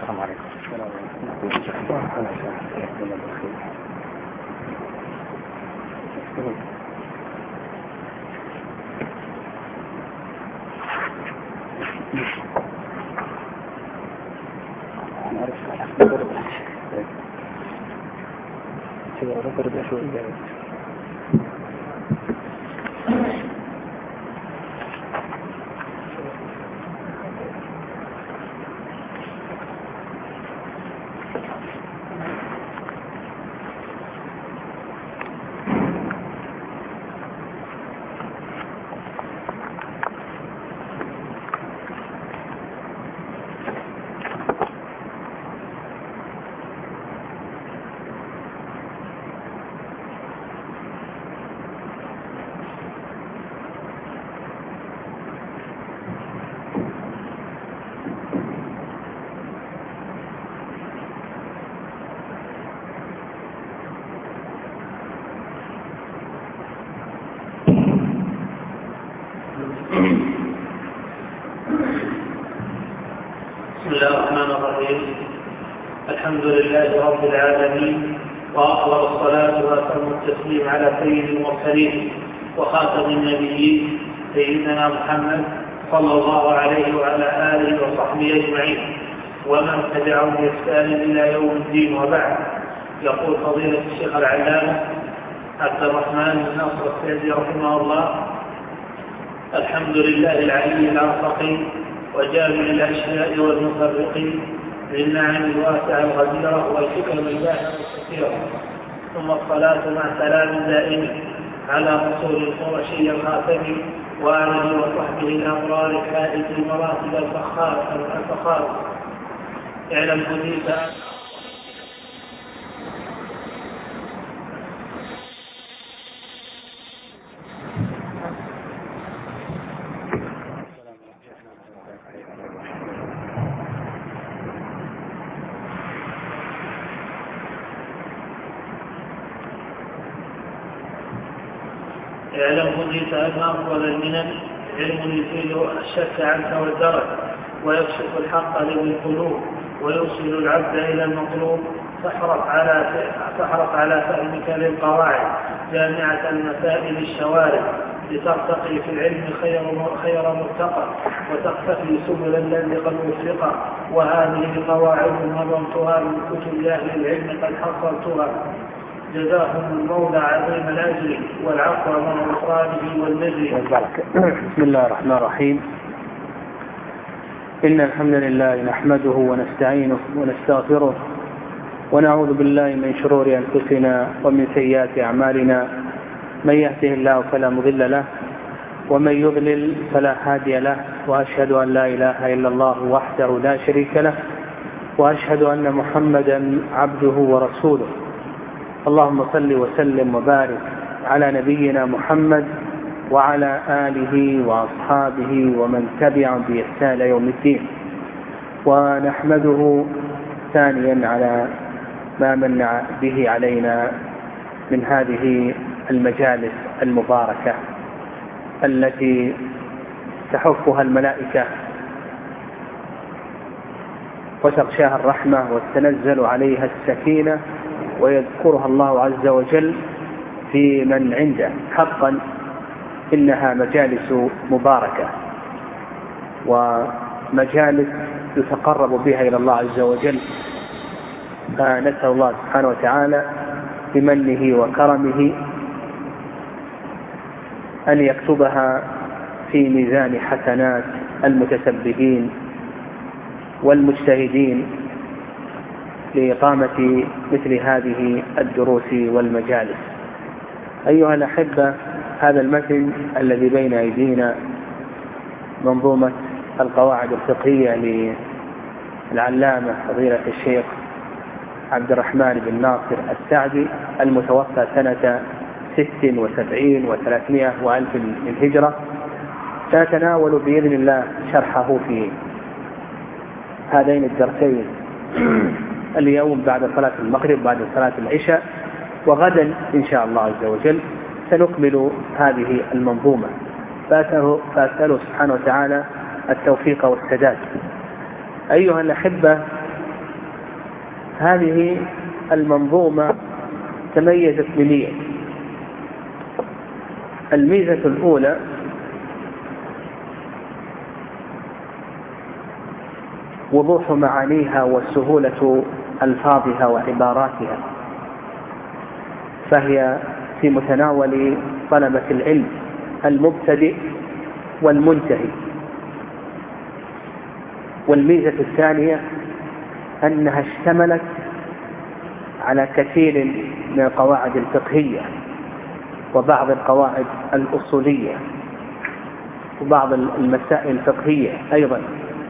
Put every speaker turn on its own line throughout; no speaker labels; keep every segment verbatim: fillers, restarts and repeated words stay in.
السلام عليكم.
بسم الله الرحمن الرحيم. الحمد لله رب العالمين، وأفضل الصلاة وأتم التسليم على سيد المرسلين وخاتم النبيين سيدنا محمد صلى الله عليه وعلى آله وصحبه أجمعين ومن تبعهم بإحسان إلى يوم الدين. وبعد، يقول فضيلة الشيخ العلامة عبد الرحمن بن ناصر السعدي رحمه الله: الحمد لله العلي الأرفق وجامع الأشياء والمفرق للنعم الواسعة الغزيرة والحكم الباهرة الكثيرة، ثم الصلاة مع سلام دائم على رسول القرشي الخاتم وآله وصحبه الأبرار الحائز المراتب الفخار. اعلم هديت اعلم هديت أن أفضل المنن علم يزيل الشك عنك والدرك ويكشف الحق للقلوب ويوصل العبد إلى المطلوب. فاحرص على فاحرص على فهمك للقواعد جامعة المسائل الشوارع لترتقي في العلم خير خير مرتقى وتقتفي سبل الذي قد وفق. وهذه قواعد نظمتها من كتب أهل العلم قد حصلتها. جزاهم المولى عظيم الأجر والعفو من غفرانه والنجر.
بسم الله الرحمن الرحيم. إن الحمد لله نحمده ونستعينه ونستغفره ونعوذ بالله من شرور أنفسنا ومن سيئات أعمالنا. من يهده الله فلا مضل له ومن يضلل فلا هادي له، وأشهد أن لا إله إلا الله وحده لا شريك له، وأشهد أن محمدا عبده ورسوله. اللهم صل وسلم وبارك على نبينا محمد وعلى آله وأصحابه ومن تبعهم بإحسان يوم الدين. ونحمده ثانيا على ما من به علينا من هذه المجالس المباركة التي تحفها الملائكة وتغشاها الرحمة وتنزل عليها السكينة ويذكرها الله عز وجل في من عنده. حقا إنها مجالس مباركة ومجالس يتقرب بها إلى الله عز وجل. فنسأل الله سبحانه وتعالى بمنه وكرمه أن يكتبها في ميزان حسنات المتسببين والمجتهدين لإقامة مثل هذه الدروس والمجالس. أيها الأحبة، هذا المتن الذي بين أيدينا منظومة القواعد الفقهية للعلامة فضيلة الشيخ عبد الرحمن بن ناصر السعدي المتوفى سنة ست وسبعين وثلاثمائة وألف للهجرة، سنتناول بإذن الله شرحه في هذين الدرسين اليوم بعد صلاة المغرب بعد صلاة العشاء، وغدا إن شاء الله عز وجل سنكمل هذه المنظومة. فأسأله سبحانه وتعالى التوفيق والسداد. أيها الأحبة، هذه المنظومة تميزت بميزة. الميزة الأولى وضوح معانيها وسهولة ألفاظها وعباراتها، فهي في متناول طلبة العلم المبتدئ والمنتهي. والميزة الثانية أنها اشتملت على كثير من القواعد الفقهية وبعض القواعد الأصولية وبعض المسائل الفقهية أيضا.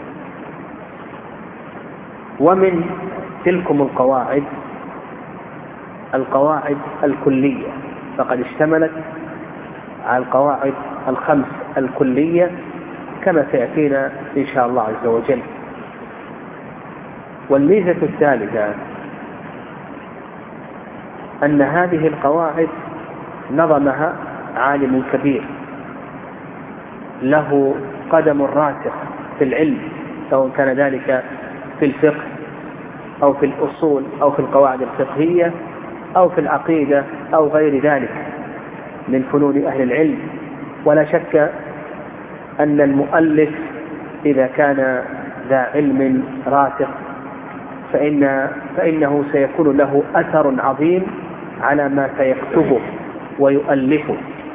ومن تلكم القواعد القواعد الكلية، فقد اشتملت على القواعد الخمس الكلية كما سيأتينا إن شاء الله عز وجل. والميزة الثالثة أن هذه القواعد نظمها عالم كبير له قدم راسخ في العلم، سواء كان ذلك في الفقه أو في الأصول أو في القواعد الفقهية أو في العقيدة أو غير ذلك من فنون أهل العلم. ولا شك أن المؤلف إذا كان ذا علم راسخ فإن فإنه سيكون له أثر عظيم على ما سيكتبه ويؤلفه.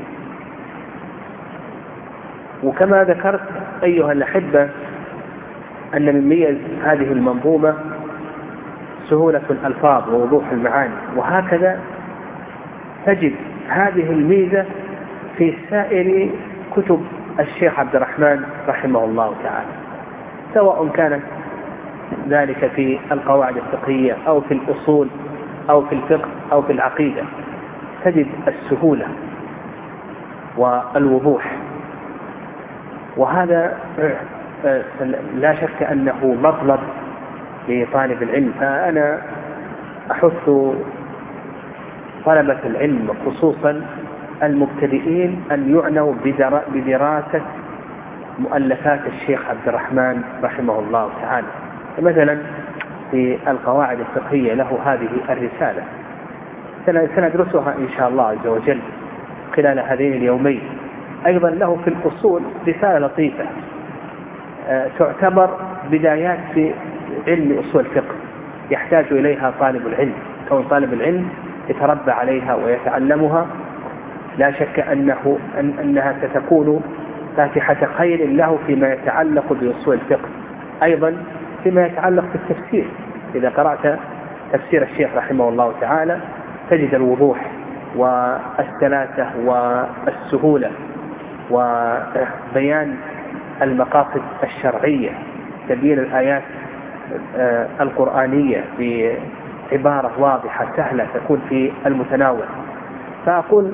وكما ذكرت أيها الأحبة أن من ميز هذه المنظومة سهولة الألفاظ ووضوح المعاني، وهكذا تجد هذه الميزة في سائر كتب الشيخ عبد الرحمن رحمه الله تعالى، سواء كانت ذلك في القواعد الفقهية أو في الأصول أو في الفقه أو في العقيدة، تجد السهولة والوضوح. وهذا لا شك أنه مطلب لطالب العلم. فأنا أحث طلبة العلم خصوصا المبتدئين أن يعنوا بدراسة مؤلفات الشيخ عبد الرحمن رحمه الله تعالى. مثلا في القواعد الفقهية له هذه الرسالة سندرسها إن شاء الله عز وجل خلال هذين اليومين. أيضا له في الأصول رسالة لطيفة تعتبر بدايات في علم أصول الفقه يحتاج إليها طالب العلم. كون طالب العلم يتربى عليها ويتعلمها لا شك أنه أن أنها ستكون فاتحة خير له فيما يتعلق بأصول الفقه. أيضا فيما يتعلق بالتفسير، إذا قرأت تفسير الشيخ رحمه الله تعالى تجد الوضوح والسلاسة والسهولة وبيان المقاصد الشرعية، تبيين الآيات القرآنية بعبارة واضحة سهلة تكون في المتناول. فأقول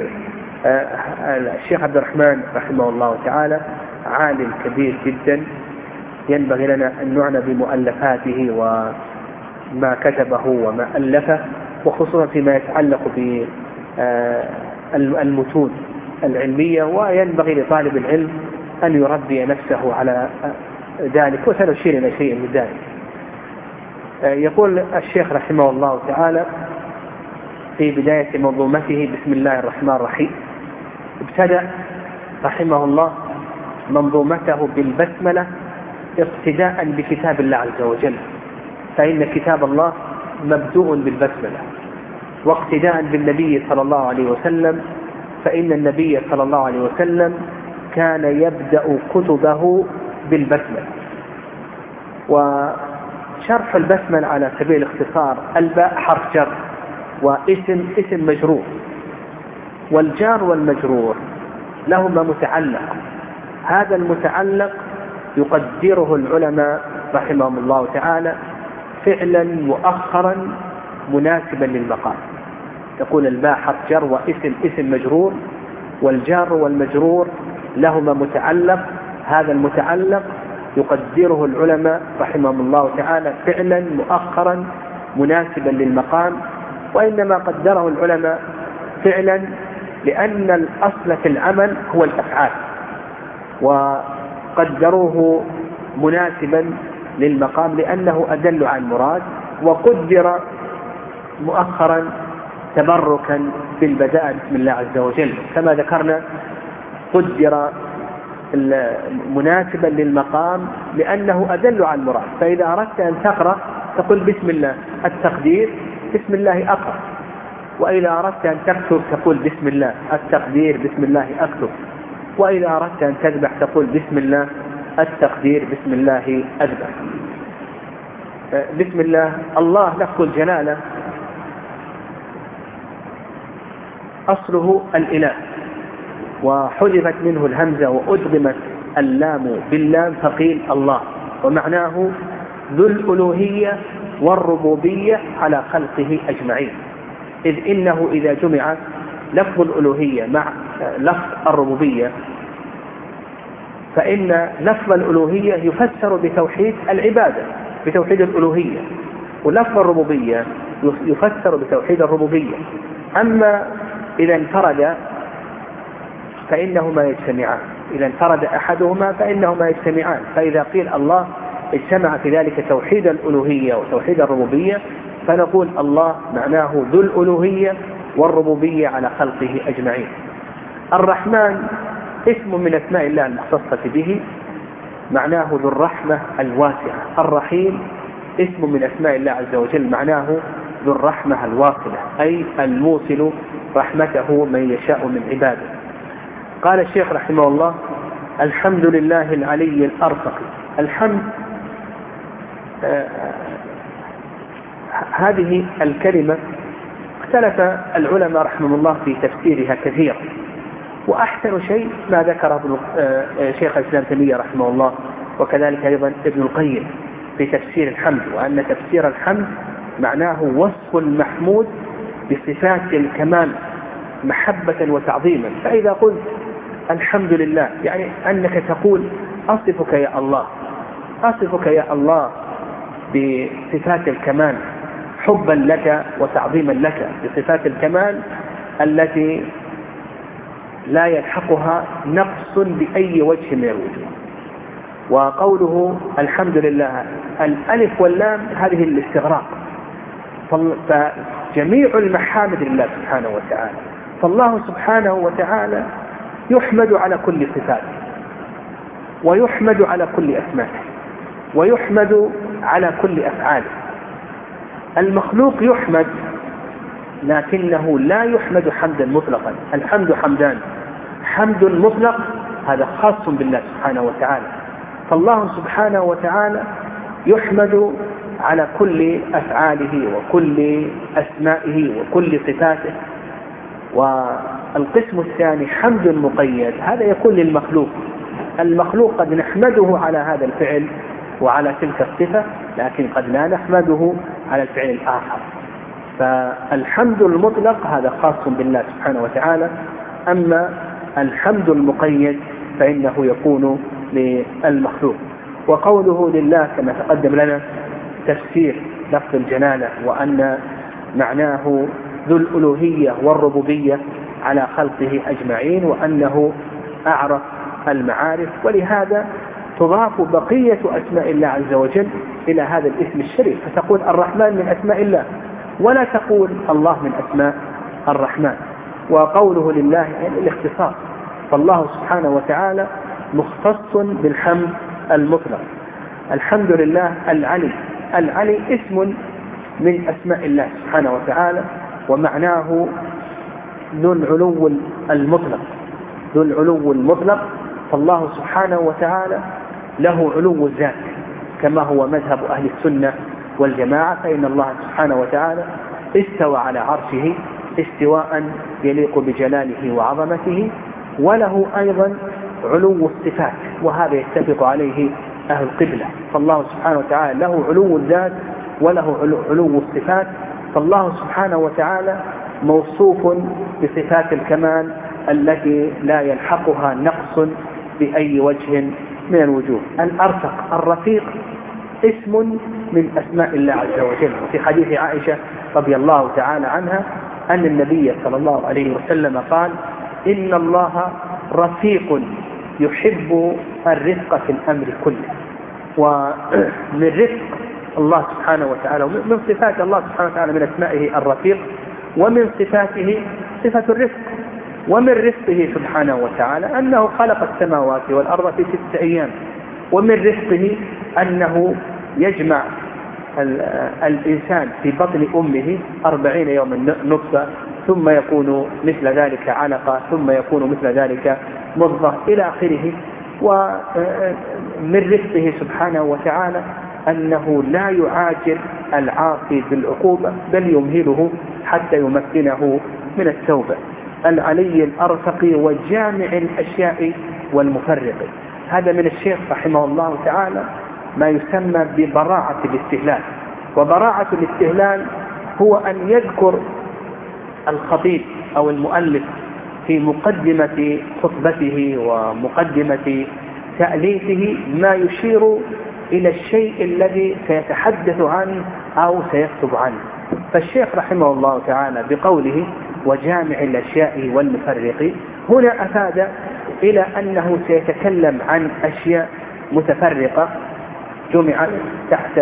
الشيخ عبد الرحمن رحمه الله تعالى عالم كبير جدا، ينبغي لنا أن نعنى بمؤلفاته وما كتبه وما ألفه، وخصوصا فيما يتعلق بالمتون العلمية. وينبغي لطالب العلم أن يربي نفسه على ذلك، وسنشير إلى شيء من ذلك. يقول الشيخ رحمه الله تعالى في بداية منظومته: بسم الله الرحمن الرحيم. ابتدأ رحمه الله منظومته بالبسملة اقتداء بكتاب الله عز وجل، فإن كتاب الله مبدوء بالبسملة، واقتداء بالنبي صلى الله عليه وسلم، فإن النبي صلى الله عليه وسلم كان يبدأ كتبه بالبسملة. وشرح البسملة على سبيل الاختصار: الباء حرف جر واسم اسم مجرور، والجار والمجرور لهما متعلق، هذا المتعلق يقدره العلماء رحمهم الله تعالى فعلا مؤخرا مناسبا للمقام. تقول الباء حرف جر واسم اسم مجرور، والجار والمجرور لهما متعلق، هذا المتعلق يقدره العلماء رحمهم الله تعالى فعلا مؤخرا مناسبا للمقام. وإنما قدره العلماء فعلا لأن الأصل في العمل هو الأفعال، وقدروه مناسبا للمقام لأنه أدل على المراد وقدر مؤخرا تبركا بالبداء بسم الله عز وجل كما ذكرنا، قدر مناسبا للمقام لأنه أدل على المراد. فإذا أردت أن تقرأ تقول بسم الله، التقدير بسم الله أقرأ، وإذا أردت أن تكتب تقول بسم الله، التقدير بسم الله أكتب، وإذا أردت أن تذبح تقول بسم الله، التقدير بسم الله أذبح. بسم الله. الله لفظ الجلالة أصله الإله، وحذفت منه الهمزة وأدغمت اللام باللام فقيل الله، ومعناه ذو الألوهية والربوبية على خلقه أجمعين، إذ إنه إذا جمع لفظ الألوهية مع لفظ الربوبية فإن لفظ الألوهية يفسر بتوحيد العبادة بتوحيد الألوهية، ولفظ الربوبية يفسر بتوحيد الربوبية. أما إذا انفرد فإنهما يجتمعان، إذا انفرد أحدهما فإنهما يجتمعان. فإذا قيل الله اجتمع في ذلك توحيد الألوهية وتوحيد الربوبية فنقول الله معناه ذو الألوهية والربوبية على خلقه أجمعين. الرحمن اسم من أسماء الله المختصة به، معناه ذو الرحمة الواسعة. الرحيم اسم من أسماء الله عز وجل، معناه ذو الرحمة الواصلة، أي الموصل رحمته من يشاء من عباده. قال الشيخ رحمه الله: الحمد لله العلي الأرفق. الحمد آه هذه الكلمة اختلف العلماء رحمه الله في تفسيرها كثيرا، وأحسن شيء ما ذكره شيخ الإسلام تيمية رحمه الله وكذلك أيضا ابن القيم في تفسير الحمد، وأن تفسير الحمد معناه وصف المحمود بصفات الكمال محبة وتعظيما. فإذا قلت الحمد لله يعني أنك تقول أصفك يا الله، أصفك يا الله بصفات الكمال حبا لك وتعظيما لك، بصفات الكمال التي لا يلحقها نقص بأي وجه من الوجوه. وقوله الحمد لله الألف واللام هذه الاستغراق، فجميع المحامد لله سبحانه وتعالى، فالله سبحانه وتعالى يحمد على كل صفاته، ويحمد على كل أسمائه، ويحمد على كل أفعاله. المخلوق يحمد لكنه لا يحمد حمدا مطلقا. الحمد حمدان، حمد مطلق هذا خاص بالله سبحانه وتعالى، فالله سبحانه وتعالى يحمد على كل أفعاله وكل أسمائه وكل صفاته. والقسم الثاني حمد مقيد، هذا يكون للمخلوق. المخلوق قد نحمده على هذا الفعل وعلى تلك الصفة، لكن قد لا نحمده على الفعل الآخر. فالحمد المطلق هذا خاص بالله سبحانه وتعالى، أما الحمد المقيد فإنه يكون للمخلوق. وقوله لله كما تقدم لنا تفسير لفظ الجلالة، وأن معناه ذو الألوهية والربوبية على خلقه أجمعين، وأنه أعرف المعارف، ولهذا تضاف بقية أسماء الله عز وجل إلى هذا الاسم الشريف، فتقول الرحمن من أسماء الله ولا تقول الله من أسماء الرحمن. وقوله لله يعني الاختصاص، فالله سبحانه وتعالى مختص بالحمد المطلق. الحمد لله العلي. العلي اسم من أسماء الله سبحانه وتعالى، ومعناه ذو العلو المطلق، ذو العلو المطلق. فالله سبحانه وتعالى له علو الذات كما هو مذهب أهل السنة والجماعة، فإن الله سبحانه وتعالى استوى على عرشه استواء يليق بجلاله وعظمته، وله أيضا علو الصفات، وهذا يتفق عليه أهل القبلة. فالله سبحانه وتعالى له علو الذات وله علو الصفات، فالله سبحانه وتعالى موصوف بصفات الكمال التي لا يلحقها نقص بأي وجه من الوجوه. الأرفق الرفيق اسم من أسماء الله عز وجل. وفي حديث عائشة رضي الله تعالى عنها أن النبي صلى الله عليه وسلم قال: إن الله رفيق يحب الرفق في الأمر كله. ومن رفق الله سبحانه وتعالى. ومن صفات الله سبحانه وتعالى من أسمائه الرفيق، ومن صفاته صفة الرفق. ومن رفقه سبحانه وتعالى أنه خلق السماوات والأرض في ستة أيام. ومن رفقه أنه يجمع الإنسان في بطن أمه أربعين يوما نطفة، ثم يكون مثل ذلك علقة، ثم يكون مثل ذلك مضغة إلى آخره. ومن رفقه سبحانه وتعالى أنه لا يعاجل العاصي بالعقوبة، بل يمهله حتى يمكنه من التوبة. العلي الأرفق وجامع الأشياء والمفرق. هذا من الشيخ رحمه الله تعالى ما يسمى ببراعة الاستهلال. وبراعة الاستهلال هو أن يذكر الخطيب أو المؤلف في مقدمة خطبته ومقدمة تأليفه ما يشير إلى الشيء الذي سيتحدث عنه أو سيكتب عنه. فالشيخ رحمه الله تعالى بقوله وجامع الأشياء والمفرق هنا أفاد إلى أنه سيتكلم عن أشياء متفرقة جمعت تحت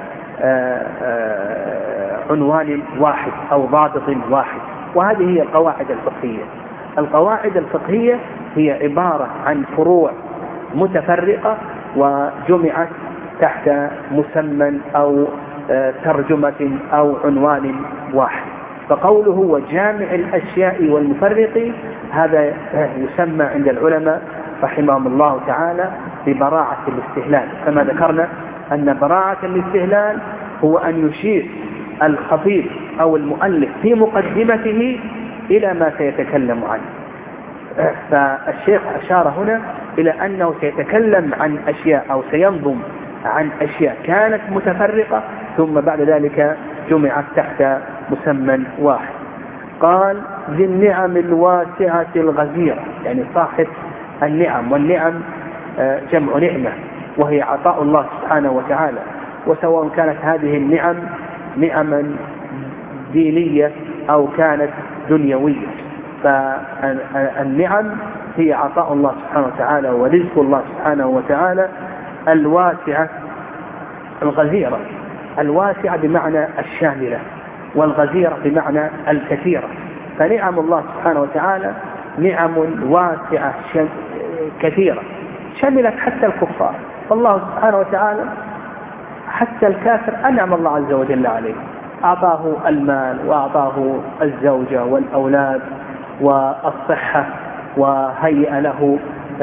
عنوان واحد أو ضابط واحد. وهذه هي القواعد الفقهية. القواعد الفقهية هي عبارة عن فروع متفرقة وجمعت تحت مسمى أو ترجمة أو عنوان واحد. فقوله وجامع الأشياء والمفرق هذا يسمى عند العلماء رحمهم الله تعالى ببراعة الاستهلال. كما ذكرنا أن براعة الاستهلال هو أن يشير الخطيب أو المؤلف في مقدمته إلى ما سيتكلم عنه. فالشيخ أشار هنا إلى أنه سيتكلم عن أشياء أو سينظم عن أشياء كانت متفرقة ثم بعد ذلك جمعت تحت مسمى واحد. قال ذي النعم الواسعة الغزيرة، يعني صاحب النعم. والنعم جمع نعمة وهي عطاء الله سبحانه وتعالى، وسواء كانت هذه النعم نعما دينية أو كانت دنيوية. فالنعم هي عطاء الله سبحانه وتعالى ورزق الله سبحانه وتعالى الواسعة الغزيرة. الواسعة بمعنى الشاملة، والغزيرة بمعنى الكثيرة. فنعم الله سبحانه وتعالى نعم واسعة كثيرة شملت حتى الكفار. فالله سبحانه وتعالى حتى الكافر أنعم الله عز وجل عليه، أعطاه المال وأعطاه الزوجة والأولاد والصحة، وهيأ له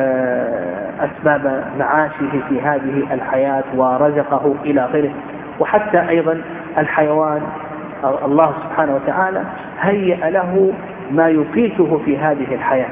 أسباب معاشه في هذه الحياة ورزقه إلى غيره. وحتى أيضا الحيوان الله سبحانه وتعالى هيأ له ما يقيته في هذه الحياة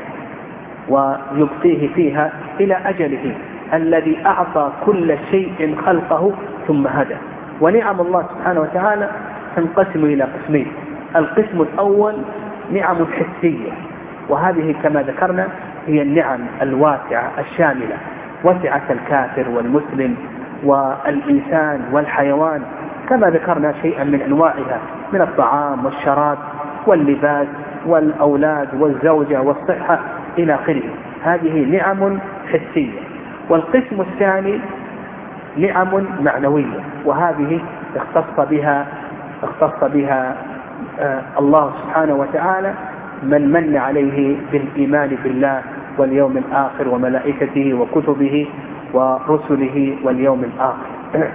ويبقيه فيها إلى أجله الذي أعطى كل شيء خلقه ثم هدى. ونعم الله سبحانه وتعالى تنقسم إلى قسمين. القسم الأول نعم حسية، وهذه كما ذكرنا هي النعم الواسعة الشاملة، وسعة الكافر والمسلم والإنسان والحيوان، كما ذكرنا شيئا من أنواعها من الطعام والشراب واللباس والأولاد والزوجة والصحة إلى آخره. هذه نعم حسية. والقسم الثاني نعم معنوية، وهذه اختص بها اختص بها آه الله سبحانه وتعالى من من عليه بالإيمان بالله واليوم الآخر وملائكته وكتبه ورسله واليوم الآخر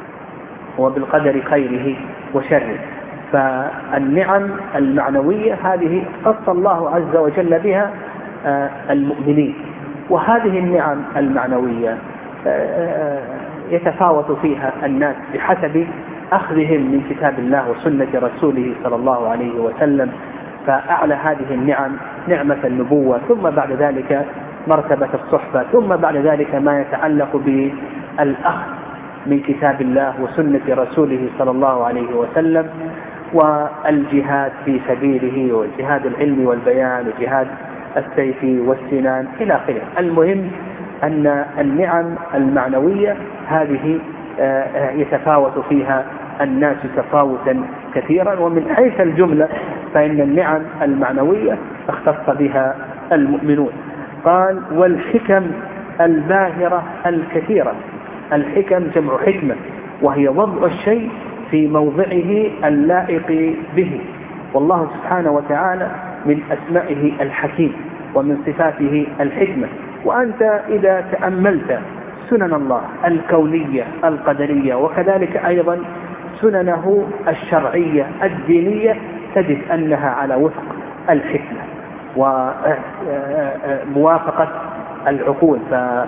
وبالقدر خيره وشره. فالنعم المعنوية هذه اختص الله عز وجل بها آه المؤمنين. وهذه النعم المعنوية آه يتفاوت فيها الناس بحسب أخذهم من كتاب الله وسنة رسوله صلى الله عليه وسلم. فأعلى هذه النعم نعمة النبوة، ثم بعد ذلك مرتبة الصحبة، ثم بعد ذلك ما يتعلق بالأخذ من كتاب الله وسنة رسوله صلى الله عليه وسلم، والجهاد في سبيله وجهاد العلم والبيان وجهاد السيف والسنان إلى آخره. المهم أن النعم المعنوية هذه يتفاوت فيها الناس تفاوتا كثيرا. ومن حيث الجملة فإن النعم المعنوية اختص بها المؤمنون. قال والحكم الباهرة الكثيرة. الحكم جمع حكمة، وهي وضع الشيء في موضعه اللائق به. والله سبحانه وتعالى من أسمائه الحكيم ومن صفاته الحكمة. وأنت إذا تأملت سنن الله الكونية القدرية وكذلك أيضا سننه الشرعية الدينية تجد أنها على وفق الحكمة وموافقة العقول،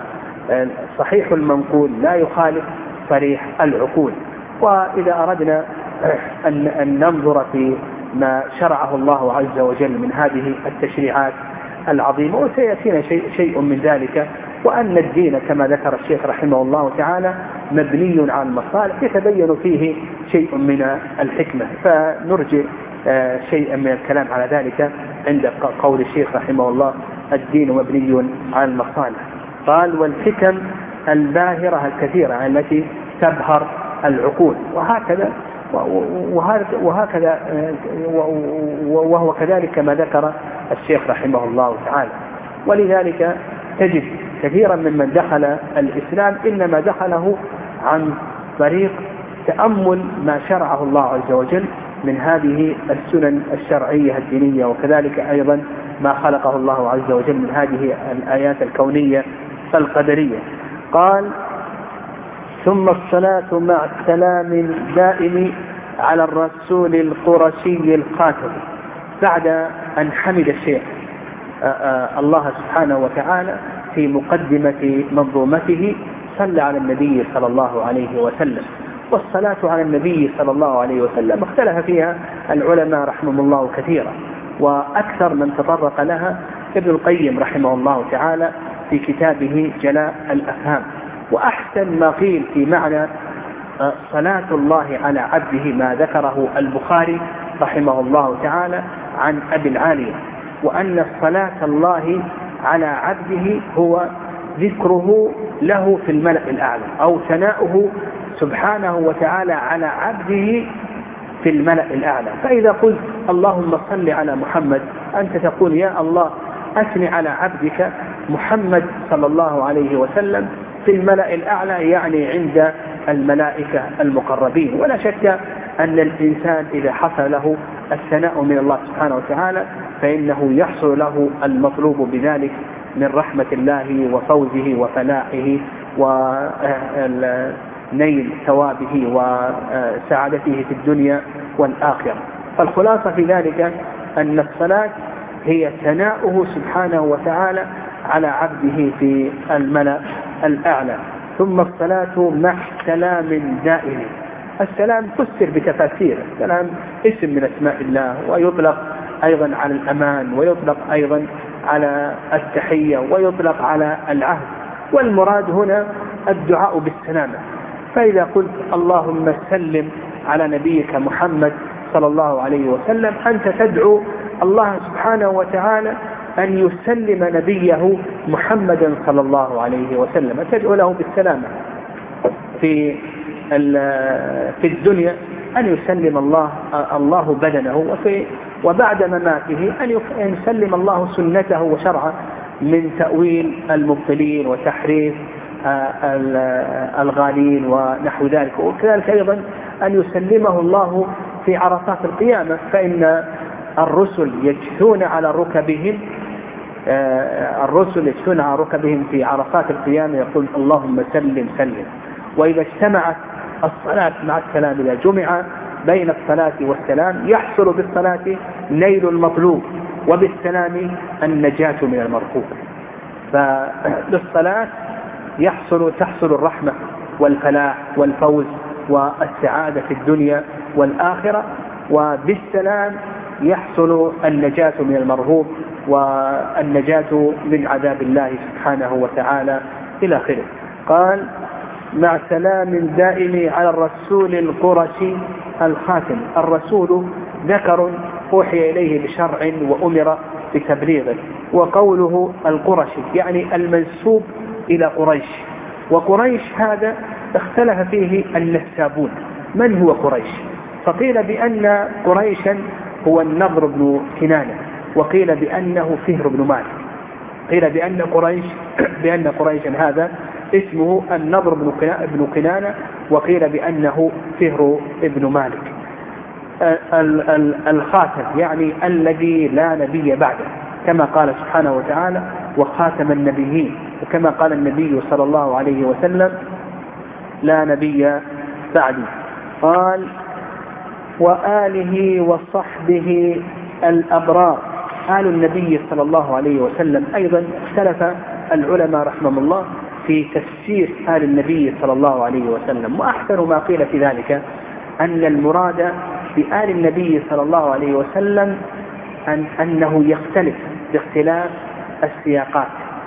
فصحيح المنقول لا يخالف صريح العقول. وإذا أردنا أن ننظر في ما شرعه الله عز وجل من هذه التشريعات العظيمة، وسيأتينا شيء, شيء من ذلك، وأن الدين كما ذكر الشيخ رحمه الله تعالى مبني على المصالح يتبين فيه شيء من الحكمة، فنرجع شيئا من الكلام على ذلك عند قول الشيخ رحمه الله الدين مبني على المصالح. قال والحكم الباهرة الكثيرة التي تبهر العقول، وهكذا وهكذا وهو كذلك ما ذكر الشيخ رحمه الله تعالى. ولذلك تجد كثيرا ممن دخل الإسلام إنما دخله عن طريق تأمل ما شرعه الله عز وجل من هذه السنن الشرعية الدينية، وكذلك أيضا ما خلقه الله عز وجل من هذه الآيات الكونية القدرية. قال ثم الصلاة مع السلام الدائم على الرسول القرشي الخاتم. بعد أن حمد الشيخ الله سبحانه وتعالى في مقدمة منظومته صلى على النبي صلى الله عليه وسلم. والصلاة على النبي صلى الله عليه وسلم اختلف فيها العلماء رحمهم الله كثيرا، وأكثر من تطرق لها ابن القيم رحمه الله تعالى في كتابه جلاء الأفهام. وأحسن ما قيل في معنى صلاة الله على عبده ما ذكره البخاري رحمه الله تعالى عن أبي العالية، وأن صلاة الله على عبده هو ذكره له في الملأ الأعلى، أو ثناؤه سبحانه وتعالى على عبده في الملأ الأعلى. فإذا قلت اللهم صل على محمد أنت تقول يا الله أثني على عبدك محمد صلى الله عليه وسلم في الملأ الأعلى، يعني عند الملائكة المقربين. ولا شك أن الإنسان إذا حصل له الثناء من الله سبحانه وتعالى فإنه يحصل له المطلوب بذلك من رحمة الله وفوزه وفلاحه ونيل ثوابه وسعادته في الدنيا والآخرة. فالخلاصة في ذلك أن الصلاة هي ثناؤه سبحانه وتعالى على عبده في الملأ الأعلى. ثم الصلاة مع سلام دائم. السلام فسر بتفاسير، السلام اسم من أسماء الله، ويطلق أيضا على الأمان، ويطلق أيضا على التحية، ويطلق على العهد، والمراد هنا الدعاء بالسلامة. فإذا قلت اللهم سلم على نبيك محمد صلى الله عليه وسلم أنت تدعو الله سبحانه وتعالى أن يسلم نبيه محمدا صلى الله عليه وسلم، تدعو له بالسلامة في في الدنيا، أن يسلم الله الله بدنه، وفي وبعد مماته أن يسلم الله سنته وشرعه من تأويل المبطلين وتحريف الغالين ونحو ذلك. وكذلك أيضا أن يسلمه الله في عرصات القيامة، فإن الرسل يجثون على ركبهم الرسل يجثون على ركبهم في عرصات القيامة يقول اللهم سلم سلم. وإذا اجتمعت الصلاة مع السلام، إذا جمع بين الصلاة والسلام يحصل بالصلاة نيل المطلوب، وبالسلام النجاة من المرهوب. فبالصلاة يحصل تحصل الرحمة والفلاح والفوز والسعادة في الدنيا والآخرة، وبالسلام يحصل النجاة من المرهوب والنجاة من عذاب الله سبحانه وتعالى إلى آخره. قال مع سلام دائم على الرسول القرشي الخاتم. الرسول ذكر أوحي إليه بشرع وأمر بتبليغه، وقوله القرشي يعني المنسوب إلى قريش. وقريش هذا اختلف فيه النسابون من هو قريش، فقيل بأن قريشا هو النضر بن كنانة، وقيل بأنه فهر بن مالك، قيل بأن قريش بأن قريشا هذا اسمه النضر بن كنانة، وقيل بأنه فهر ابن مالك. الخاتم يعني الذي لا نبي بعده، كما قال سبحانه وتعالى وخاتم النبيين، وكما قال النبي صلى الله عليه وسلم لا نبي بعدي. قال وآله وصحبه الأبرار. آل النبي صلى الله عليه وسلم أيضا اختلف العلماء رحمهم الله في تفسير آل النبي صلى الله عليه وسلم، وأحسن ما قيل في ذلك أن المراد بآل النبي صلى الله عليه وسلم أن أنه يختلف باختلاف السياقات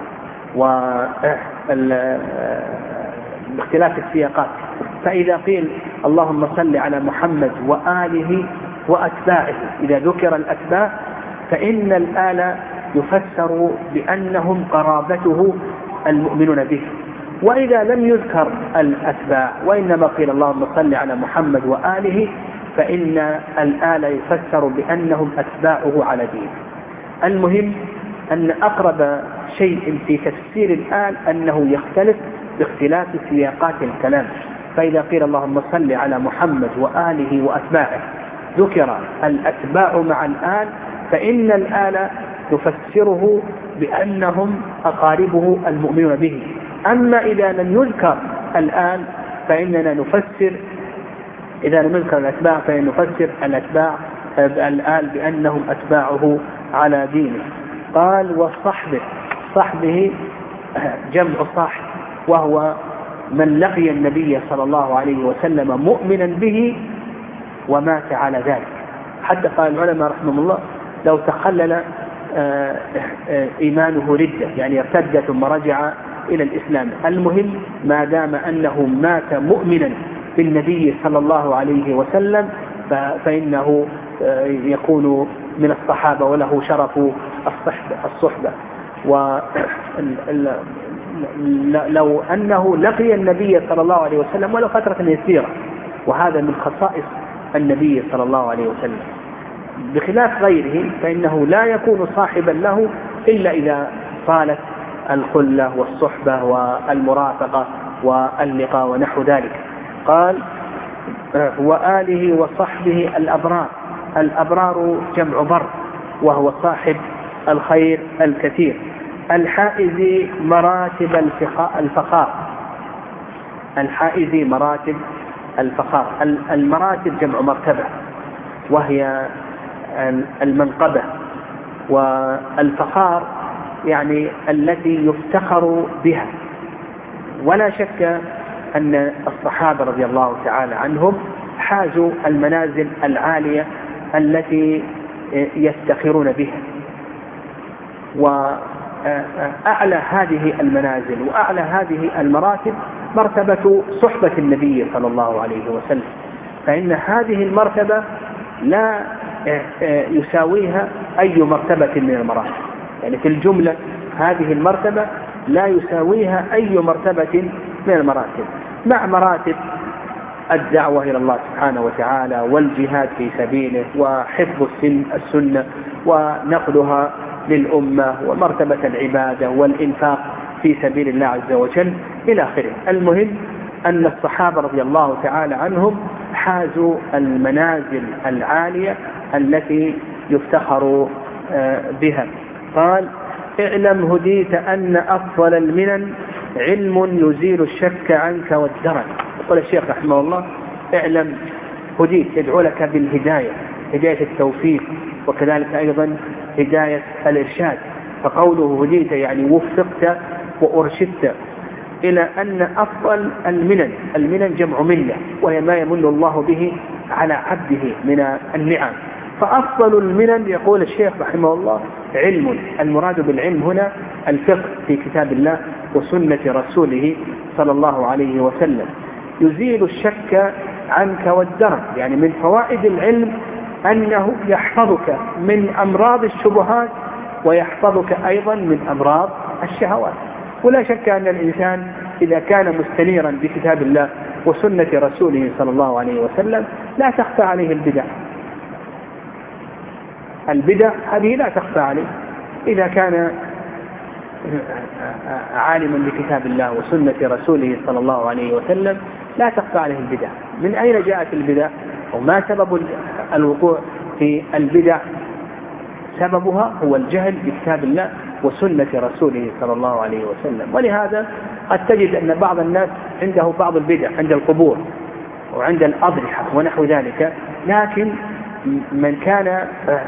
باختلاف السياقات. فإذا قيل اللهم صل على محمد وآله وأتباعه، إذا ذكر الأتباع فإن الآل يفسر بأنهم قرابته المؤمنون به، وإذا لم يذكر الأتباع وإنما قيل اللهم صل على محمد وآله فإن الآل يفسر بأنهم أتباعه على دين. المهم أن أقرب شيء في تفسير الآل أنه يختلف باختلاف سياقات الكلام. فإذا قيل اللهم صل على محمد وآله وأتباعه ذكر الأتباع مع الآل، فإن الآل تفسره بأنهم أقاربه المؤمنون به. أما إذا لم يذكر الآل فإننا نفسر إذا لم يذكر الأتباع فإن نفسر الأتباع الآل بأنهم أتباعه على دينه. قال وصحبه، صحبه جمع صاحب، وهو من لقي النبي صلى الله عليه وسلم مؤمنا به ومات على ذلك. حتى قال العلماء رحمه الله لو تخلل إيمانه ردة، يعني ارتد ثم رجع إلى الإسلام، المهم ما دام أنه مات مؤمنا بالنبي صلى الله عليه وسلم فإنه يكون من الصحابة وله شرف الصحبة. ولو أنه لقي النبي صلى الله عليه وسلم ولو فترة يسيرة، وهذا من خصائص النبي صلى الله عليه وسلم، بخلاف غيره فإنه لا يكون صاحبا له إلا إذا طالت الخلة والصحبة والمرافقة واللقاء ونحو ذلك. قال وآله وصحبه الأبرار. الأبرار جمع بر، وهو صاحب الخير الكثير، الحائز مراتب الفخار. الحائز مراتب الفخار. المراتب جمع مرتبة، وهي المنقبة، والفخار يعني التي يفتخر بها. ولا شك أن الصحابة رضي الله تعالى عنهم حازوا المنازل العالية التي يفتخرون بها، وأعلى هذه المنازل وأعلى هذه المراتب مرتبة صحبة النبي صلى الله عليه وسلم، فإن هذه المرتبة لا يساويها أي مرتبة من المراتب، يعني في الجملة هذه المرتبة لا يساويها أي مرتبة من المراتب، مع مراتب الدعوة إلى الله سبحانه وتعالى والجهاد في سبيله وحفظ السنة ونقلها للأمة ومرتبة العبادة والإنفاق في سبيل الله عز وجل إلى آخره. المهم أن الصحابة رضي الله تعالى عنهم حازوا المنازل العالية التي يفتخر بها. قال اعلم هديت أن أفضل المنن علم يزيل الشك عنك والدرن. يقول الشيخ رحمه الله اعلم هديت، يدعو لك بالهداية، هداية التوفيق، وكذلك أيضا هداية الإرشاد. فقوله هديت يعني وفقت وأرشدت إلى أن أفضل المنن، المنن جمع منة، وهي ما يمن الله به على عبده من النعم. فأفضل المنن يقول الشيخ رحمه الله علم، المراد بالعلم هنا الفقه في كتاب الله وسنة رسوله صلى الله عليه وسلم، يزيل الشك عنك والدرن. يعني من فوائد العلم أنه يحفظك من أمراض الشبهات ويحفظك أيضا من أمراض الشهوات. ولا شك أن الإنسان إذا كان مستنيرا بكتاب الله وسنة رسوله صلى الله عليه وسلم لا تخفى عليه البدع. البدع هذه لا تخفى عليه. إذا كان عالما بكتاب الله وسنة رسوله صلى الله عليه وسلم لا تخفى عليه البدع. من أين جاءت البدع وما سبب الوقوع في البدع؟ سببها هو الجهل بكتاب الله وسنة رسوله صلى الله عليه وسلم. ولهذا قد تجد أن بعض الناس عنده بعض البدع عند القبور وعند الأضرحة ونحو ذلك، لكن من كان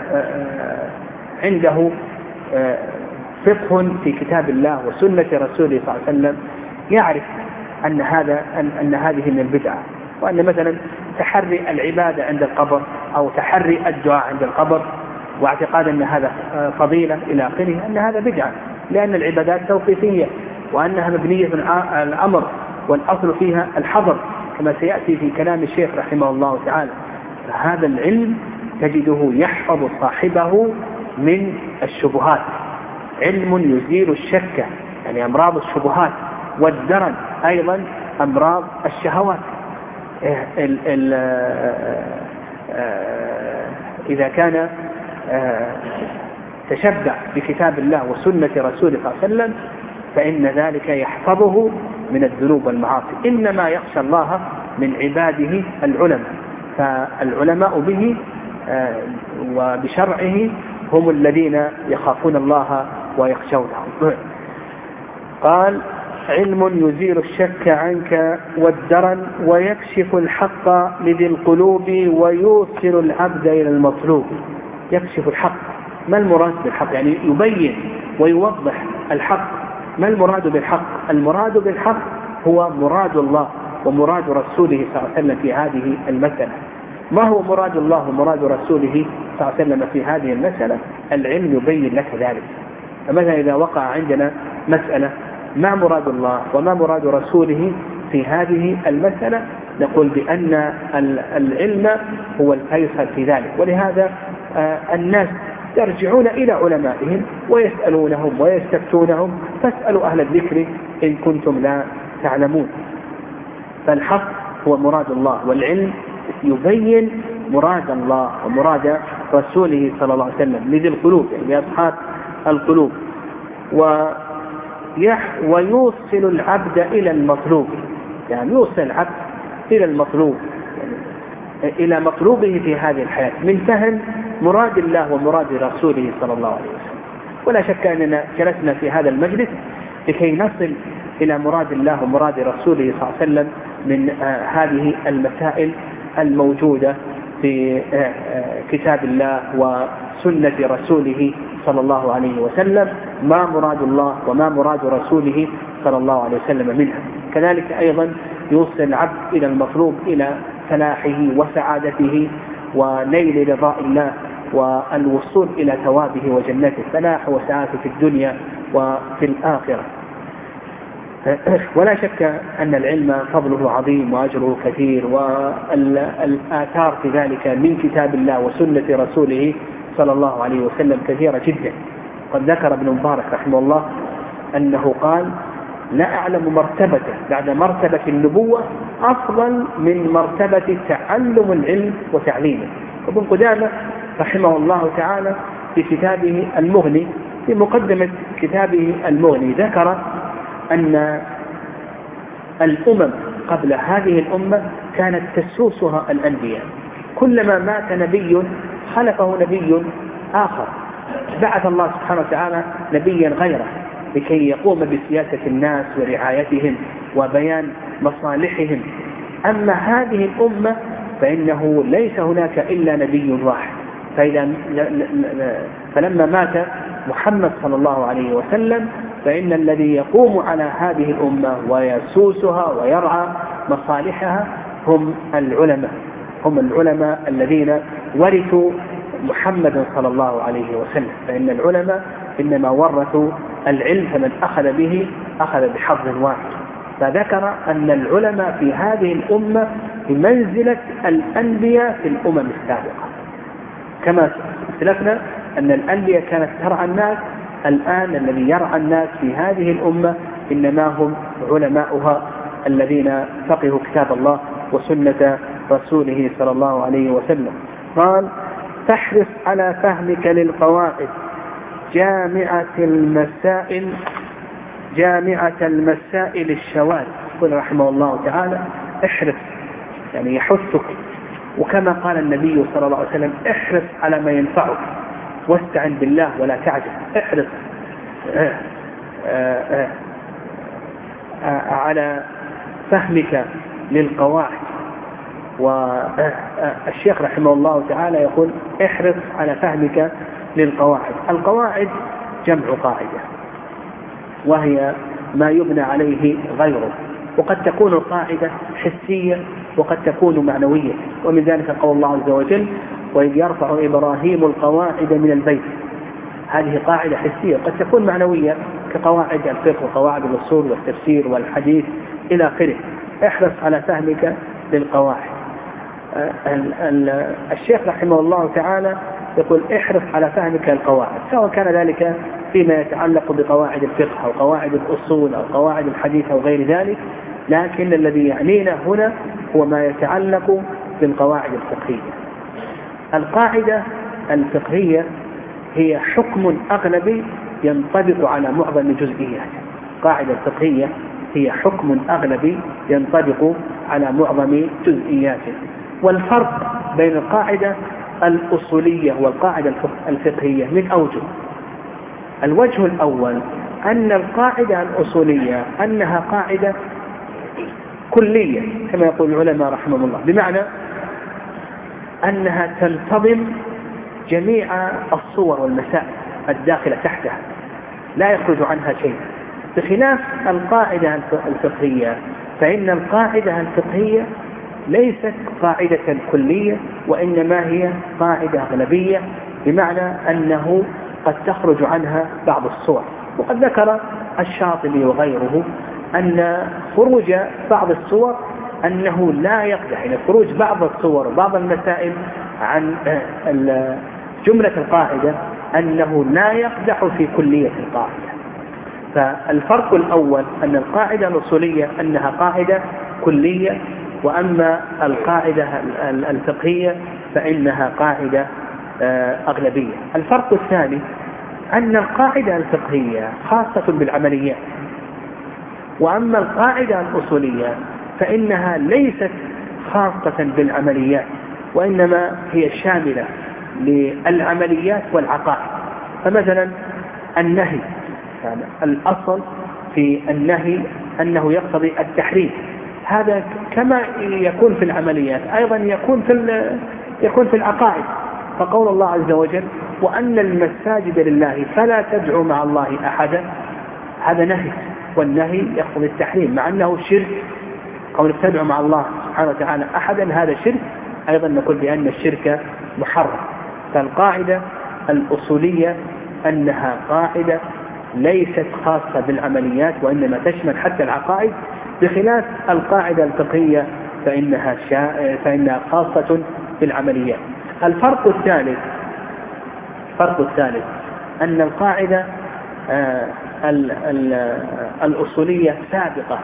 عنده فقه في كتاب الله وسنة رسوله صلى الله عليه وسلم يعرف أن هذا أن, أن هذه من البدعة، وأن مثلا تحري العبادة عند القبر أو تحري الدعاء عند القبر واعتقاد أن هذا فضيلة إلى آخره أن هذا بدعة، لأن العبادات توقيفية وأنها مبنية على الأمر والأصل فيها الحظر كما سيأتي في كلام الشيخ رحمه الله تعالى. هذا العلم تجده يحفظ صاحبه من الشبهات، علم يزيل الشك يعني أمراض الشبهات، والدرن أيضا أمراض الشهوات. ال ال إذا كان تشبع بكتاب الله وسنة رسوله صلى الله عليه وسلم فإن ذلك يحفظه من الذنوب والمعاصي. إنما يخشى الله من عباده العلماء، فالعلماء به وبشرعه هم الذين يخافون الله ويخشونه. قال علم يزيل الشك عنك والدرن ويكشف الحق لذي القلوب ويوصل العبد إلى المطلوب. يكشف الحق، ما المراد بالحق؟ يعني يبين ويوضح الحق. ما المراد بالحق؟ المراد بالحق هو مراد الله ومراد رسوله صلى الله عليه وسلم في هذه المسألة. ما هو مراد الله ومراد رسوله صلى الله عليه وسلم في هذه المسألة؟ العلم يبين لك ذلك. فمثلا إذا وقع عندنا مسألة ما مراد الله وما مراد رسوله في هذه المسألة نقول بأن العلم هو الفيصل في ذلك. ولهذا الناس يرجعون إلى علمائهم ويسألونهم ويستفتونهم، فاسألوا أهل الذكر إن كنتم لا تعلمون. فالحق هو مراد الله، والعلم يبين مراد الله ومراد رسوله صلى الله عليه وسلم لذي القلوب يعني لأصحاب القلوب. ويوصل العبد إلى المطلوب، يعني يوصل العبد إلى المطلوب يعني إلى مطلوبه في هذه الحياة من فهم مراد الله ومراد رسوله صلى الله عليه وسلم. ولا شك أننا جلسنا في هذا المجلس لكي نصل إلى مراد الله ومراد رسوله صلى الله عليه وسلم من آه هذه المسائل الموجودة في آه آه كتاب الله وسنة رسوله صلى الله عليه وسلم، ما مراد الله وما مراد رسوله صلى الله عليه وسلم منها. كذلك أيضا يوصل العبد إلى المطلوب، إلى فلاحه وسعادته ونيل رضاء الله والوصول إلى ثوابه وجنته، فلاح وسعادة في الدنيا وفي الآخرة. ولا شك أن العلم فضله عظيم وأجره كثير، والآثار في ذلك من كتاب الله وسنة رسوله صلى الله عليه وسلم كثيرة جدا. قد ذكر ابن مبارك رحمه الله أنه قال لا أعلم مرتبة بعد مرتبة النبوة أفضل من مرتبة تعلم العلم وتعليمه. ابن قدامة رحمه الله تعالى في كتابه المغني في مقدمة كتابه المغني ذكر أن الأمم قبل هذه الأمة كانت تسوسها الأنبياء، كلما مات نبي خلفه نبي آخر، بعث الله سبحانه وتعالى نبيا غيره لكي يقوم بسياسة الناس ورعايتهم وبيان مصالحهم. أما هذه الأمة فإنه ليس هناك إلا نبي واحد، فإذا فلما مات محمد صلى الله عليه وسلم فإن الذي يقوم على هذه الأمة ويسوسها ويرعى مصالحها هم العلماء، هم العلماء الذين ورثوا محمد صلى الله عليه وسلم. فإن العلماء إنما ورثوا العلم، فمن أخذ به أخذ بحظ واحد. فذكر أن العلماء في هذه الأمة بمنزلة الأنبياء في الأمم السابقة، كما سلفنا أن الأنبياء كانت ترعى الناس، الآن الذي يرعى الناس في هذه الأمة إنما هم علماؤها الذين فقهوا كتاب الله وسنة رسوله صلى الله عليه وسلم. قال فاحرص على فهمك للقواعد جامعة المسائل جامعة المسائل الشواذ. يقول رحمه الله تعالى احرص، يعني يحثك، وكما قال النبي صلى الله عليه وسلم احرص على ما ينفعك واستعن بالله ولا تعجل. احرص آآ آآ آآ على فهمك للقواعد. والشيخ رحمه الله تعالى يقول احرص على فهمك للقواعد. القواعد جمع قاعدة، وهي ما يبنى عليه غيره، وقد تكون القاعدة حسية وقد تكون معنوية، ومن ذلك قول الله عز وجل وإذ يرفع إبراهيم القواعد من البيت. هذه قاعدة حسية، قد تكون معنوية كقواعد الفقه وقواعد الأصول والتفسير والحديث إلى آخره. احرص على فهمك للقواعد. الشيخ رحمه الله تعالى يقول احرص على فهمك القواعد، سواء كان ذلك فيما يتعلق بقواعد الفقه أو قواعد الأصول أو قواعد الحديث أو غير ذلك، لكن الذي يعنينا هنا هو ما يتعلق بالقواعد الفقهية. القاعدة الفقهية هي حكم أغلبي ينطبق على معظم جزئياته. القاعدة الفقهية هي حكم أغلبي ينطبق على معظم جزئياته. والفرق بين القاعدة الأصولية والقاعدة الفقهية من أوجه. الوجه الأول أن القاعدة الأصولية أنها قاعدة كلية كما يقول العلماء رحمهم الله، بمعنى أنها تنتظم جميع الصور والمسائل الداخلة تحتها، لا يخرج عنها شيء، بخلاف القاعدة الفقهية. فإن القاعدة الفقهية ليست قاعدة كلية، وإنما هي قاعدة أغلبية، بمعنى أنه قد تخرج عنها بعض الصور. وقد ذكر الشاطبي وغيره أن خروج بعض الصور أنه لا يقدح، يعني خروج بعض الصور وبعض المسائل عن جملة القاعدة أنه لا يقدح في كلية القاعدة. فالفرق الأول أن القاعدة الأصولية أنها قاعدة كلية، وأما القاعدة الفقهية فإنها قاعدة أغلبية. الفرق الثاني أن القاعدة الفقهية خاصة بالعمليات، وأما القاعدة الأصولية فإنها ليست خاصة بالعمليات، وإنما هي شاملة للعمليات والعقائد. فمثلا النهي، يعني الأصل في النهي أنه يقتضي التحريم، هذا كما يكون في العمليات أيضا يكون في يكون في العقائد. فقول الله عز وجل وأن المساجد لله فلا تدعوا مع الله أحدا، هذا نهي، والنهي يقتضي التحريم مع أنه شرك. قول تدعوا مع الله سبحانه وتعالى أحدا هذا شرك، أيضا نقول بأن الشرك محرم. فالقاعدة الأصولية أنها قاعدة ليست خاصة بالعمليات وإنما تشمل حتى العقائد، بخلاف القاعدة الفقهية فإنها, شا... فإنها خاصة بالعمليات. الفرق الثالث الفرق الثالث أن القاعدة آه ال... ال... الأصولية سابقة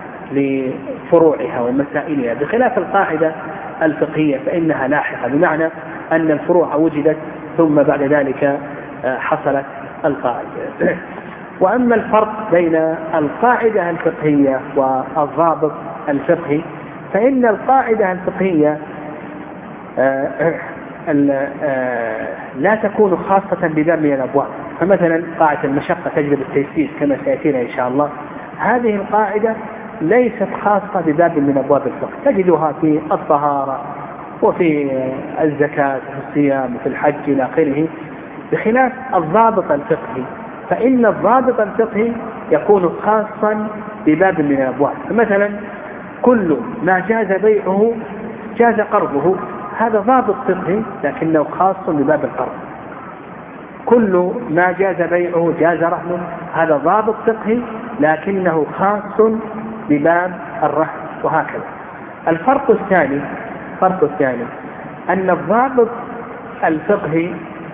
لفروعها ومسائلها، بخلاف القاعدة الفقهية فإنها لاحقة، بمعنى أن الفروع وجدت ثم بعد ذلك آه حصلت القاعدة. وأما الفرق بين القاعدة الفقهية والضابط الفقهي فإن القاعدة الفقهية لا تكون خاصة بباب من الأبواب. فمثلا قاعدة المشقة تجلب التيسير كما سيأتينا إن شاء الله، هذه القاعدة ليست خاصة بباب من أبواب الفقه، تجدها في الطهارة وفي الزكاة وفي الصيام وفي الحج إلى آخره، بخلاف الضابط الفقهي فإن الضابط الفقهي يكون خاصا بباب من الأبواب. فمثلا كل ما جاز بيعه جاز قرضه، هذا ضابط فقهي لكنه خاص بباب القرض. كل ما جاز بيعه جاز رهنه، هذا ضابط فقهي لكنه خاص بباب الرهن، وهكذا. الفرق الثاني الفرق الثاني أن الضابط الفقهي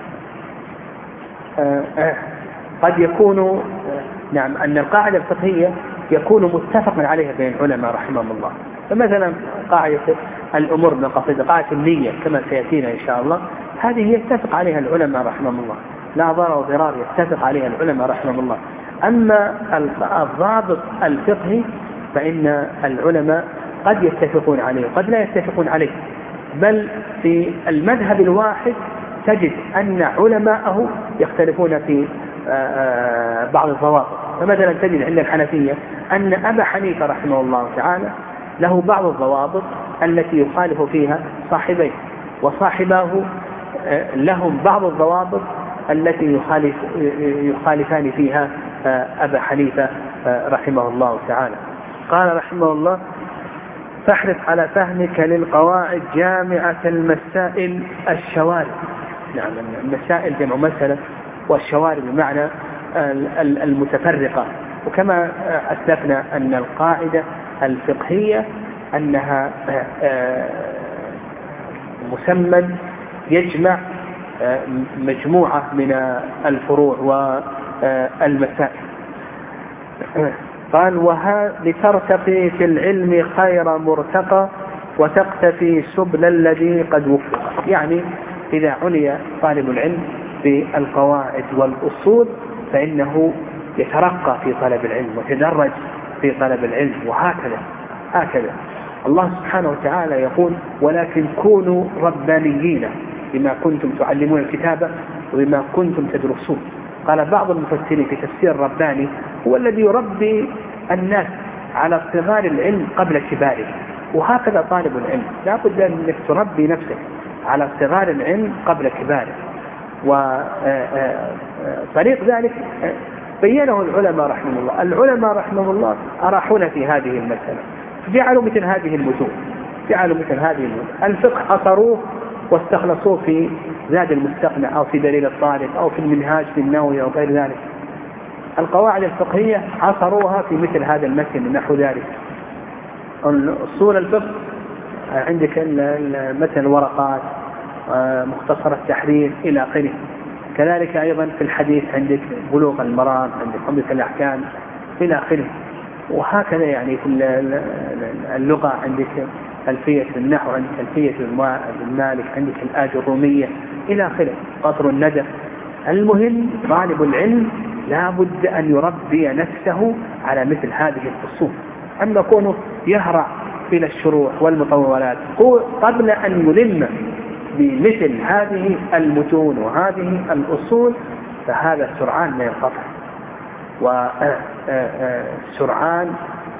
آه آه قد يكون نعم أن القاعدة الفقهية يكون متفقا عليها بين العلماء رحمهم الله. فمثلا قاعدة الأمور بالمقاصد، قاعدة النية كما سيأتينا إن شاء الله، هذه يتفق عليها العلماء رحمهم الله، لا ضرر وضرار يتفق عليها العلماء رحمهم الله. أما الضابط الفقهي فإن العلماء قد يتفقون عليه وقد لا يتفقون عليه، بل في المذهب الواحد تجد أن علماءه يختلفون في بعض الضوابط. فمثلا تجد عند الحنفية أن أبا حنيفة رحمه الله تعالى له بعض الضوابط التي يخالف فيها صاحبيه، وصاحباه لهم بعض الضوابط التي يخالف يخالفان فيها أبا حنيفة رحمه الله تعالى. قال رحمه الله: فاحرص على فهمك للقواعد جامعة المسائل الشوارع. نعم، المسائل جمع مسألة، والشوارع بمعنى المتفرقة. وكما أسلفنا أن القاعدة الفقهية أنها مسمى يجمع مجموعة من الفروع والمسائل. قال: وها لترتقي في العلم خير مرتقى وتقتفي سبل الذي قد وفق. يعني إذا عني طالب العلم بالقواعد والأصول فإنه يترقى في طلب العلم ويتدرج في طلب العلم، وهكذا هكذا الله سبحانه وتعالى يقول: ولكن كونوا ربانيين بما كنتم تعلمون الكتاب وبما كنتم تدرسون. قال بعض المفسرين في تفسير الرباني هو الذي يربي الناس على صغار العلم قبل كباره، وهكذا طالب العلم لا بد أنك تربي نفسك على صغار العلم قبل كباره. وطريق ذلك بينه العلماء رحمه الله. العلماء رحمه الله أراحونا في هذه المسألة، جعلوا مثل هذه المتون جعلوا مثل هذه المتون الفقه أثروه واستخلصوه في زاد المستقنع أو في دليل الطالب أو في المنهاج في النووي أو غير ذلك. القواعد الفقهية عصروها في مثل هذا المتن نحو ذلك. أصول الفقه عندك مثل الورقات، مختصر التحرير إلى آخره. كذلك أيضا في الحديث عندك بلوغ المرام، عندك عمدة الأحكام إلى آخره. وهكذا يعني في اللغة عندك ألفية النحو، عندك ألفية المالك، عندك الآج الرومية إلى آخره، قطر الندى. المهم طالب العلم لا بد أن يربي نفسه على مثل هذه الأصول. أما كونه يهرع إلى الشروح والمطولات قبل أن يلم بمثل هذه المتون وهذه الأصول فهذا سرعان ما ينقطع، وسرعان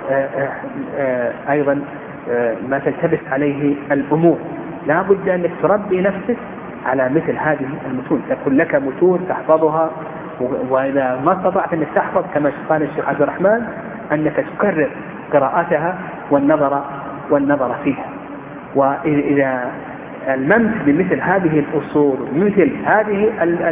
أيضا ما تلتبس عليه الأمور. لا بد أنك تربي نفسك على مثل هذه المتون، تكون لك متون تحفظها، وإذا ما استطعت أنك تحفظ كما قال الشيخ عبد الرحمن أنك تكرر قراءتها والنظر والنظر فيها. وإذا الممت بمثل هذه الأصول ومثل هذه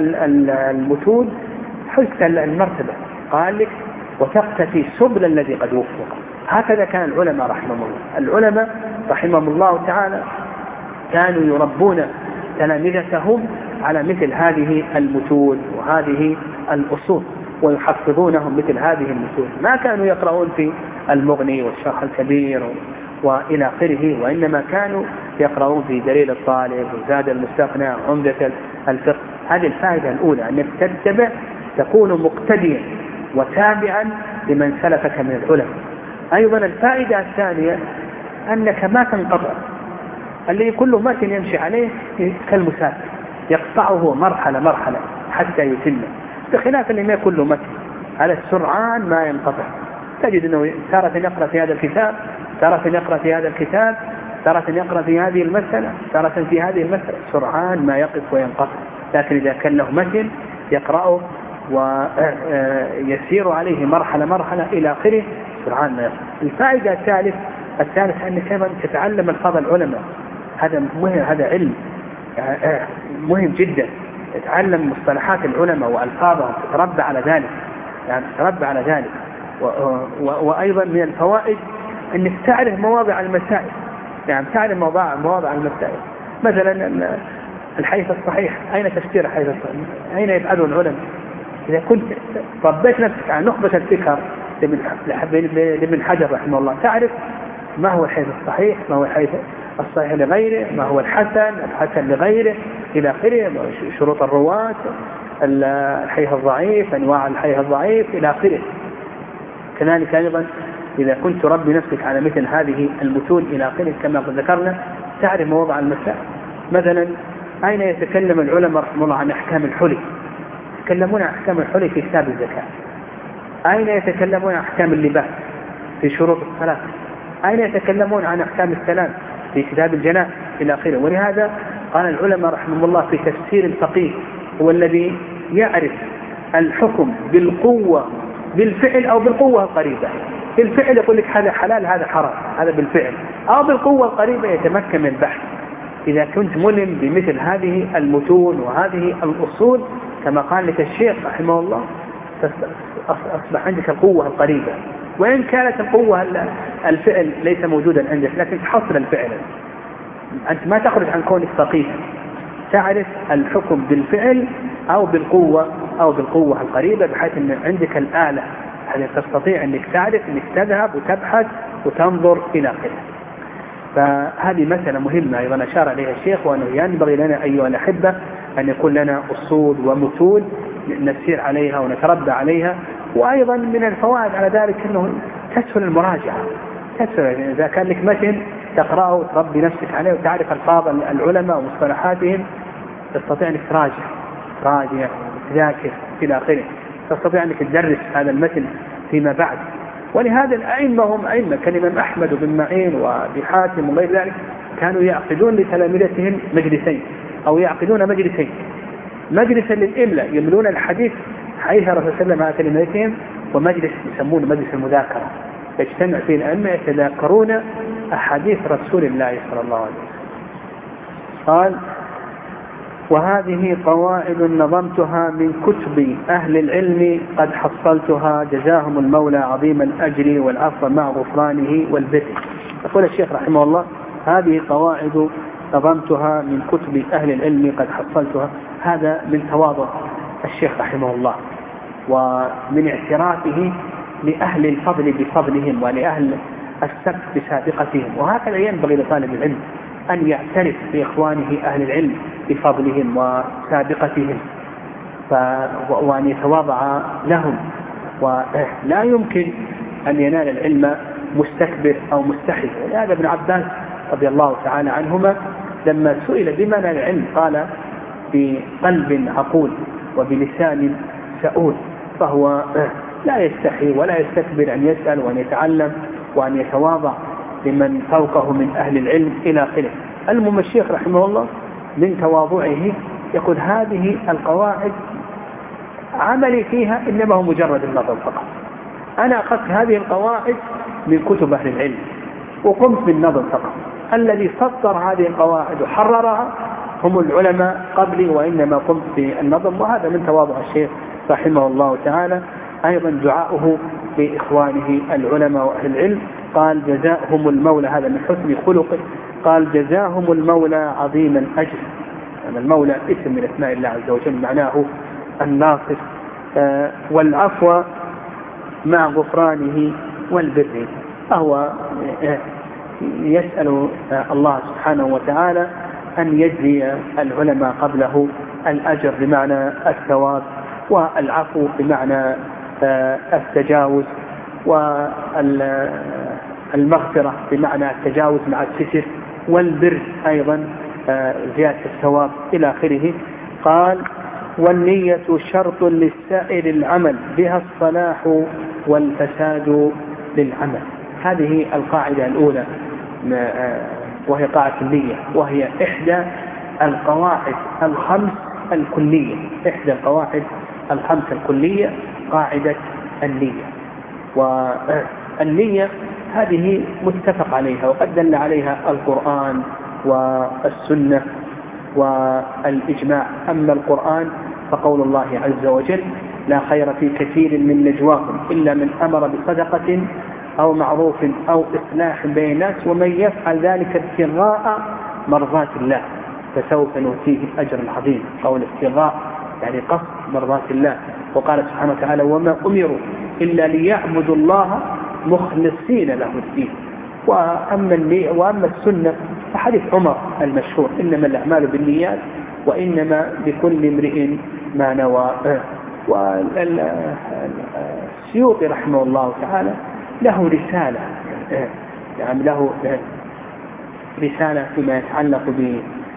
المتون حزت المرتبة. قال لك: وتقتفي سبل الذي قد وفق. هكذا كان العلماء رحمهم الله. العلماء رحمهم الله تعالى كانوا يربون تلامذتهم على مثل هذه المتون وهذه الأصول، ويحفظونهم مثل هذه المتون. ما كانوا يقرؤون في المغني والشرح الكبير وإلى آخره، وإنما كانوا يقرؤون في دليل الطالب وزاد المستقنع وعمدة الفقه. هذه الفائدة الأولى، أنك تتبع تكون مقتديا وتابعا لمن سلفك من العلماء. أيضا الفائدة الثانية أنك ما تنقطع، اللي كله متن يمشي عليه كالمسافر يقطعه مرحلة مرحلة حتى يتم، بخلاف اللي ما كله متن على السرعان ما ينقطع. تجد أنه تارة يقرأ في هذا الكتاب، تارة يقرأ في هذا الكتاب، تارة يقرأ في هذه المسألة، تارة في هذه المسألة، سرعان ما يقف وينقطع. لكن إذا كان له متن يقرأه ويسير عليه مرحلة مرحلة إلى آخره سرعان ما يقف. الفائدة الثالث الثالث أنك أيضا تتعلم الفاظ العلماء. هذا مهم، هذا علم مهم جدا. تتعلم مصطلحات العلماء وألفاظهم، تتربى على ذلك يعني تتربى على ذلك. وأيضا من الفوائد أنك تعرف مواضع المسائل، يعني تعرف مواضع مواضع المسائل. مثلا الحديث الصحيح، أين تفسير الحديث الصحيح؟ أين يفعله العلماء؟ إذا كنت ربيت نفسك على نخبة الفكر لابن حجر رحمه الله، تعرف ما هو الحديث الصحيح، ما هو الحديث الصحيح لغيره، ما هو الحسن الحسن لغيره إلى آخره، شروط الرواة الحديث الضعيف، أنواع الحديث الضعيف إلى آخره. كذلك أيضا إذا كنت ربي نفسك على مثل هذه المتون إلى آخره كما قد ذكرنا تعرف موضع المسائل. مثلا أين يتكلم العلماء رحمه الله عن أحكام الحلي؟ يتكلمون عن أحكام الحلي في كتاب الزكاة. أين يتكلمون عن أحكام اللباس في شروط الصلاة؟ أين يتكلمون عن أحكام السلام في كتاب الجنائز إلى آخره. ولهذا قال العلماء رحمه الله في تفسير الفقيه هو الذي يعرف الحكم بالقوة بالفعل أو بالقوة القريبة. بالفعل يقول لك هذا حلال هذا حرام هذا بالفعل، أو بالقوة القريبة يتمكن من البحث. إذا كنت ملم بمثل هذه المتون وهذه الأصول كما قال لك الشيخ رحمه الله أصبح عندك القوة القريبة، وإن كانت القوة الفعل ليس موجودا عندك لكن تحصل الفعل. أنت ما تخرج عن كونك فقيه، تعرف الحكم بالفعل أو بالقوة أو بالقوة القريبة، بحيث أن عندك الآلة يعني تستطيع أنك تعرف أنك تذهب وتبحث وتنظر إلى آخره. فهذه مسألة مهمة أيضا أشار إليها الشيخ، وأنه ينبغي لنا أيها الأحبة أن يكون لنا أصول ومتون نسير عليها ونتربى عليها. وأيضا من الفوائد على ذلك أنه تسهل المراجعة، تسهل إذا كان لك متن تقرأه وتربي نفسك عليه وتعرف ألفاظ العلماء ومصطلحاتهم تستطيع أنك تراجع راجع تذاكر إلى آخره، تستطيع أنك تدرس هذا المتن فيما بعد. ولهذا الأئمة هم أئمة كالإمام أحمد وبن معين وأبي حاتم وغير ذلك كانوا يعقدون لتلامذتهم مجلسين أو يعقدون مجلسين، مجلسا للإملاء يملون الحديث حيث الرسول صلى الله عليه وسلم على تلامذتهم، ومجلس يسمونه مجلس المذاكرة يجتمع فيه الأئمة يتذاكرون أحاديث رسول الله صلى الله عليه وسلم. قال: وهذه قواعد نظمتها من كتب أهل العلم قد حصلتها جزاهم المولى عظيم الأجر والعفو مع غفرانه والبر. يقول الشيخ رحمه الله: هذه قواعد نظمتها من كتب أهل العلم قد حصلتها. هذا من تواضع الشيخ رحمه الله ومن اعترافه لأهل الفضل بفضلهم ولأهل السبق بسابقتهم. وهكذا ينبغي لطالب العلم أن يعترف بإخوانه أهل العلم بفضلهم وسابقتهم وأن يتواضع لهم. ولا يمكن أن ينال العلم مستكبر أو مستحي. ولهذا ابن عباس رضي الله تعالى عنهما لما سئل بما نال العلم قال: بقلب عقول وبلسان سؤول. فهو لا يستحي ولا يستكبر أن يسأل وأن يتعلم وأن يتواضع لمن فوقه من أهل العلم إلى آخره. المهم الشيخ رحمه الله من تواضعه يقول: هذه القواعد عملي فيها إنما هو مجرد النظر فقط. أنا أخذت هذه القواعد من كتب أهل العلم وقمت بالنظر فقط. الذي سطر هذه القواعد وحررها هم العلماء قبلي، وإنما قمت بالنظم. وهذا من تواضع الشيخ رحمه الله تعالى. أيضا دعاؤه لإخوانه العلماء وأهل العلم قال: جزاهم المولى، هذا من حسن خلقه، قال: جزاهم المولى عظيم الأجر. يعني المولى اسم من اسماء الله عز وجل معناه الناصر، آه والعفو مع غفرانه والبر. فهو آه يسأل آه الله سبحانه وتعالى أن يجزي العلماء قبله الأجر بمعنى الثواب، والعفو بمعنى آه التجاوز، والمغفرة بمعنى التجاوز مع الستر، والبر أيضا زيادة الثواب إلى آخره. قال: والنية شرط للسائر العمل بها الصلاح والفساد للعمل. هذه القاعدة الأولى وهي قاعدة النية، وهي إحدى القواعد الخمس الكلية، إحدى القواعد الخمس الكلية قاعدة النية. والنية هذه متفق عليها وقد دل عليها القرآن والسنة والإجماع. أما القرآن فقول الله عز وجل: لا خير في كثير من نجواهم إلا من أمر بصدقة أو معروف أو إصلاح بين الناس ومن يفعل ذلك ابتغاء مرضات الله فسوف نؤتيه أجرا عظيما. قول ابتغاء يعني قصد مرضات الله. وقال سبحانه وتعالى: وما أمروا إلا ليعبدوا الله مخلصين له الدين. وأما, وأما السنة فحديث عمر المشهور: إنما الأعمال بالنيات وإنما لكل امرئ ما نوى. والسيوطي رحمه الله تعالى له رسالة، يعني له رسالة فيما يتعلق ب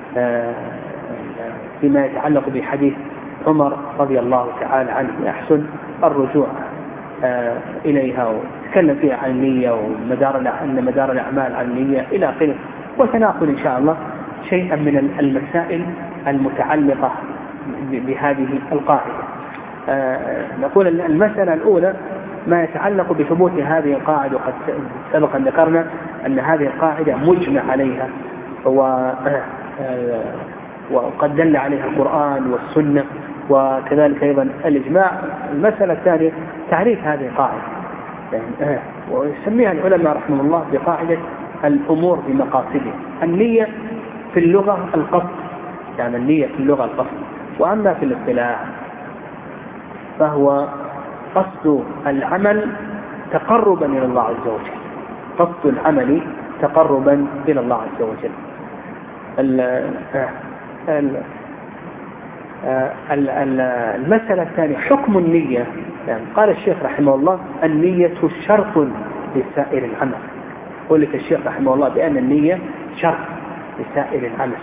فيما يتعلق بحديث عمر رضي الله تعالى عنه، يحسن الرجوع إليها، وتكلم فيها عن النية ومدار أن مدار الأعمال عن النية إلى آخره. وسنأخذ إن شاء الله شيئا من المسائل المتعلقة بهذه القاعدة. نقول المسألة الأولى ما يتعلق بثبوت هذه القاعدة، وقد سبق أن ذكرنا أن هذه القاعدة مجمع عليها وقد دل عليها القرآن والسنة وكذلك أيضا الإجماع. المسألة الثانية تعريف هذه القاعدة، يعني ويسميها العلماء رحمه الله بقاعدة الأمور بمقاصدها. النية في اللغة القصد، يعني النية في اللغة القصد، وأما في الاصطلاح فهو قصد العمل تقربا إلى الله عز وجل، قصد العمل تقربا إلى الله عز وجل. المسألة الثانية حكم النية، يعني قال الشيخ رحمه الله النية شرط لسائر العمل. يقول لك الشيخ رحمه الله بأن النية شرط لسائر العمل،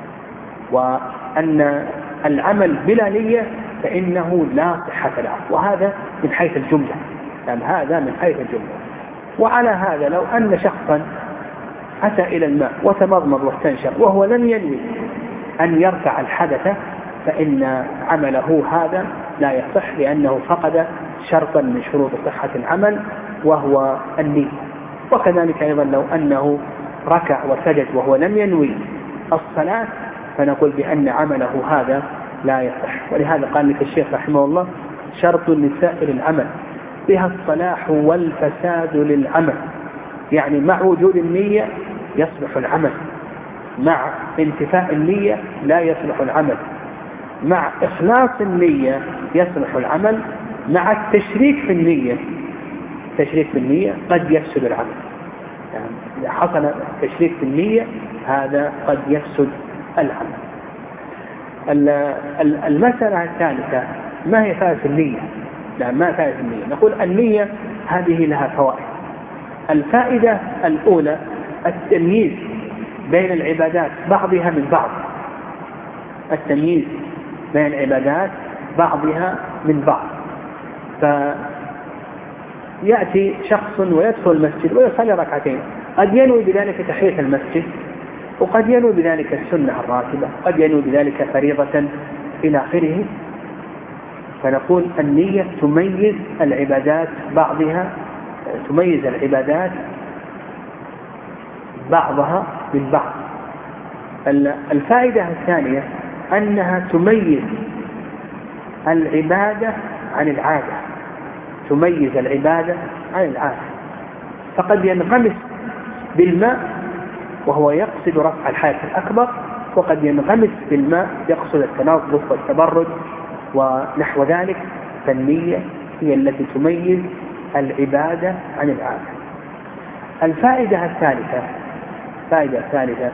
وأن العمل بلا نية فإنه لا صحة له، وهذا من حيث الجملة، يعني هذا من حيث الجملة. وعلى هذا لو أن شخصا أتى إلى الماء وتمضمض واستنشق وهو لم ينوي أن يرفع الحدث فإن عمله هذا لا يصح، لأنه فقد شرطا من شروط صحة العمل وهو النية. وكذلك أيضا لو أنه ركع وسجد وهو لم ينوي الصلاة فنقول بأن عمله هذا لا يصح. ولهذا قال لك الشيخ رحمه الله شرط لسائر العمل بها الصلاح والفساد للعمل، يعني مع وجود النية يصلح العمل، مع انتفاء النية لا يصلح العمل، مع إخلاص النية يصلح العمل، مع التشريك في النية تشريك في النية قد يفسد العمل. يعني إذا حصل تشريك في النية هذا قد يفسد العمل. المسألة الثالثة ما هي فائدة النية؟ لا ما فائدة النية. نقول النية هذه لها فوائد. الفائدة الأولى التمييز بين العبادات بعضها من بعض، التمييز بين العبادات بعضها من بعض. فيأتي شخص ويدخل المسجد ويصلي ركعتين، قد ينوي بذلك تحية المسجد، وقد ينوي بذلك السنة الراتبة، قد ينوي بذلك فريضة إلى آخره. فنقول النية تميز العبادات بعضها تميز العبادات بعضها من بعض. الفائدة الثانية أنها تميز العبادة عن العادة، تميز العبادة عن العادة. فقد ينغمس بالماء وهو يقصد رفع الحدث الأكبر، وقد ينغمس بالماء يقصد التنظف والتبرد ونحو ذلك. فالنية هي التي تميز العبادة عن العادة. الفائدة الثالثة فائدة الثالثة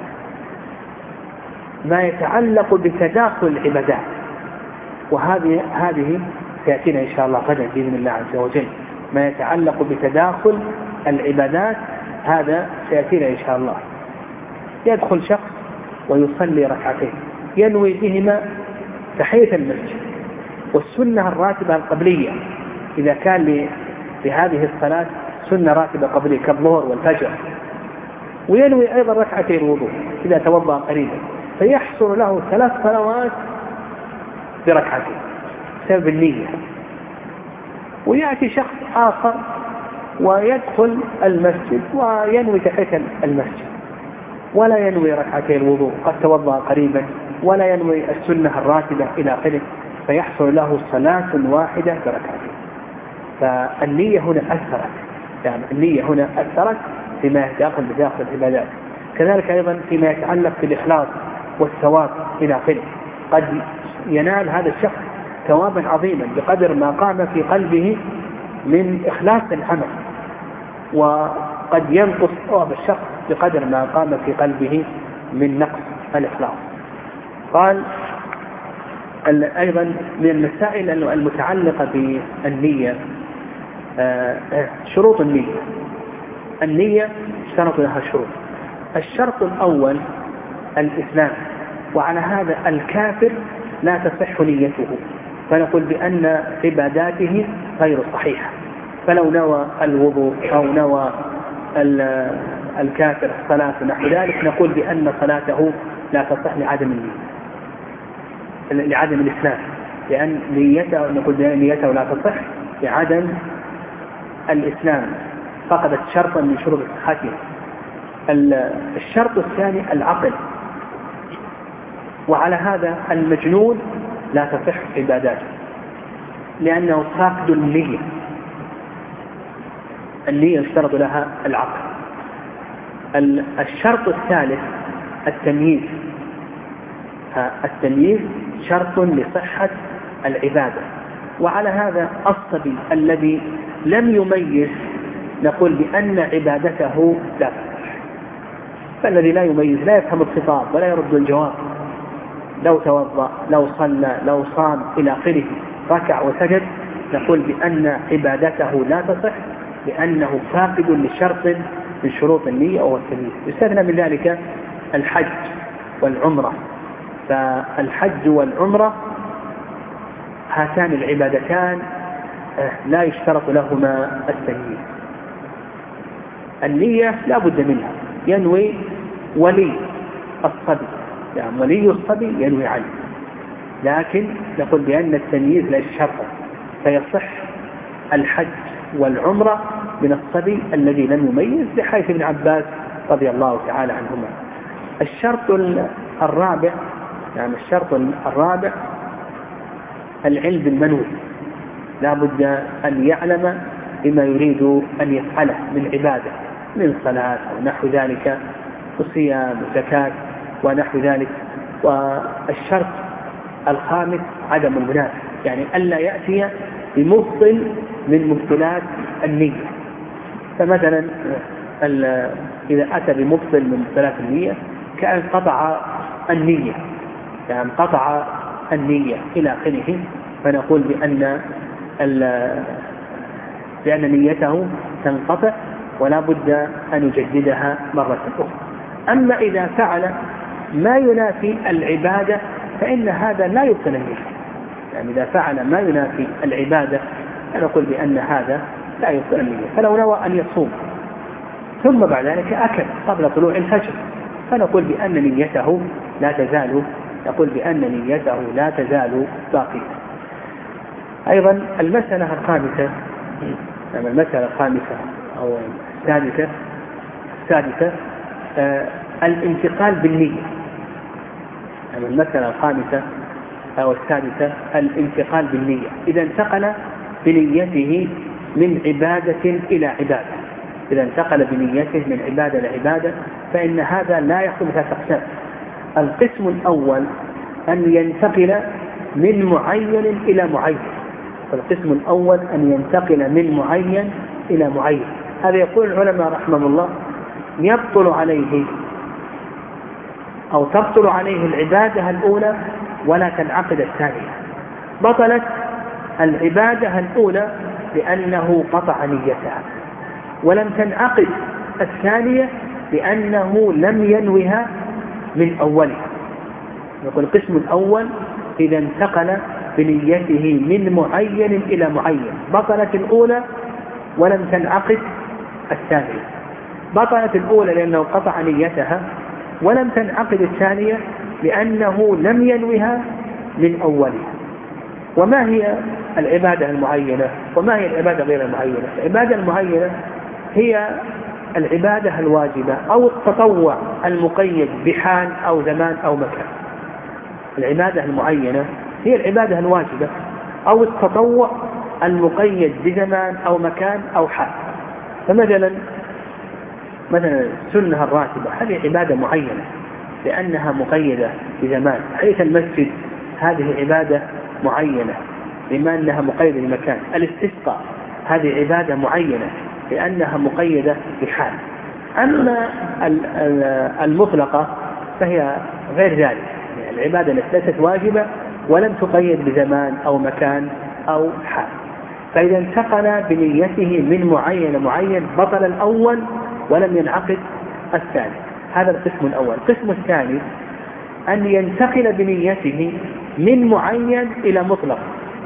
ما يتعلق بتداخل العبادات، وهذه هذه سيأتينا إن شاء الله غدا بإذن الله عز وجل. ما يتعلق بتداخل العبادات هذا سيأتينا إن شاء الله. يدخل شخص ويصلي ركعتين ينوي بهما تحية المسجد والسنة الراتبة القبلية، إذا كان لهذه الصلاة سنة راتبة قبلية كالظهر والفجر، وينوي أيضا ركعتين الوضوء إذا توضأ قريبا، فيحصل له ثلاث صلوات بركعتين بسبب النية. ويأتي شخص آخر ويدخل المسجد وينوي تحية المسجد ولا ينوي ركعتين الوضوء، قد توضأ قريبا، ولا ينوي السنة الراتبة إلى آخره، فيحصل له صلاة واحدة بركعتين. فالنية هنا أثرت، يعني النية هنا أثرت فيما يتداخل بداخل العبادات. كذلك أيضا فيما يتعلق بالإخلاص والثواب إلى آخره، قد ينال هذا الشخص ثوابا عظيما بقدر ما قام في قلبه من إخلاص العمل، وقد ينقص ثواب الشخص بقدر ما قام في قلبه من نقص الإخلاص. قال أيضا من المسائل المتعلقة بالنية شروط النية. النية اشترط لها شروط. الشرط الأول الإسلام، وعلى هذا الكافر لا تصح نيته، فنقول بأن عباداته غير صحيحة. فلو نوى الوضوء أو نوى الكافر الصلاة ونحو ذلك نقول بأن صلاته لا تصح لعدم النية، لعدم الإسلام، لأن نيته نقول بأن نيته لا تصح لعدم الإسلام، فقدت شرطا من شروط صحته. الشرط الثاني العقل، وعلى هذا المجنون لا تصح عباداته لأنه فاقد النية. النية يشترط لها العقل. الشرط الثالث التمييز. التمييز شرط لصحة العبادة، وعلى هذا الصبي الذي لم يميز نقول بأن عبادته لا تصح. فالذي لا يميز لا يفهم الخطاب ولا يرد الجواب، لو توضأ لو صلى لو صام إلى آخره ركع وسجد نقول بأن عبادته لا تصح لأنه فاقد لشرط من شروط النية أو التمييز. يستثنى من ذلك الحج والعمرة، فالحج والعمرة هاتان العبادتان لا يشترط لهما التمييز. النية لا بد منها، ينوي ولي الصبي، يعني ولي الصبي ينوي عنه، لكن نقول بأن التمييز لا شرط، فيصح الحج والعمرة من الصبي الذي لم يميز لحديث ابن عباس رضي الله تعالى عنهما. الشرط الرابع يعني الشرط الرابع العلم بالمنوي، لا بد أن يعلم بما يريد أن يفعله من عبادة من صلاة أو نحو ذلك وصيام وزكاة ونحو ذلك. والشرط الخامس عدم المنافي، يعني ألا يأتي بمبطل من مبطلات النية. فمثلا إذا أتى بمبطل من مبطلات النية كأن قطع النية، يعني قطع النية إلى آخره، فنقول بأن بأن نيته تنقطع ولا بد أن يجددها مرة أخرى. أما إذا فعل ما ينافي العبادة فإن هذا لا يبطل النية، يعني إذا فعل ما ينافي العبادة نقول بأن هذا لا يبطل النية. فلو نوى أن يصوم ثم بعد ذلك أكل قبل طلوع الفجر فنقول بأن نيته لا تزال نقول بأن نيته لا تزال باقية. أيضا المسألة الخامسة يعني المسألة الخامسة أو السادسة السادسة آه الانتقال بالنية. يعني المسألة الخامسة أو السادسة الانتقال بالنية، إذا انتقل بنيته من عبادة إلى عبادة، إذا انتقل بنيته من عبادة لعبادة فإن هذا لا يخرج ثلاث أقسام. القسم الأول أن ينتقل من معين إلى معين، فالقسم الأول أن ينتقل من معين إلى معين. هذا يقول العلماء رحمه الله يبطل عليه أو تبطل عليه العبادة الأولى ولا تنعقد الثانية. بطلت العبادة الأولى لأنه قطع نيتها، ولم تنعقد الثانية لأنه لم ينوها من أولها. يقول القسم الأول إذا انتقل بنيته من معين إلى معين بطلت الأولى ولم تنعقد الثانية. بطلت الأولى لأنه قطع نيتها، ولم تنعقد الثانية لأنه لم ينوها من أولها. وما هي العبادة المعينة وما هي العبادة غير المعينة؟ العبادة المعينة هي العبادة الواجبة أو التطوع المقيد بحال أو زمان أو مكان. العبادة المعينة هي العبادة الواجبة أو التطوع المقيد بزمان أو مكان أو حال. فمثلا مثلا السنة الراتبة هذه عبادة معينة لأنها مقيدة بزمان، حيث المسجد هذه عبادة معينة بما أنها مقيدة بمكان. الاستسقاء هذه عبادة معينة لأنها مقيدة بحال. أما المطلقة فهي غير ذلك، يعني العبادة التي ليست واجبة ولم تقيد بزمان أو مكان أو حال. فإذا انتقل بنيته من معين معين بطل الأول ولم ينعقد الثاني. هذا القسم الأول. القسم الثاني أن ينتقل بنيته من معين إلى مطلق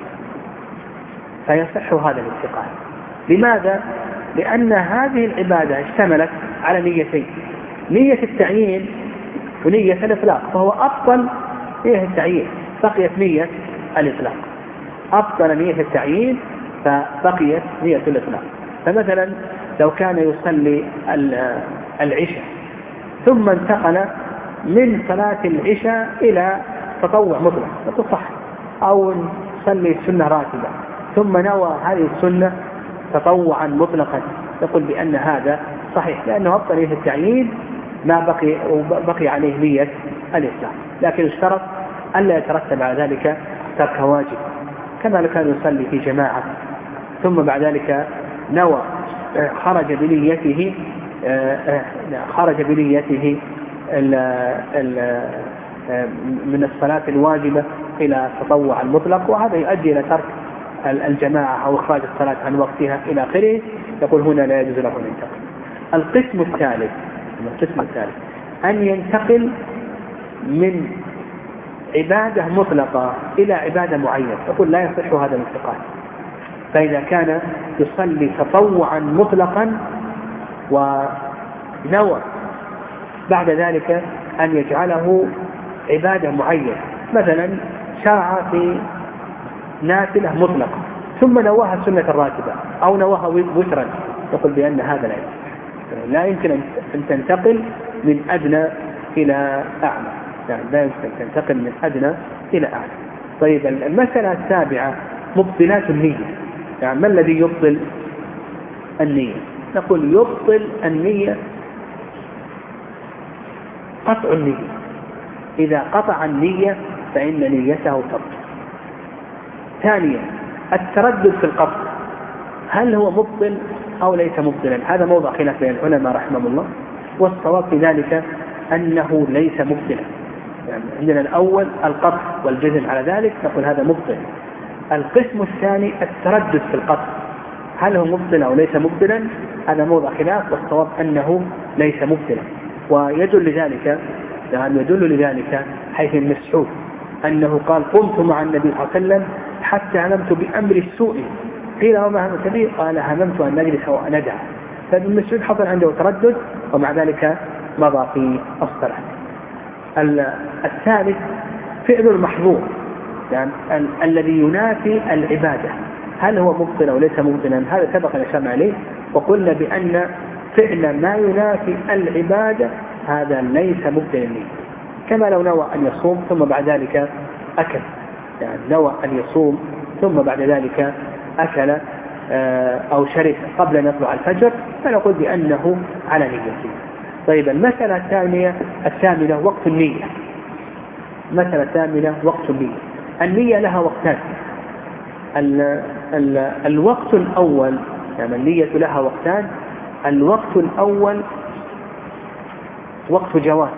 فيصح هذا الانتقال. لماذا؟ لأن هذه العبادة اشتملت على نيتين، نية التعيين ونية الإطلاق، فهو أفضل نية التعيين بقيت نية الإطلاق، أفضل نية التعيين فبقيت نية الإطلاق. فمثلا لو كان يصلي العشاء ثم انتقل من صلاة العشاء إلى تطوع مطلق يقول صح، أو يصلي السنة راتبة ثم نوى هذه السنة تطوعا مطلقا يقول بأن هذا صحيح، لأنه أفضل نية التعيين ما بقي وبقي عليه نية الإسلام. لكن اشترط ألا يترتب على ذلك ترك واجب، كما لو كان يصلي في جماعة ثم بعد ذلك نوى خرج بنيته خرج بنيته من الصلاة الواجبة إلى تطوع المطلق، وهذا يؤدي إلى ترك الجماعة أو إخراج الصلاة عن وقتها إلى آخره، يقول هنا لا يجوز له أن ينتقل. القسم الثالث القسم الثالث أن ينتقل من عبادة مطلقة إلى عبادة معينة، يقول لا يصح هذا الانتقال. فإذا كان يصلي تطوعا مطلقا ونوى بعد ذلك أن يجعله عبادة معينة، مثلا شرع في نافلة مطلقة ثم نواها سنة الراتبة أو نواها وترا، يقول بأن هذا لا يمكن، لا يمكن أن تنتقل من أدنى إلى أعلى، يعني لا يمكن أن تنتقل من أدنى إلى أعلى. طيب المسألة السابعة مبطلات النية، يعني ما الذي يبطل النية؟ نقول يبطل النية قطع النية، إذا قطع النية فإن نيته تبطل. ثانيا التردد في القصد، هل هو مبطل أو ليس مبطلا؟ هذا موضع خلاف بين العلماء رحمهم الله، والصواب في ذلك أنه ليس مبطلا. يعني عندنا الأول القطع والجزم على ذلك، نقول هذا مبطل. القسم الثاني التردد في القصد، هل هو مبطل أو ليس مبطلا؟ هذا موضع خلاف، والصواب أنه ليس مبطلا. ويدل لذلك يعني يدل لذلك حيث المسعود أنه قال قمت مع النبي صلى الله عليه وسلم حتى هممت بأمر السوء، قيل وما هممت به؟ قال هممت أن نجلس وندع. فابن مسعود حصل عنده تردد ومع ذلك مضى في الصلاة. الثالث فعل المحظور، يعني ال الذي ينافي العبادة، هل هو مبطل أو ليس مبطلا؟ هذا سبق الإشارة عليه، وقلنا بأن فعل ما ينافي العبادة هذا ليس مبطلا، كما لو نوى أن يصوم ثم بعد ذلك أكل، يعني نوى أن يصوم ثم بعد ذلك أكل أو شرب قبل أن يطلع الفجر، فنقول بأنه على نيته. طيب المسألة الثانية الثامنة وقت النية. مسألة ثامنة وقت النية. النية لها وقتان. ال ال الوقت الأول، يعني النية لها وقتان. الوقت الأول وقت جواز،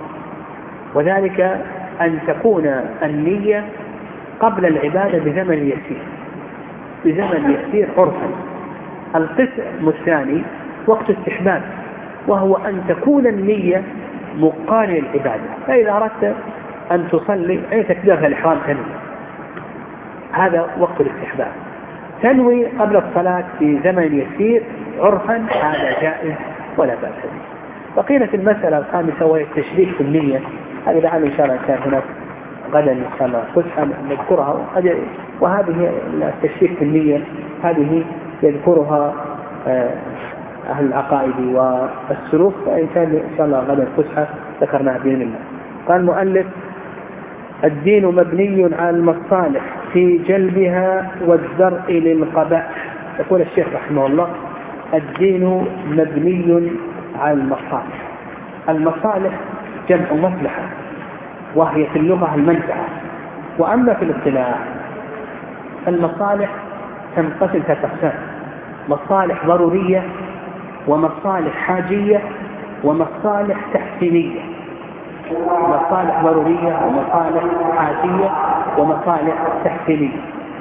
وذلك أن تكون النية قبل العبادة بزمن يسير، بزمن يسير عرفا. القسم الثاني وقت استحباب، وهو أن تكون النية مقارنة للعبادة. فإذا أردت أن تصلي أي تكبيرة الإحرام تنوي، هذا وقت الاستحباب. تنوي قبل الصلاة في زمن يسير عرفا، هذا جائز ولا بأس به. بقيت المسألة الخامسة وهي التشريك في النية. هذه لعل إن شاء الله كان هناك غدا إن شاء الله فسحة نذكرها، وهذه التشريك في النية هذه يذكرها أهل العقائد والسلوك، فإن كان إن شاء الله غدا فسحة ذكرناها بإذن الله. قال المؤلف الدين مبني على المصالح في جلبها والزرع للقبائح. يقول الشيخ رحمه الله الدين مبني على المصالح. المصالح جمع مصلحة، وهي في اللغة المنفعة. وأما في الاصطلاح المصالح تنقسم ثلاث أقسام: مصالح ضرورية، ومصالح حاجية، ومصالح تحسينية. مصالح ضرورية ومصالح حاجية ومصالح تحسينية.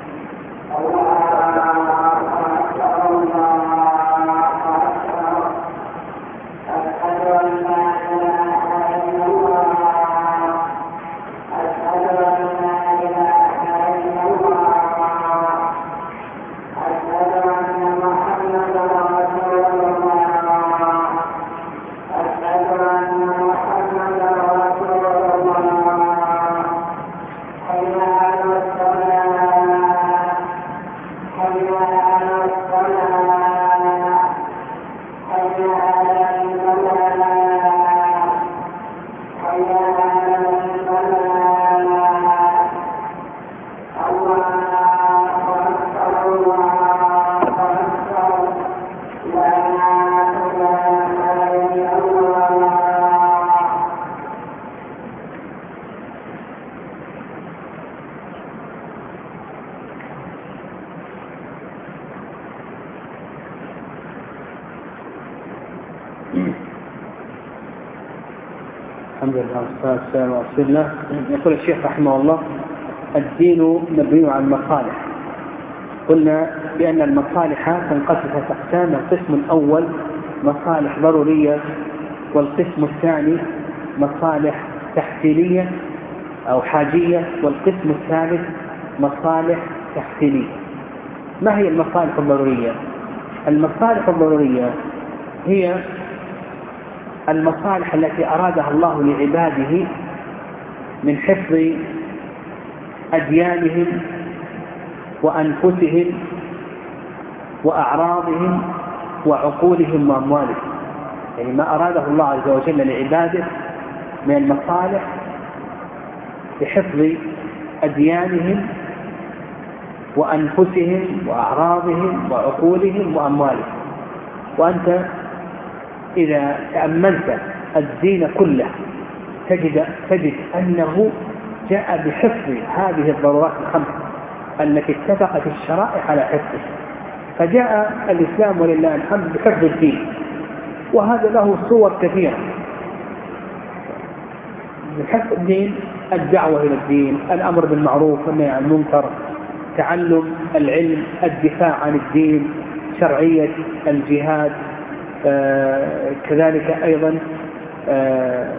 الحمد لله والصلاة والسلام على رسول الله. يقول الشيخ رحمه الله: الدين مبني على المصالح. قلنا بأن المصالح تنقسم ثلاث أقسام: القسم الأول مصالح ضرورية، والقسم الثاني مصالح تحسينية أو حاجية، والقسم الثالث مصالح تحسينية. ما هي المصالح الضرورية؟ المصالح الضرورية هي المصالح التي أرادها الله لعباده من حفظ أديانهم وأنفسهم وأعراضهم وعقولهم وأموالهم. يعني ما أراده الله عز وجل لعباده من المصالح لحفظ أديانهم وأنفسهم وأعراضهم وعقولهم وأموالهم. وأنت إذا تأملت الدين كله تجد, تجد أنه جاء بحفظ هذه الضرورات الخمس التي اتفقت الشرائع على حفظها. فجاء الإسلام ولله الحمد بحفظ الدين، وهذا له صور كثيرة. بحفظ الدين: الدعوة إلى الدين، الأمر بالمعروف والنهي عن المنكر، تعلم العلم، الدفاع عن الدين، شرعية الجهاد، آه كذلك أيضا آه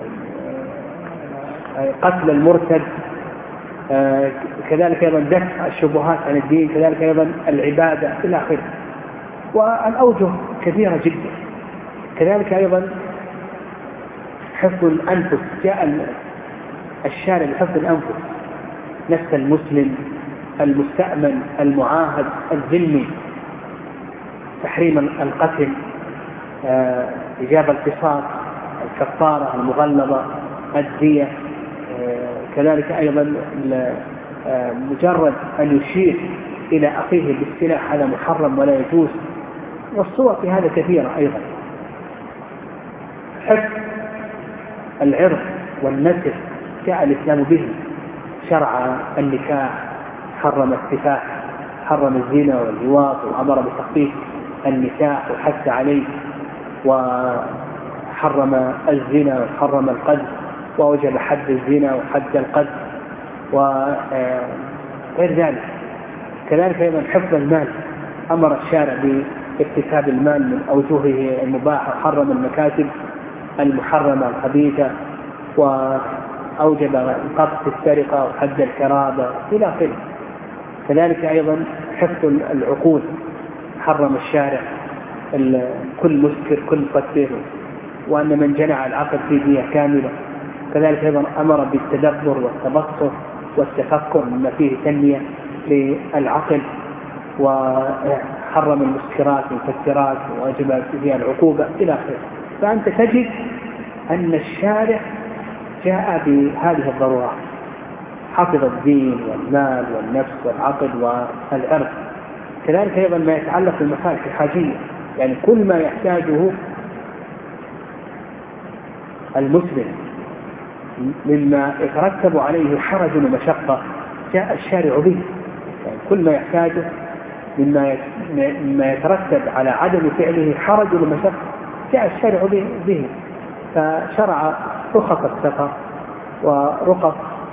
قتل المرتد، آه كذلك أيضا دفع الشبهات عن الدين، كذلك أيضا العبادة إلى آخره. والأوجه كثيرة جدا. كذلك أيضا حفظ الأنفس، جاء الشارع بحفظ الأنفس، نفس المسلم، المستأمن، المعاهد، الذمي، تحريم القتل، آه، إجابة القصاص، الكفارة المغلظة، الدية، آه، كذلك أيضا آه، مجرد أن يشير إلى أخيه بالسلاح هذا محرم ولا يجوز. والصور في هذا كثيرة أيضا. حفظ العرض والنسل جاء الإسلام به، شرع النكاح، حرم السفاح، حرم الزنا واللواط، وأمر بتخفيف النكاح وحث عليه، وحرم الزنا وحرم القذف، ووجب حد الزنا وحد القذف وغير ذلك. كذلك أيضا حفظ المال، أمر الشارع باكتساب المال من أوجهه المباحة، وحرم المكاسب المحرمة الخبيثة، وأوجب قطع السرقة وحد الكرابة إلى آخره. كذلك أيضا حفظ العقول، حرم الشارع كل مسكر كل قتيل، وأن من جنع العقل في دية كاملة. كذلك أيضا أمر بالتدبر والتبصر والتفكر مما فيه تنمية للعقل، وحرم المسكرات والمفسرات وواجب فيها العقوبة إلى آخره. فأنت تجد أن الشارع جاء بهذه الضرورات: حفظ الدين والمال والنفس والعقل والعرض. كذلك أيضا ما يتعلق بالمصالح الحاجية، يعني كل ما يحتاجه المسلم مما يترتب عليه حرج ومشقة جاء الشارع به. يعني كل ما يحتاجه مما مما يترتب على عدم فعله حرج ومشقة جاء الشارع به. فشرع رخص السفر ورخص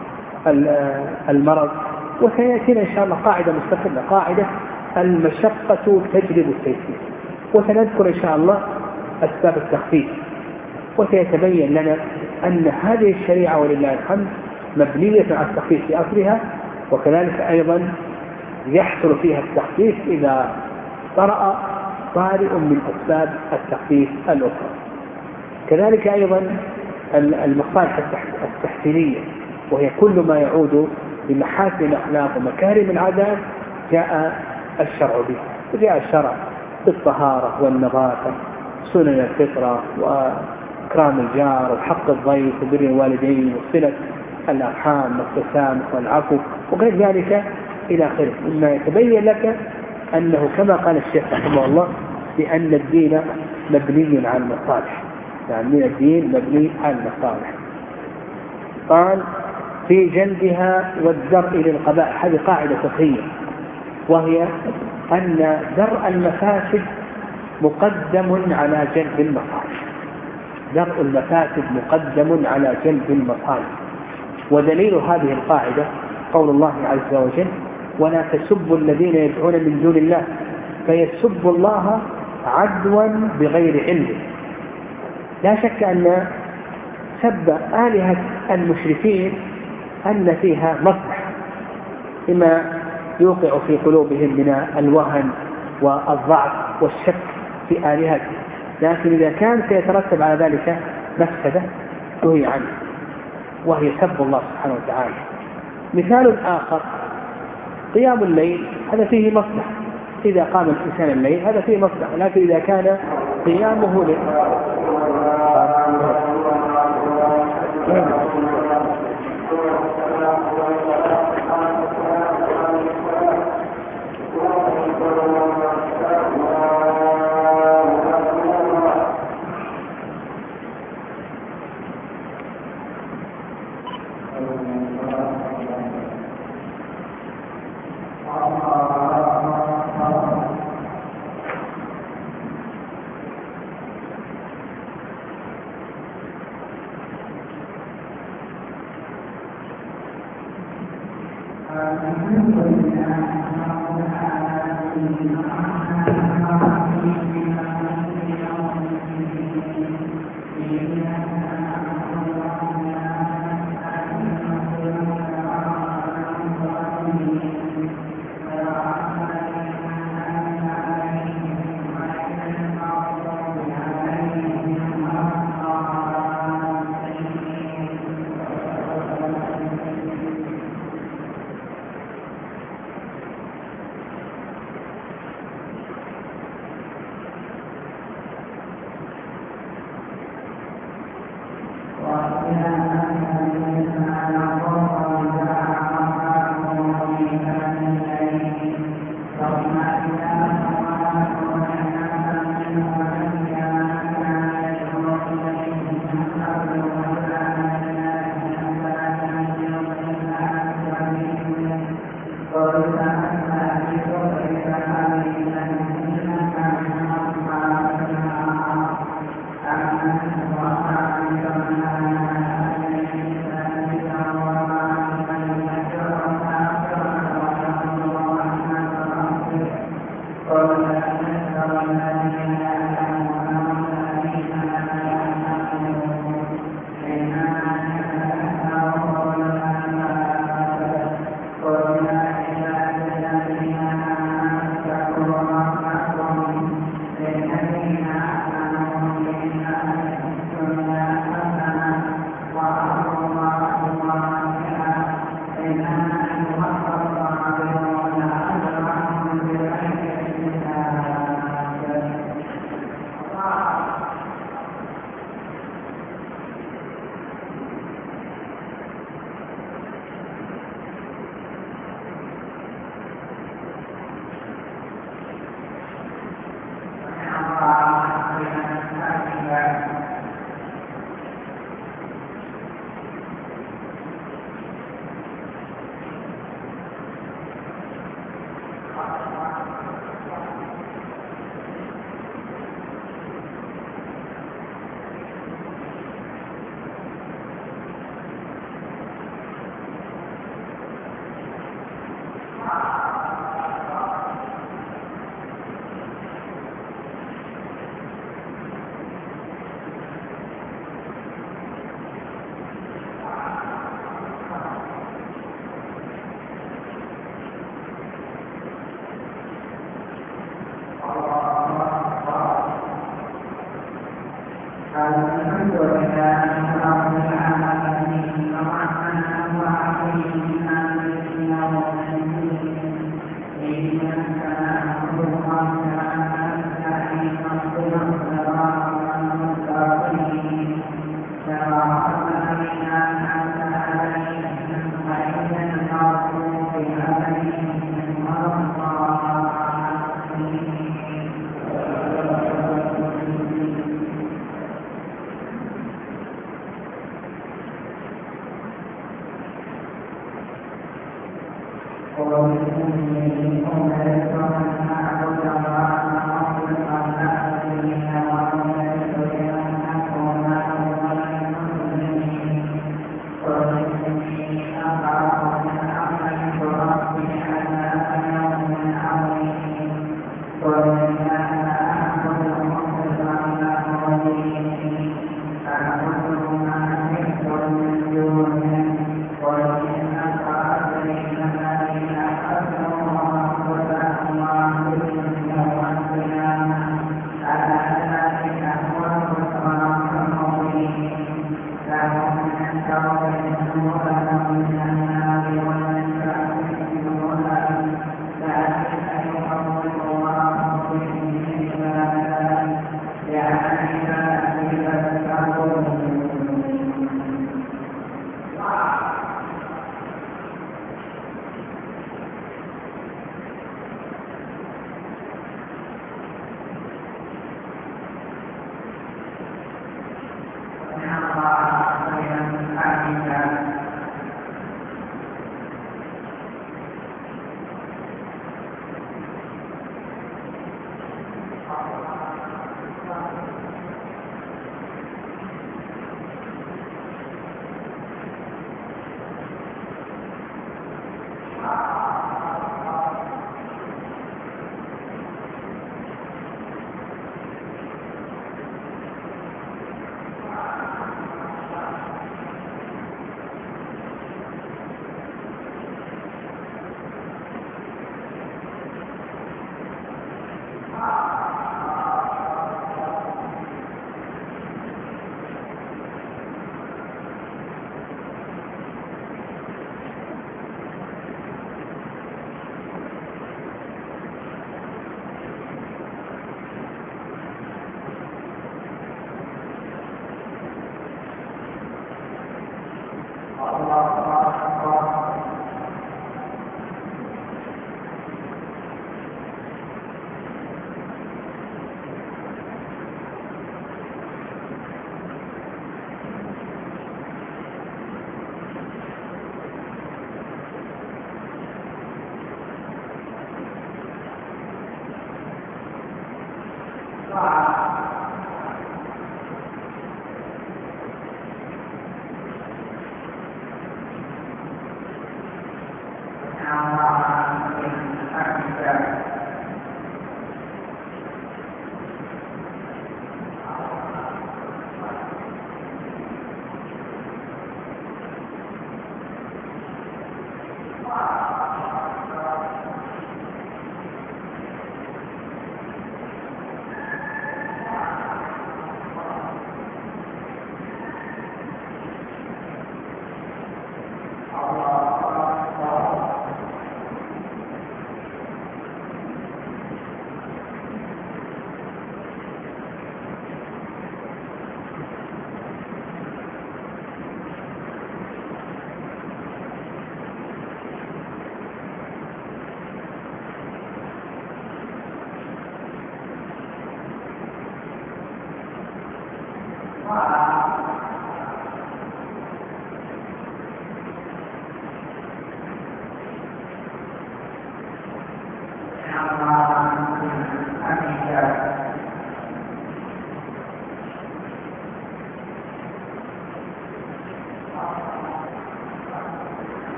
المرض. وسيأتينا إن شاء الله قاعدة مستقلة، قاعدة المشقة تجلب التيسير، وسنذكر إن شاء الله أسباب التخفيف، وسيتبين لنا أن هذه الشريعة ولله الحمد مبنية على التخفيف في أصلها، وكذلك أيضا يحصل فيها التخفيف إذا طرأ طارئ من أسباب التخفيف الأخرى. كذلك أيضا المصالح التحسينية، وهي كل ما يعود بمحاسن الأخلاق ومكارم العادات جاء الشرع به، وجاء الشرع بالطهارة والنظافة، سنن الفطرة وإكرام الجار وحق الضيف وبر الوالدين وصلة الأرحام والتسامح والعفو وغير ذلك إلى آخره، مما يتبين لك أنه كما قال الشيخ رحمه الله بأن الدين مبني على المصالح، يعني الدين مبني على المصالح. قال في جلبها والدرء للقبائح، هذه قاعدة فقهية، وهي أن درء المفاسد مقدم على جلب المصالح، درء المفاسد مقدم على جلب المصالح. ودليل هذه القاعدة قول الله عز وجل ولا تسبوا الذين يدعون من دون الله فيسبوا الله عدوا بغير علم. لا شك أن سب آلهة المشركين أن فيها مصلحة، بما يوقع في قلوبهم من الوهن والضعف والشك في آلهته، لكن إذا كان سيترتب على ذلك مفسدة نهي عنه، وهي سب الله سبحانه وتعالى. مثال آخر قيام الليل، هذا فيه مصلحة، إذا قام الإنسان الليل هذا فيه مصلحة، لكن إذا كان قيامه ل...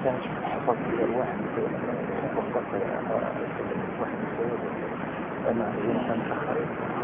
حصل في الواحد واحد أنا أنا متأخر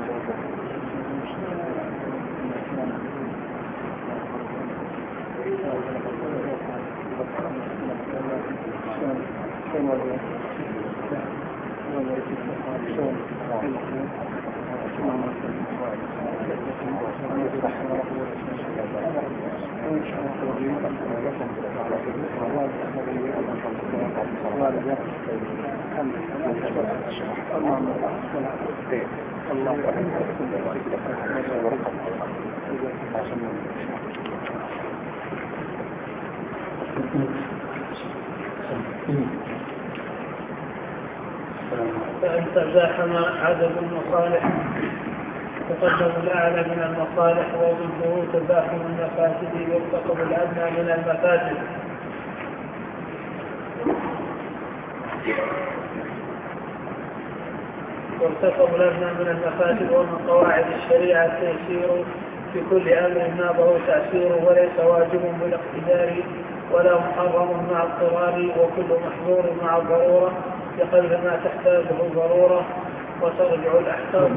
فإن تزاحم عدد المصالح تقدم الأعلى من المصالح وضده تزاحم المفاسد يرتكب الأدنى من المفاسد. يرتكب الأدنى من المفاسد ومن قواعد الشريعة التيسير في كل أمر نابه تأثيره وليس واجب بالاقتدار ولا محرم مع اضطرار وكل محظور مع الضرورة بقدر ما تحتاجه الضرورة وترجع الأحكام.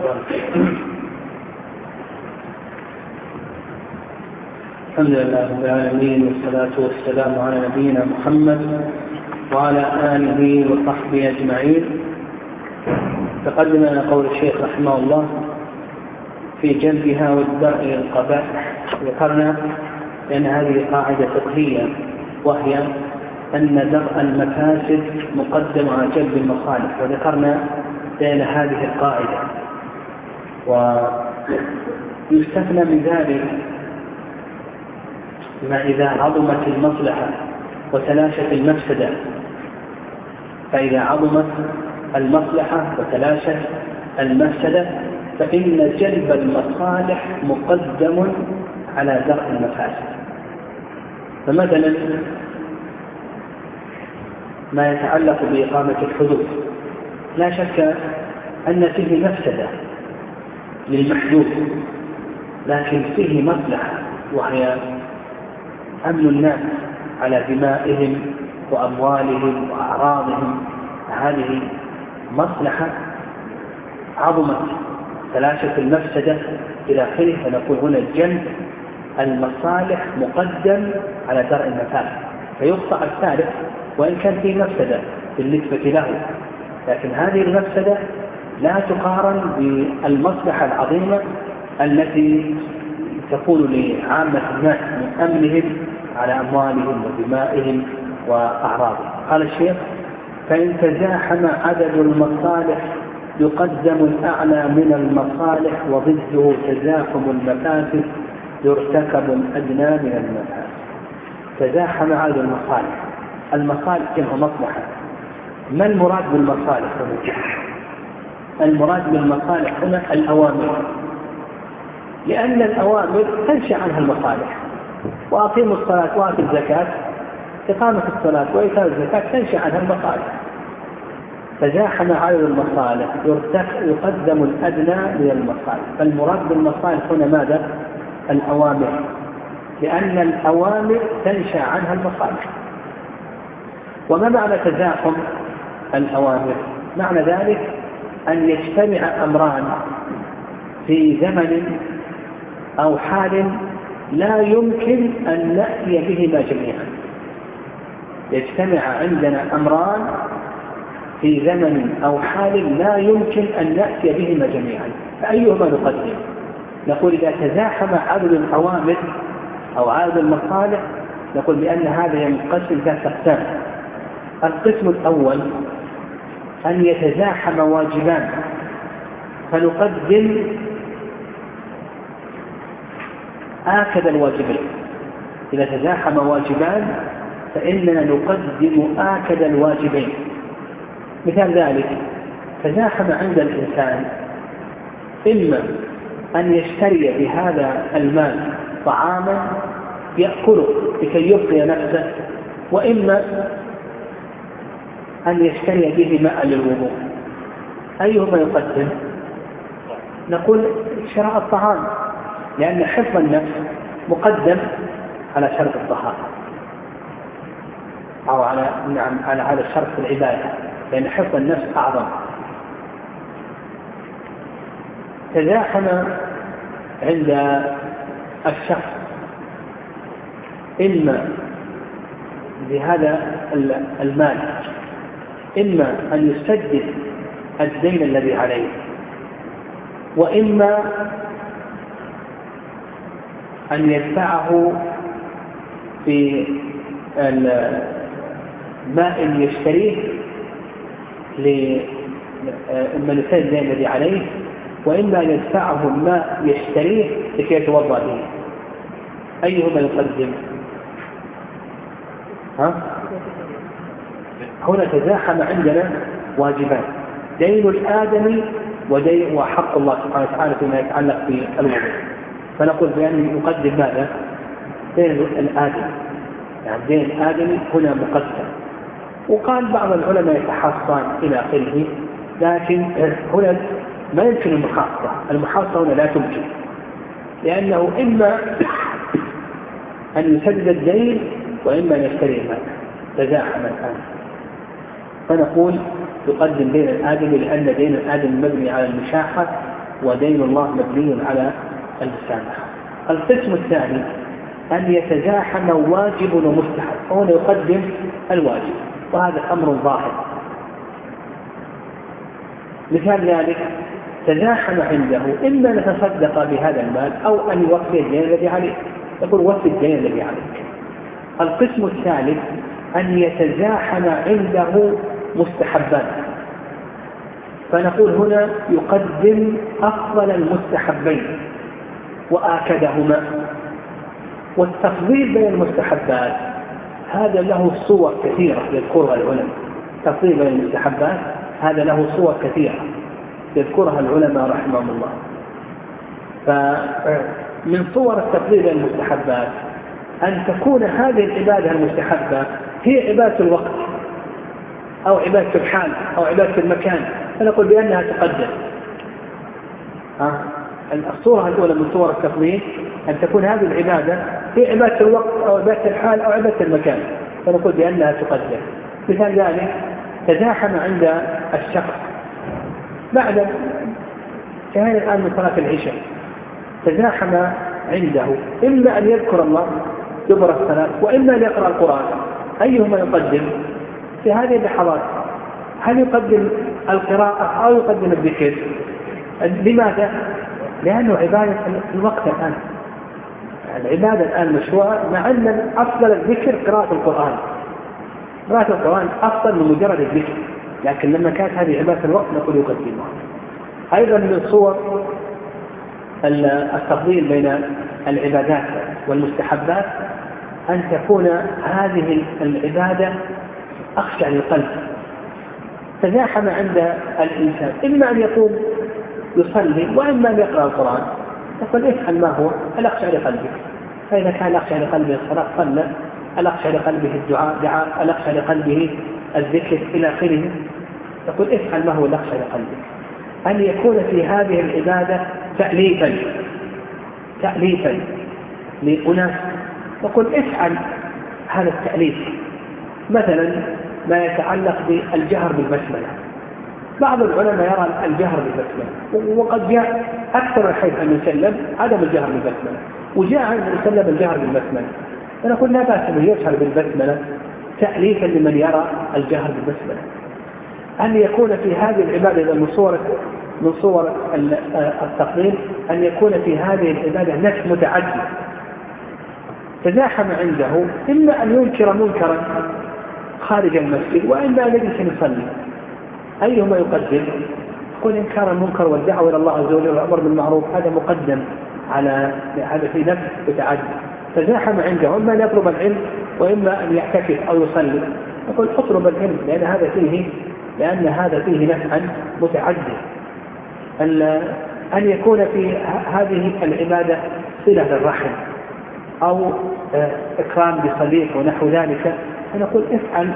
الحمد لله رب العالمين والصلاة والسلام على نبينا محمد وعلى آله وصحبه أجمعين. تقدم لنا قول الشيخ رحمه الله في جلبها والدرء القبائح. ذكرنا لأن هذه قاعدة فقهية وهي أن درء المفاسد مقدم على جلب المصالح، وذكرنا بين هذه القاعدة. ويستثنى من ذلك ما إذا عظمت المصلحة وتلاشت المفسدة. فإذا عظمت المصلحة وتلاشت المفسدة فإن جلب المصالح مقدم على درء المفاسد. فمثلا ما يتعلق بإقامة الحدود لا شك أن فيه مفسدة للمحدود، لكن فيه مصلحة وهي أمن الناس على دمائهم وأموالهم وأعراضهم. هذه مصلحة عظمت تلاشت المفسدة إلى آخره، فنقول هنا جلب المصالح مقدم على درء المفاسد. فيقطع الثالث وإن كان فيه مفسدة بالنسبة له، لكن هذه المفسدة لا تقارن بالمصلحة العظيمة التي تكون لعامة الناس من أمنهم على أموالهم ودمائهم وأعراضهم. قال الشيخ: فإن تزاحم عدد المصالح يقدم الأعلى من المصالح وضده تزاحم المفاسد يرتكب الأدنى من المفاسد. تزاحم عدد المصالح، المصالح جمع مصلحة. ما المراد بالمصالح هنا؟ المراد بالمصالح هنا الأوامر، لأن الأوامر تنشأ عنها المصالح. وأقيموا الصلاة وآتوا الزكاة، إقامة الصلاة وإيتاء الزكاة تنشأ عنها المصالح. تزاحم عدد المصالح يقدم الأدنى من المصالح. فالمراد بالمصالح هنا ماذا؟ الأوامر، لأن الأوامر تنشأ عنها المصالح. وما معنى تزاحم الأوامر؟ معنى ذلك أن يجتمع أمران في زمن أو حال لا يمكن أن نأتي بهما جميعا. يجتمع عندنا أمران في زمن أو حال لا يمكن أن نأتي بهما جميعا، فأيهما نقدم؟ نقول إذا تزاحم عدد الأوامر أو عدد المصالح نقول بأن هذا ينقسم ثلاث أقسام. القسم الأول أن يتزاحم واجبان فنقدم آكد الواجبين. إذا تزاحم واجبان فإننا نقدم آكد الواجبين. مثال ذلك: تزاحم عند الإنسان إما أن يشتري بهذا المال طعاما يأكله لكي يبقي نفسه، وإما أن يشتري به ماء للوضوء. أيهما يقدم؟ نقول شراء الطعام، لأن حفظ النفس مقدم على شرط الطهارة. أو على نعم على هذا الشرط في العبادة، لأن حفظ النفس أعظم. تزاحم عند الشخص إما بهذا المال، إما أن يسدد الدين الذي عليه، وإما أن يدفعه في الماء يشتريه لمن يسدد الدين الذي عليه، وإما أن يدفعه الماء يشتريه لكي يتوضأ به. أيهما يقدم؟ ها؟ هنا تزاحم عندنا واجبان: دين الآدمي ودين وحق الله سبحانه وتعالى فيما يتعلق بالوضوء. فنقول بأن يقدم ماذا؟ دين الآدمي، يعني دين الآدمي هنا مقدم. وقال بعض العلماء يتحصن إلى آخره، لكن هنا ما يمكن المحاصة، المحاصة هنا لا تمكن، لأنه إما أن يسدد الدين وإما أن يشتري المال. تزاحم الآن، فنقول يقدم دين الآدمي لأن دين الآدمي مبني على المشاحة ودين الله مبني على المسامحة. القسم الثاني أن يتزاحم واجب ومستحب، هنا يقدم الواجب، وهذا أمر ظاهر. مثال ذلك: تزاحم عنده إما نتصدق بهذا المال أو أن يوفي الدين الذي عليه، يقول وفي الدين الذي عليك. القسم الثالث أن يتزاحم عنده مستحبات، فنقول هنا يقدم أفضل المستحبين وآكدهما. والتفضيل بين المستحبات هذا له صور كثيرة يذكرها العلماء. التفضيل بين المستحبات هذا له صور كثيرة يذكرها العلماء رحمهم الله. فمن صور التفضيل بين المستحبات أن تكون هذه العبادة المستحبة هي عبادة الوقت أو عبادة الحال أو عبادة المكان، فنقول بأنها تقدم. الصورة الأولى من صور التفضيل أن تكون هذه العبادة هي عبادة الوقت أو عبادة الحال أو عبادة المكان، فنقول بأنها تقدم. مثال ذلك: تزاحم عند الشخص بعد كان الآن من صلاة العشاء، تزاحم عنده إما أن يذكر الله دبر الصلاة وإما أن يقرأ القرآن. أيهما يقدم في هذه اللحظات؟ هل يقدم القراءة أو يقدم الذكر؟ لماذا؟ لأنه عبادة الوقت الآن، العبادة الآن مشروعة، مع أن أفضل الذكر قراءة القرآن. قراءة القرآن أفضل من مجرد الذكر، لكن لما كانت هذه عبادة الوقت نقول يقدمها. أيضا من صور التفضيل بين العبادات والمستحبات أن تكون هذه العبادة أخشع للقلب. تزاحم عند الإنسان إما أن يقوم يصلي وإما أن يقرأ القرآن، تقول افعل ما هو الأخشع لقلبك. فإذا كان الأخشع لقلبه الصلاة صلى، الأخشع لقلبه الدعاء دعاء، الأخشع لقلبه الذكر إلى آخره، تقول افعل ما هو الأخشع لقلبك. أن يكون في هذه العبادة تأليفا تأليفا لأناس، تقول افعل هذا التأليف. مثلا ما يتعلق بالجهر بالبسملة، بعض العلماء يرى الجهر بالبسملة، وقد جاء أكثر الحديث أن يسلم عدم الجهر بالبسملة، وجاء أن يسلم الجهر بالبسملة، فنقول لا بأس أن يجهر بالبسملة تأليفا لمن يرى الجهر بالبسملة. أن يكون في هذه العبادة من صور من صور التقديم أن يكون في هذه العبادة نفس متعدد. تزاحم عنده إما أن ينكر منكرا خارج المسجد وإما أن يجلس يصلي. أيهما يقدم؟ يقول إنكار المنكر والدعوة إلى الله عز وجل والأمر بالمعروف هذا مقدم على هذا في نفس متعدد. تزاحم عنده إما أن يطلب العلم وإما أن يعتكف أو يصلي، يقول اطلب العلم لأن هذا فيه لأن هذا فيه نفعا متعدد. أن يكون في هذه العبادة صلة للرحم أو إكرام بصديق ونحو ذلك، فنقول افعل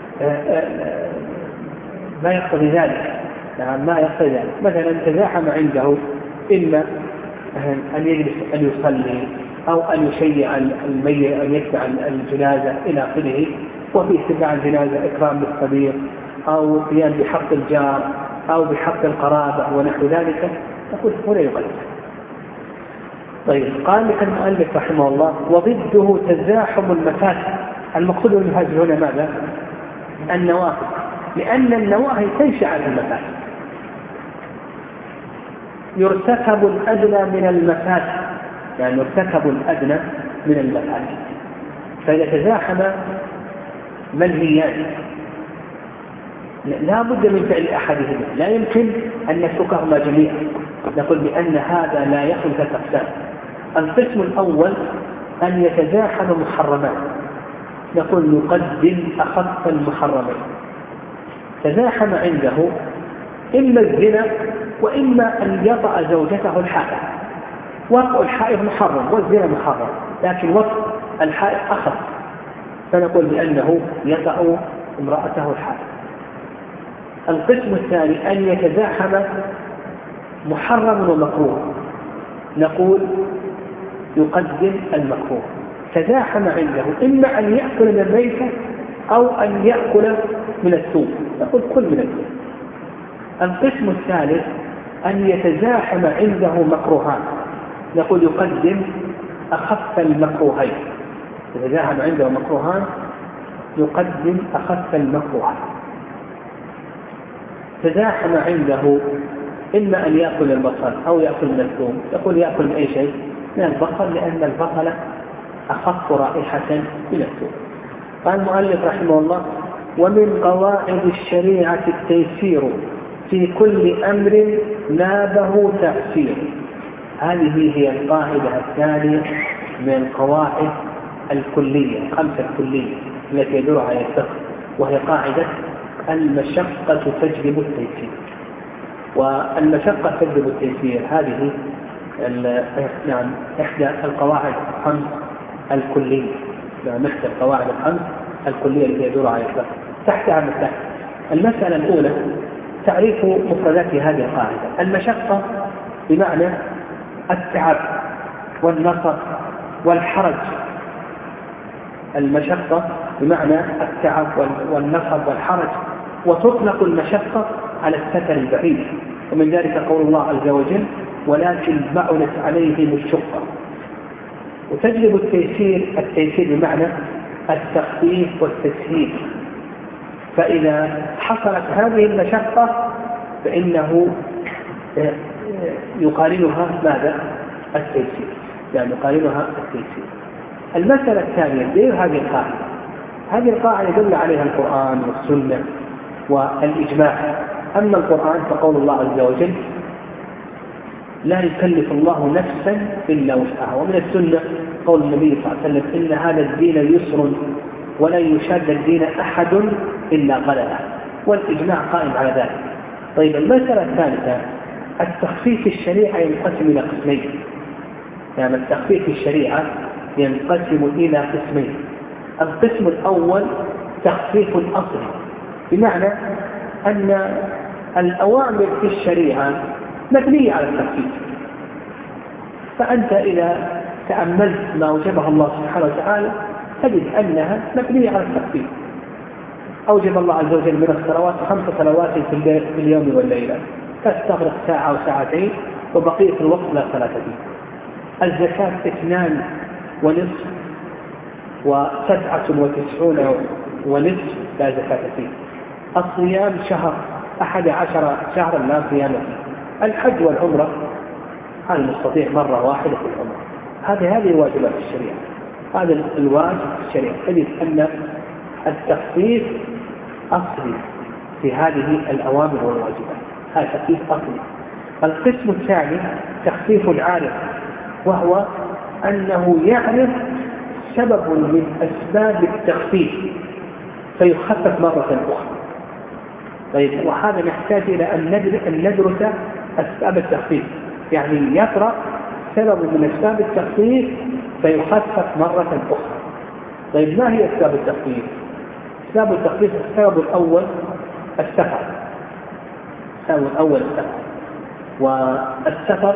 ما يقتضي ذلك، ما يقتضي ذلك. مثلا تزاحم عنده إما أن يجلس أن يصلي أو أن يشيع الميت أن يتبع الجنازة إلى آخره، وفي اتباع الجنازة إكرام للصديق أو قيام بحق الجار أو بحق القرابة ونحو ذلك، نقول هنا يقدم. طيب، قال لك المؤلف رحمه الله: وضده تزاحم المفاسد. المقصود بالمفاسد هنا ماذا؟ النوافل، لأن النواهي تنشأ عن المفاسد. يرتكب الأدنى من المفاسد، يعني يرتكب الأدنى من المفاسد. فإذا تزاحم منهيان لا بد من فعل أحدهما، لا يمكن أن نتركهما جميعا. نقول بأن هذا لا يخلو ثلاث أقسام. القسم الأول أن يتزاحم محرمان، نقول نقدم أخف المحرمين. تزاحم عنده إما الزنا وإما أن يطأ زوجته الحائض. وطأ الحائض محرم والزنا محرم، لكن وطأ الحائض أخف، فنقول بأنه يطأ امرأته الحائض. القسم الثاني أن يتزاحم محرم ومكروه، نقول يقدم المكروه. تزاحم عنده إما أن يأكل من الميتة أو أن يأكل من الثوم، نقول كل من الثوم. القسم الثالث أن يتزاحم عنده مكروهان، نقول يقدم أخف المكروهين. يتزاحم عنده مكروهان يقدم أخف المكروهين. تزاحم عنده إما أن يأكل البصل أو يأكل من الثوم، يقول يأكل من أي شيء؟ من البصل، لأن البصل أخف رائحة من الثوم. قال المؤلف رحمه الله: ومن قواعد الشريعة التيسير في كل أمر نابه تأثير. هذه هي القاعدة الثانية من القواعد الكلية، الخمسة الكلية التي يدور عليها الفقه، وهي قاعدة المشقة تجلب التيسير. والمشقة تجلب التيسير هذه نعم إحدى القواعد الخمس الكلية، نعم إحدى القواعد الخمس الكلية التي يدور عليها الفقه. تحتها مسائل. المسألة الأولى تعريف مفردات هذه القاعدة. المشقة بمعنى التعب والنصب والحرج. المشقة بمعنى التعب والنصب والحرج، وتطلق المشقة على السفر البعيد، ومن ذلك قول الله عز وجل: ولكن بعدت عليهم الشقة. وتجلب التيسير، التيسير بمعنى التخفيف والتسهيل. فإذا حصلت هذه المشقة فإنه يقارنها ماذا؟ التيسير، يعني يقارنها التيسير. المسألة الثانية غير هذه القاعدة. هذه القاعدة يدل عليها القرآن والسنة والإجماع. أما القرآن فقول الله عز وجل: لا يكلف الله نفسا إلا وسعها. ومن السنة قول النبي صلى الله عليه وسلم: إن هذا الدين يسر ولن يشاد الدين أحد إلا غلبه. والإجماع قائم على ذلك. طيب، المسألة الثالثة التخفيف الشريعة ينقسم إلى قسمين. يعني التخفيف الشريعة ينقسم إلى قسمين. القسم الأول تخفيف أصلي، بمعنى أن الأوامر في الشريعة مبنية على التخفيف. فأنت إذا تأملت ما أوجبها الله سبحانه وتعالى تجد أنها مبنية على التخفيف. أوجب الله عز وجل من الصلوات خمس صلوات في اليوم والليلة، تستغرق ساعة أو ساعتين وبقية الوقت لا صلاة فيه. الزكاة اثنان ونصف وسبعة وتسعون ونصف لا زكاة فيه. الصيام شهر أحد عشر شهرا لا صيام فيه. الحج والعمرة على المستطيع مرة واحدة في العمرة. هذه هذه واجبات الشريعة، هذا الواجب في الشريعة. تجد أن التخفيف أصلي في هذه الأوامر والواجبات، هذا تخفيف أصلي. القسم الثاني تخفيف العارف، وهو أنه يعرف سبب من أسباب التخفيف فيخفف مرة أخرى. طيب، وهذا نحتاج إلى أن ندرس أسباب التخفيف، يعني يقرأ سبب من أسباب التخفيف فيخفف مرة أخرى. طيب، ما هي أسباب التخفيف؟ أسباب التخفيف: السبب الأول السفر. السبب الأول السفر. والسفر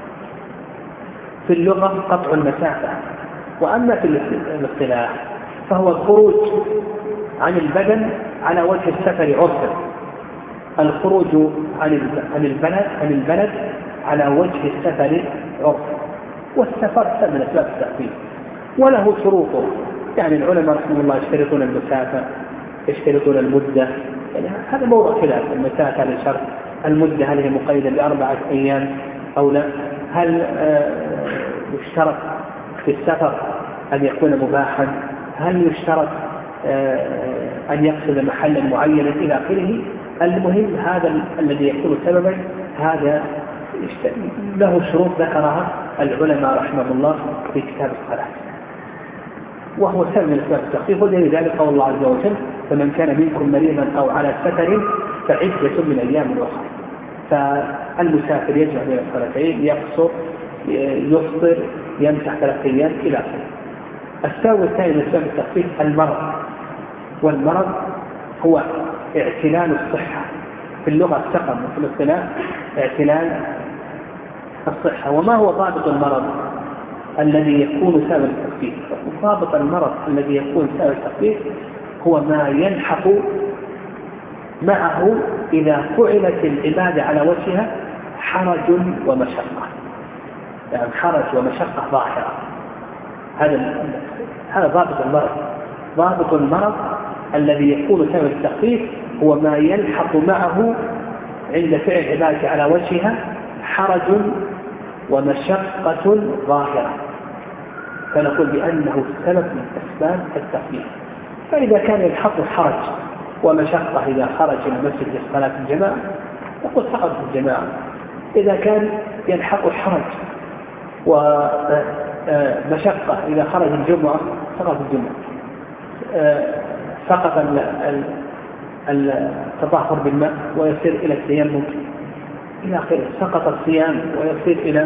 في اللغة قطع المسافة، وأما في الاصطلاح فهو الخروج عن البدن على وجه السفر عرفا، الخروج عن البلد عن البلد على وجه السفر عرفا، والسفر من أسباب التخفيف وله شروطه. يعني العلماء رحمه الله يشترطون المسافة، يشترطون المدة، يعني هذا موضوع خلاف. المسافة هذا شرط، المدة هل هي مقيدة بأربعة أيام أو لا؟ هل يشترط في السفر أن يكون مباحا؟ هل يشترط أن يقصد محلا معينا إلى آخره؟ المهم هذا الذي يكون سببا هذا له شروط ذكرها العلماء رحمه الله في كتاب الصلاة، وهو سبب من أسباب التخفيف. ودليل ذلك قول الله عز وجل: فمن كان منكم مريضا أو على سفر فعدة من أيام أخرى. فالمسافر يجمع بين الصلاتين، يقصر، يفطر، يمسح ثلاث أيام إلى آخره. السبب الثاني من أسباب التخفيف المرض، والمرض هو اعتلال الصحة في اللغة السقم، وفي الاصطلاح اعتلال الصحة. وما هو ضابط المرض الذي يكون سبب التخفيف؟ ضابط المرض الذي يكون سبب التخفيف هو ما يلحق معه إذا فعلت العبادة على وجهها حرج ومشقة، يعني حرج ومشقة ظاهرة. هذا هذا ضابط المرض. ضابط المرض الذي يكون سبب التخفيف هو ما يلحق معه عند فعل العبادة على وجهها حرج ومشقة ظاهرة، فنقول بأنه سبب من أسباب التخفيف. فإذا كان يلحق حرج ومشقة إذا خرج إلى المسجد لصلاة الجماعة نقول سقط الجماعة. إذا كان يلحق حرج ومشقة إذا خرج الجمعة سقط الجمعة، سقط التطهر بالماء ويصير إلى التيمم إلى آخره، سقط الصيام ويصير إلى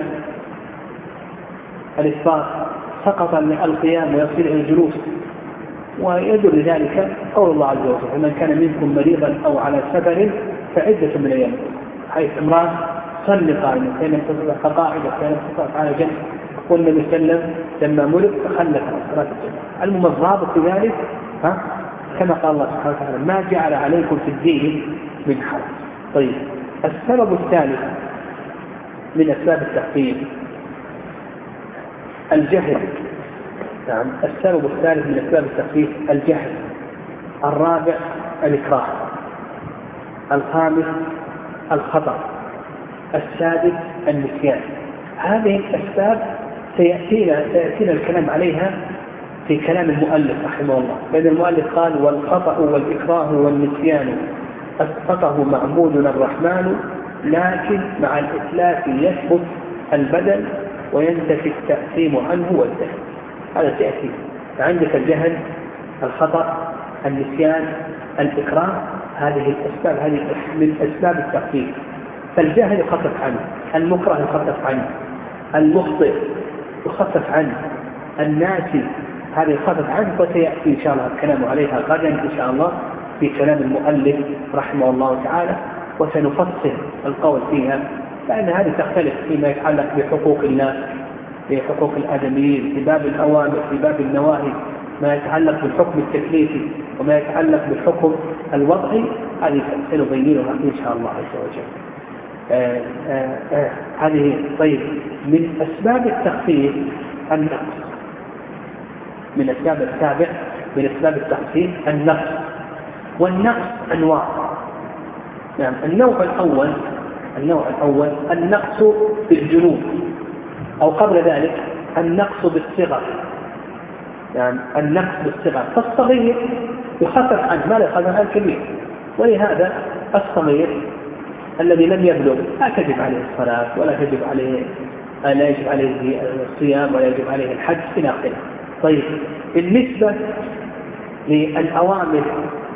الإفطار، سقط القيام ويصير إلى الجلوس. ويدل ذلك قول الله عز وجل: فمن كان منكم مريضا أو على سفر فعدة من أيام، حيث امرأة صلي قائما فإن لم تستطع فقاعدة فإن لم تستطع على جنب. والنبي صلى الله عليه وسلم لما ملك تخلف عن صلاة الجمعة. المهم الضابط في ذلك ها كما قال الله سبحانه وتعالى: ما جعل عليكم في الدين من حرج. طيب، السبب الثالث من أسباب التخفيف الجهل. نعم، السبب الثالث من أسباب التخفيف الجهل. الرابع الإكراه. الخامس الخطأ. السادس النسيان. هذه الأسباب سيأتينا سيأتينا الكلام عليها في كلام المؤلف رحمه الله، لأن المؤلف قال: والخطأ والإكراه والنسيان أسقطه معبودنا الرحمن، لكن مع الإتلاف يثبت البدل وينتفي التأثيم عنه والذهن. هذا سيأتي. عندك الجهل، الخطأ، النسيان، الإكراه، هذه الأسباب هذه من أسباب التخفيف. فالجهل يخفف عنه، المكره يخفف عنه، المخطئ يخفف عنه، الناسي هذا يخفف عنه. وسيأتي إن شاء الله الكلام عليها غدا إن شاء الله في كلام المؤلف رحمه الله تعالى، وسنفصل القول فيها، لأن هذه تختلف فيما يتعلق بحقوق الناس، بحقوق الآدميين، في باب الأوامر، في باب النواهي، ما يتعلق بالحكم التكليفي وما يتعلق بالحكم الوضعي. هذه سنبينها إن شاء الله عز وجل. آآ آآ هذه طيب. من أسباب التخفيف النقص. من أسباب السابع من أسباب التخفيف النقص. والنقص أنواع. يعني النوع الأول النوع الأول النقص بالجنوب، أو قبل ذلك النقص بالصغر. يعني النقص بالصغر، فالصغير يخفف عنه ما لا يخفف عن الكبير، ولهذا الصغير الذي لم يبلغ لا تجب عليه الصلاة ولا تجب عليه لا يجب عليه الصيام ولا يجب عليه الحج إلى آخره. طيب، بالنسبة للأوامر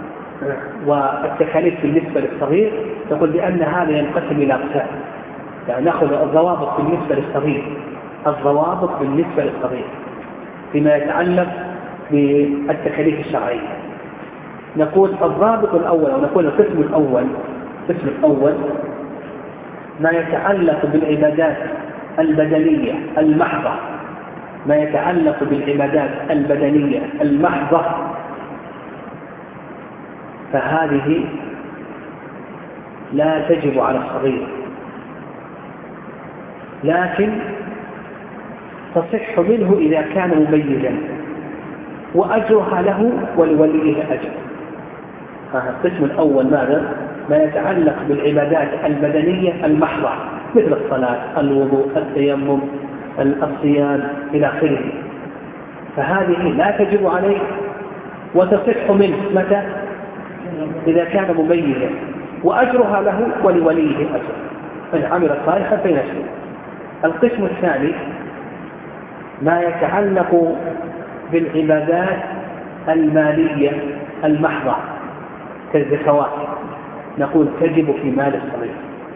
والتكاليف بالنسبة للصغير نقول بأن هذا ينقسم إلى أقسام. يعني نأخذ الضوابط بالنسبة للصغير الضوابط بالنسبة للصغير فيما يتعلق بالتكاليف الشرعية. نقول الضابط الأول أو نقول القسم الأول القسم الأول ما يتعلق بالعبادات البدنية المحضة ما يتعلق بالعبادات البدنية المحضة فهذه لا تجب على الصغير، لكن تصح منه إذا كان مميزا وأجرها له ولوليه أجر. القسم الأول ماذا؟ ما يتعلق بالعبادات البدنية المحضة مثل الصلاة، الوضوء، التيمم، الصيام إلى آخره، فهذه لا تجب عليه وتصح منه متى؟ إذا كان مميزا وأجرها له ولوليه أجر، من عمل صالحا فلنفسه. القسم الثاني ما يتعلق بالعبادات المالية المحضة كالزكوات، نقول تجب في مال الصغير.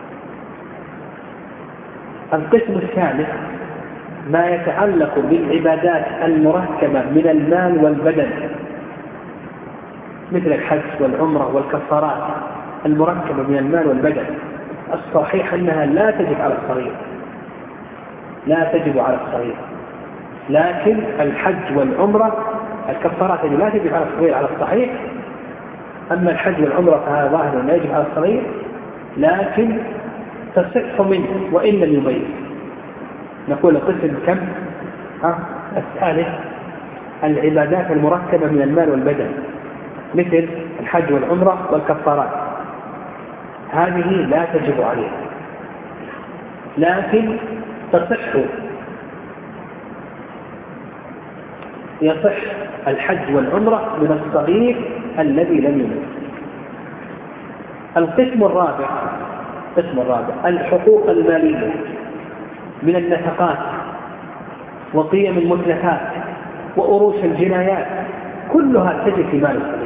القسم الثالث ما يتعلق بالعبادات المركبة من المال والبدن مثل الحج والعمرة والكفارات المركبة من المال والبدن، الصحيح أنها لا تجب على الصغير، لا تجب على الصغير، لكن الحج والعمرة الكفارات لا تجب على الصغير على الصحيح. أما الحج والعمرة فهذا ظاهر لا يجب على الصغير، لكن تصح منه وإن لم يميز. نقول القسم كم؟ ها؟ الثالث العبادات المركبة من المال والبدن مثل الحج والعمرة والكفارات، هذه لا تجب عليه، لكن تصح، يصح الحج والعمرة من الصغير الذي لم يميز. القسم الرابع القسم الرابع الحقوق المالية من النفقات وقيم المتلفات وأروش الجنايات، كلها تجب في مال الصغير،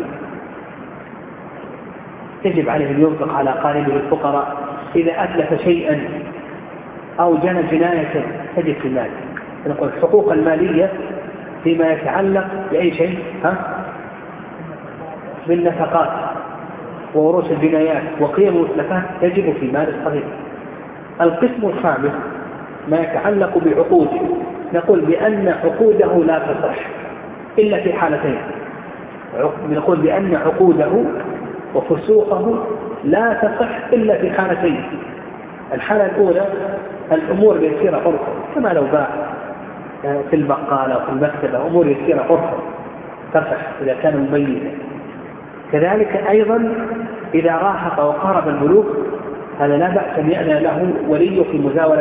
تجب عليه أن ينفق على قاربه الفقراء، إذا أتلف شيئا أو جنى جناية تجب في مال. نقول الحقوق المالية فيما يتعلق بأي شيء ها؟ بالنفقات وأروش الجنايات وقيم المتلفات تجب في مال الصغير. القسم الخامس ما يتعلق بعقوده، نقول بأن عقوده لا تصح إلا في حالتين، نقول بأن عقوده وفسوقه لا تصح إلا في حالتين. الحالة الأولى الأمور يسيرة عرفا، كما لو باع في البقالة أو في المكتبة أمور يسيرة عرفا تصح إذا كان مميزا. كذلك أيضا إذا راهق وقارب الملوك هذا لا بأس أن يأذن له ولي في مزاولة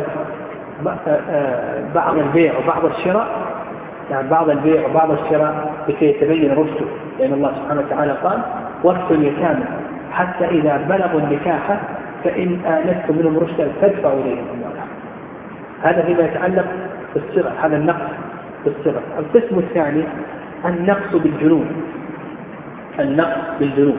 بعض البيع وبعض الشراء، يعني بعض البيع وبعض الشراء لكي يتبين رشده، لأن الله سبحانه وتعالى قال وارثوا اليتامى حتى إذا بلغوا النكاح فإن آنستم منهم رشدا فادفعوا إليهم أموالهم. هذا فيما يتعلق بالصغر، هذا النقص بالصغر. القسم الثاني النقص بالجنون، النقص بالجنون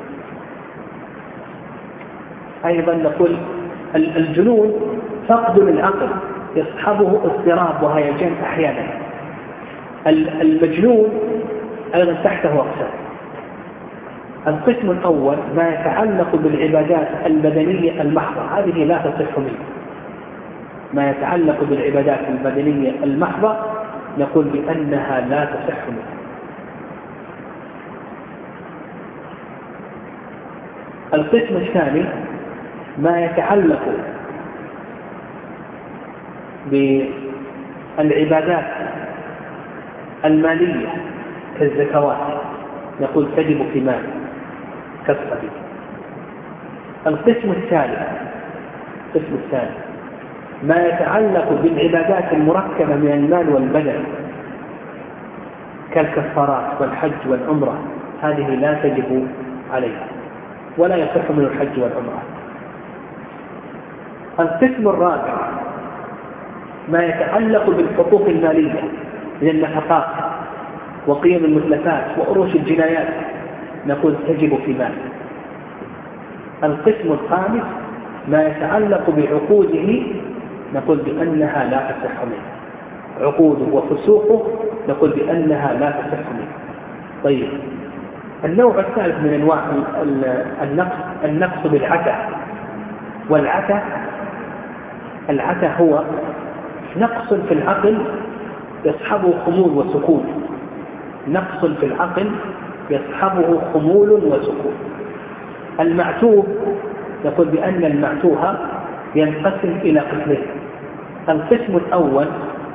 أيضا نقول الجنون فقد للعقل يصحبه اضطراب وهيجان أحيانا. المجنون أيضا تحته أقسام. القسم الأول ما يتعلق بالعبادات البدنية المحضة، هذه لا تصح منه. ما يتعلق بالعبادات البدنية المحضة نقول بأنها لا تصح منه. القسم الثاني ما يتعلق بالعبادات المالية كالزكوات، نقول تجب في مال كالصديق. القسم الثالث القسم الثالث ما يتعلق بالعبادات المركبة من المال والبدن كالكفارات والحج والعمرة، هذه لا تجب عليها ولا يصح من الحج والعمرة. القسم الرابع ما يتعلق بالحقوق المالية من النفقات وقيم المتلفات وأروش الجنايات، نقول تجب في مال. القسم الخامس ما يتعلق بعقوده، نقول بأنها لا تصح منه. عقوده وفسوقه نقول بأنها لا تصح منه. طيب، النوع الثالث من أنواع النقص النقص بالعتة. والعتة العتة هو نقص في العقل يصحبه خمول وسكون، نقص في العقل يصحبه خمول وسكون. المعتوه يقول بأن المعتوه ينقسم إلى قسمين. القسم الأول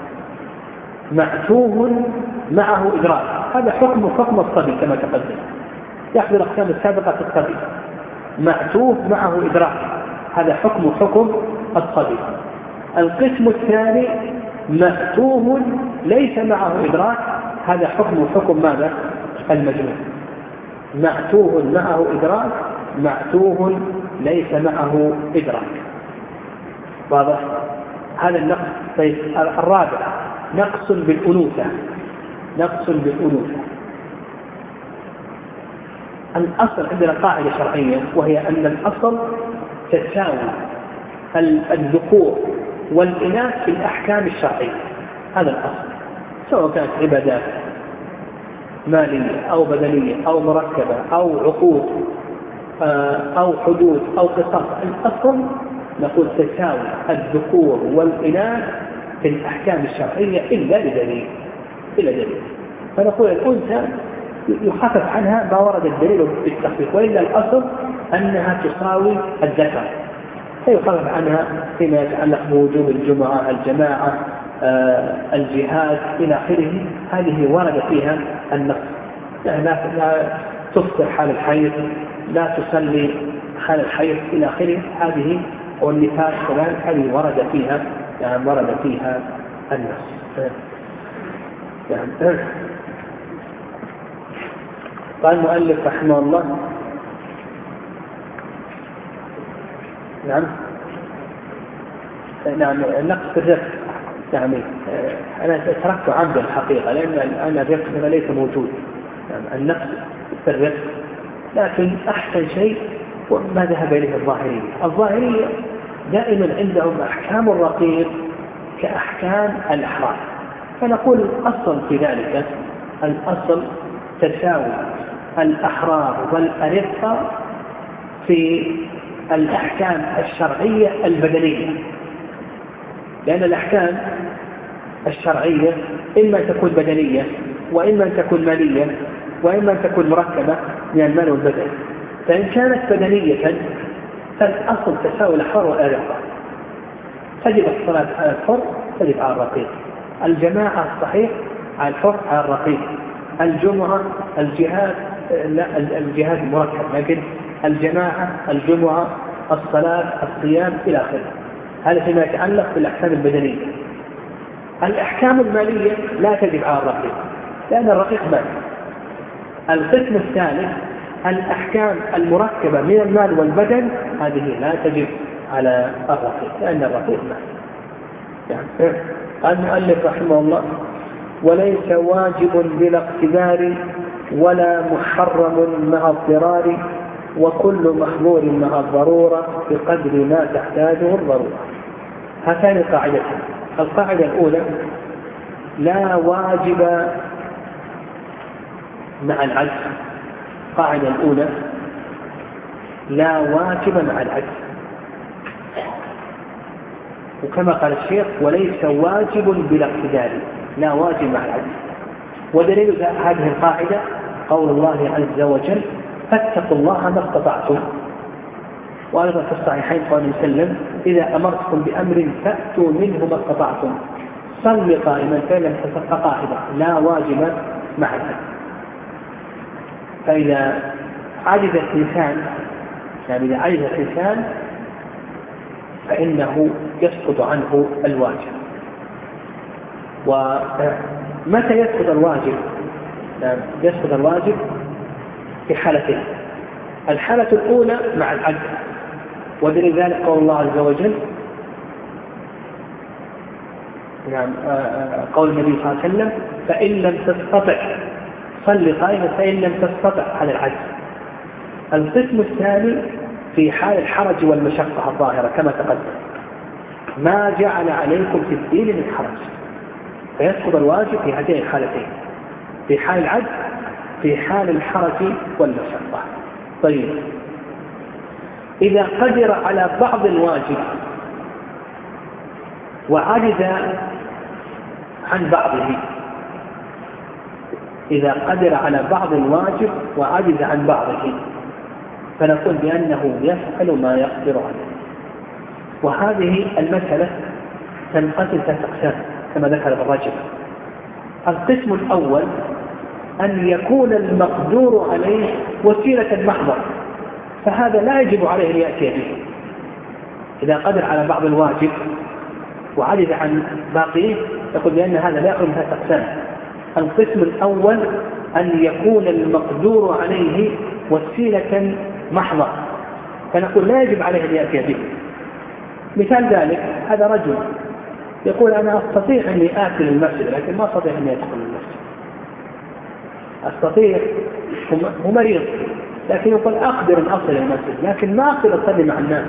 معتوه معه إدراك، هذا حكم حكم الصبي كما تقدم، يأخذ الأقسام السابقة في الصبي. معتوه معه إدراك، هذا حكم حكم الصبي. القسم الثاني معتوه ليس معه إدراك، هذا حكم حكم ماذا؟ المجنون. معتوه معه إدراك، معتوه ليس معه إدراك. واضح؟ هذا النقص. طيب الرابع نقص بالأنوثة. نقص بالأنوثة. الأصل عندنا قاعدة شرعية، وهي أن الأصل تساوي الذكور والإناث في الأحكام الشرعية. هذا الأصل، سواء كانت عبادات مالية أو بدنية أو مركبة أو عقود أو حدود أو قصاص. الأصل نقول تساوي الذكور والإناث في الأحكام الشرعية إلا لدليل إلا دليل فنقول الأنثى يخفف عنها ما ورد الدليل بالتخفيف، وإلا الأصل أنها تساوي الذكر، فيخفف عنها فيما يتعلق بوجوب الجمعة، الجماعة، آه، الجهاد إلى آخره. هذه ورد فيها النص، يعني لا, لا تفطر حال الحيض، لا تصلي حال الحيض إلى آخره. هذه والنفاس كمان هذه ورد فيها يعني ورد فيها النص. يعني قال المؤلف رحمه الله نعم نعم النقص في الرزق. يعني أنا تركت عمدا الحقيقة، لأن أنا الرزق ليس موجود. يعني النقص في الرزق، لكن أحسن شيء ما ذهب إليه الظاهرية. الظاهرية دائما عندهم أحكام الرقيق كأحكام الأحرار، فنقول الأصل في ذلك الأصل تساوي الأحرار والأرقة في الأحكام الشرعية البدنية، لأن الأحكام الشرعية إما تكون بدنية وإما تكون مالية وإما تكون مركبة من المال والبدن. فإن كانت بدنية فالأصل تساوي الأحرار والأرقة، تجب الصلاة على الحر تجب على الرقيق، الجماعة الصحيح على الحر على الرقيق، الجمعة الجهاد لا الجهاد مركب، لكن الجماعة الجمعة الصلاة الصيام إلى آخره. هذا فيما يتعلق بالأحكام البدنية. الأحكام المالية لا تجب على الرقيق، لأن الرقيق مال. القسم الثالث الأحكام المركبة من المال والبدن، هذه لا تجب على الرقيق، لأن الرقيق مال. يعني قال المؤلف رحمه الله: وليس واجب بلا اقتدار ولا محرم مع اضطرار، وكل محظور مع الضرورة بقدر ما تحتاجه الضرورة. هاتان قاعدتان. القاعدة الأولى: لا واجب مع العجز. القاعدة الأولى: لا واجب مع العجز. وكما قال الشيخ: وليس واجب بلا اقتدار، لا واجب مع العجز. ودليل هذه القاعدة قول الله عز وجل: فاتقوا الله ما استطعتم. وأيضا في الصحيحين قال النبي صلى الله عليه وسلم: إذا أمرتكم بأمر فأتوا منه ما استطعتم. صل قائما فإن لم تستطع قاعدة، لا واجب مع العجز. فإذا عجز الإنسان يعني إذا عجز الإنسان فإنه يسقط عنه الواجب. ومتى يسقط الواجب؟ يسقط الواجب في حالتين. الحالة الأولى مع العجز، ودليل ذلك قول الله عز وجل يعني قول النبي صلى الله عليه وسلم: فإن لم تستطع صل قائما فإن لم تستطع على العجز. القسم الثاني في حال الحرج والمشقة الظاهرة كما تقدم: ما جعل عليكم في الدين من حرج، فيسقط الواجب في هذين الحالتين، في حال العجز في حال الحرج والمشقة. طيب، إذا قدر على بعض الواجب وعجز عن بعضه، إذا قدر على بعض الواجب وعجز عن بعضه فنقول بأنه يفعل ما يقدر عليه. وهذه المسألة تنقسم ثلاث أقسام كما ذكر ابن رجب. القسم الأول أن يكون المقدور عليه وسيلة محضة، فهذا لا يجب عليه أن يأتي به. إذا قدر على بعض الواجب وعجز عن باقيه يقول بأن هذا لا يخرج من ثلاث أقسام. القسم الأول أن يكون المقدور عليه وسيلة محضة، فنقول لا يجب عليه أن يأتي به. مثال ذلك هذا رجل يقول أنا أستطيع أني آتي للمسجد لكن ما أستطيع أني أدخل المسجد. أستطيع، هو مريض لكن يقول أقدر أن أصل المسجد لكن ما أقدر أصلي مع الناس.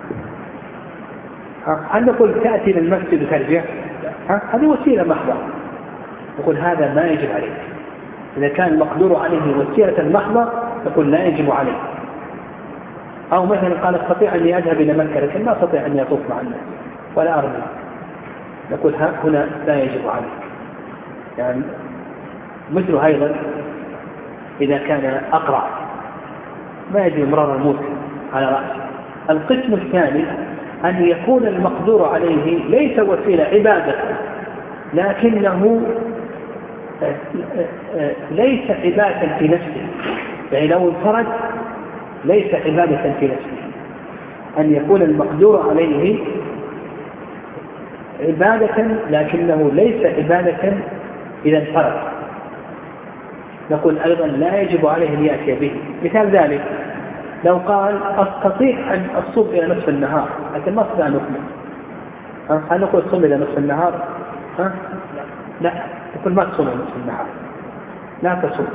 هل نقول تأتي للمسجد وترجع؟ هذه وسيلة محضة، نقول هذا ما يجب عليه. إذا كان المقدور عليه وسيلة محضة نقول لا يجب عليه. أو مثلا قال أستطيع أني أذهب إلى مكة لكن ما أستطيع أني أطوف مع الناس ولا أرمي، نقول هنا لا يجب عليه. يعني مثل أيضا إذا كان أقرع ما يجب إمرار الموت على رأسه. القسم الثاني أن يكون المقدور عليه ليس وسيلة عبادة لكنه ليس عبادة في نفسه، يعني لو انفرد ليس عبادة في نفسه. أن يكون المقدور عليه عبادة لكنه ليس عبادة إذا انفرد، نقول أيضا لا يجب عليه أن يأتي به. مثال ذلك لو قال أستطيع أن أصوم إلى نصف النهار لكن ما أستطيع أن أكمل، هل نقول صوم إلى نصف النهار؟ ها؟ لا، نقول ما تصوم إلى نصف النهار، لا تصوم.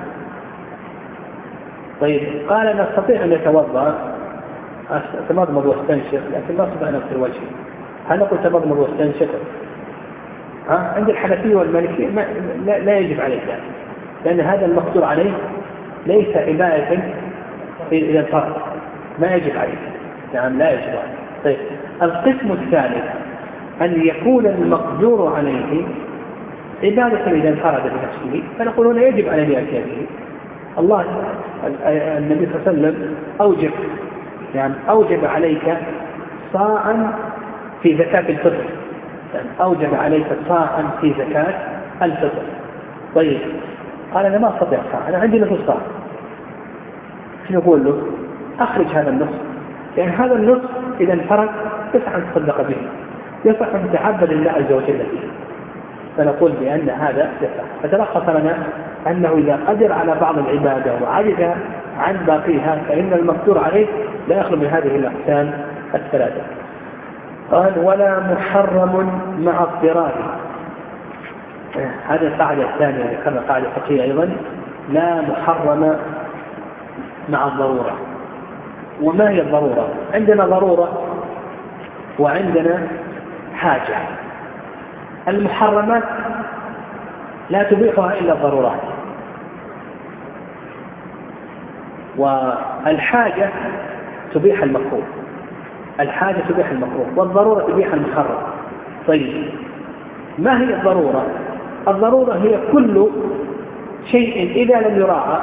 طيب قال أنا أستطيع أن أتوضأ، أتمضمض واستنشق لكن ما أستطيع أن أغسل وجهي، هل نقول تمضمض واستنشق؟ ها؟ عند الحنفية والمالكية لا, لا يجب عليه ذلك، لأن هذا المقدور عليه ليس عبادة إذا انفرد، ما يجب عليه، يعني لا يجب عليه. طيب القسم الثالث أن يكون المقدور عليه عبادة إذا انفرد بنفسه، فنقول هنا يجب عليه أن يأتي به. الله النبي صلى الله عليه وسلم أوجب يعني أوجب عليك صاعا في زكاة الفطر، يعني أوجب عليك صاعا في زكاة الفطر. طيب قال أنا ما أستطيع صاع، أنا عندي نصف صاع، شو نقول له؟ أخرج هذا النصف، لأن يعني هذا النصف إذا انفرد يصح أن تصدق به، يصح أن تعبد الله عز وجل به، فنقول بأن هذا يصح. فتلخص لنا أنه إذا قدر على بعض العبادة وعجز عن باقيها فإن المقدور عليه لا يخلو من هذه الأقسام الثلاثة. قال ولا محرم مع اضطرار. هذه القاعدة الثانية كما قاعدة فقهية أيضا، لا محرم مع الضرورة. وما هي الضرورة؟ عندنا ضرورة وعندنا حاجة. المحرمات لا تبيحها إلا الضرورات، والحاجة تبيح المكروه، الحاجة تبيح المكروه والضرورة تبيح المحرم. طيب ما هي الضرورة؟ الضرورة هي كل شيء إذا لم يراعى،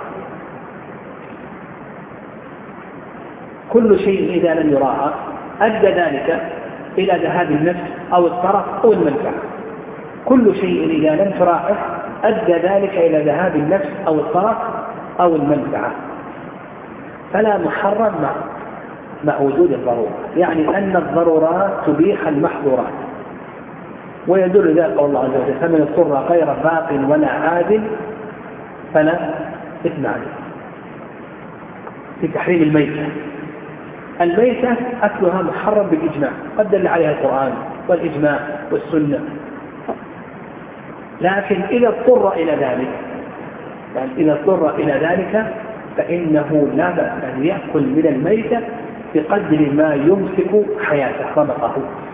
كل شيء إذا لم يراعى أدى ذلك إلى ذهاب النفس أو الطرف أو المنفعة. كل شيء إذا لم تراعى أدى ذلك إلى ذهاب النفس أو الطرف أو المنفعة، فلا محرم مع مع وجود الضرورة، يعني أن الضرورات تبيح المحظورات. ويدل ذلك قول الله عز وجل فمن اضطر غير باق ولا عاد فلا إثم عليه. في تحريم الميتة، الميتة أكلها محرم بالإجماع، قد دل عليها القرآن والإجماع والسنة، لكن إذا اضطر إلى ذلك يعني إذا اضطر إلى ذلك فإنه لا بأس أن يأكل من الميتة بقدر ما يمسك حياته رمقه،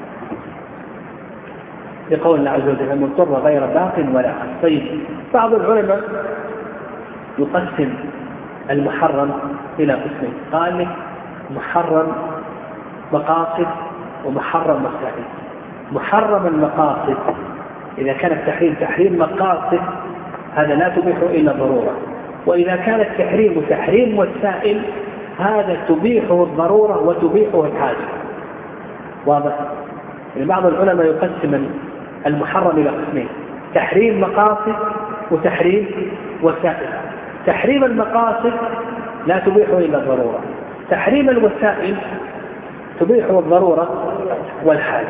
لقول الله عز وجل فمن اضطر غير باق ولا عاد. طيب بعض العلماء يقسم المحرم إلى قسمين، قال لك محرم مقاصد ومحرم مصلحة. محرم المقاصد إذا كان التحريم تحريم مقاصد هذا لا تبيح إلا ضرورة، وإذا كان التحريم تحريم وسائل هذا تبيحه الضرورة وتبيحه الحاجة. واضح؟ يعني بعض العلماء يقسم المحرم إلى قسمين: تحريم مقاصد وتحريم وسائل. تحريم المقاصد لا تبيحه إلا الضرورة، تحريم الوسائل تبيحه الضرورة والحاجة.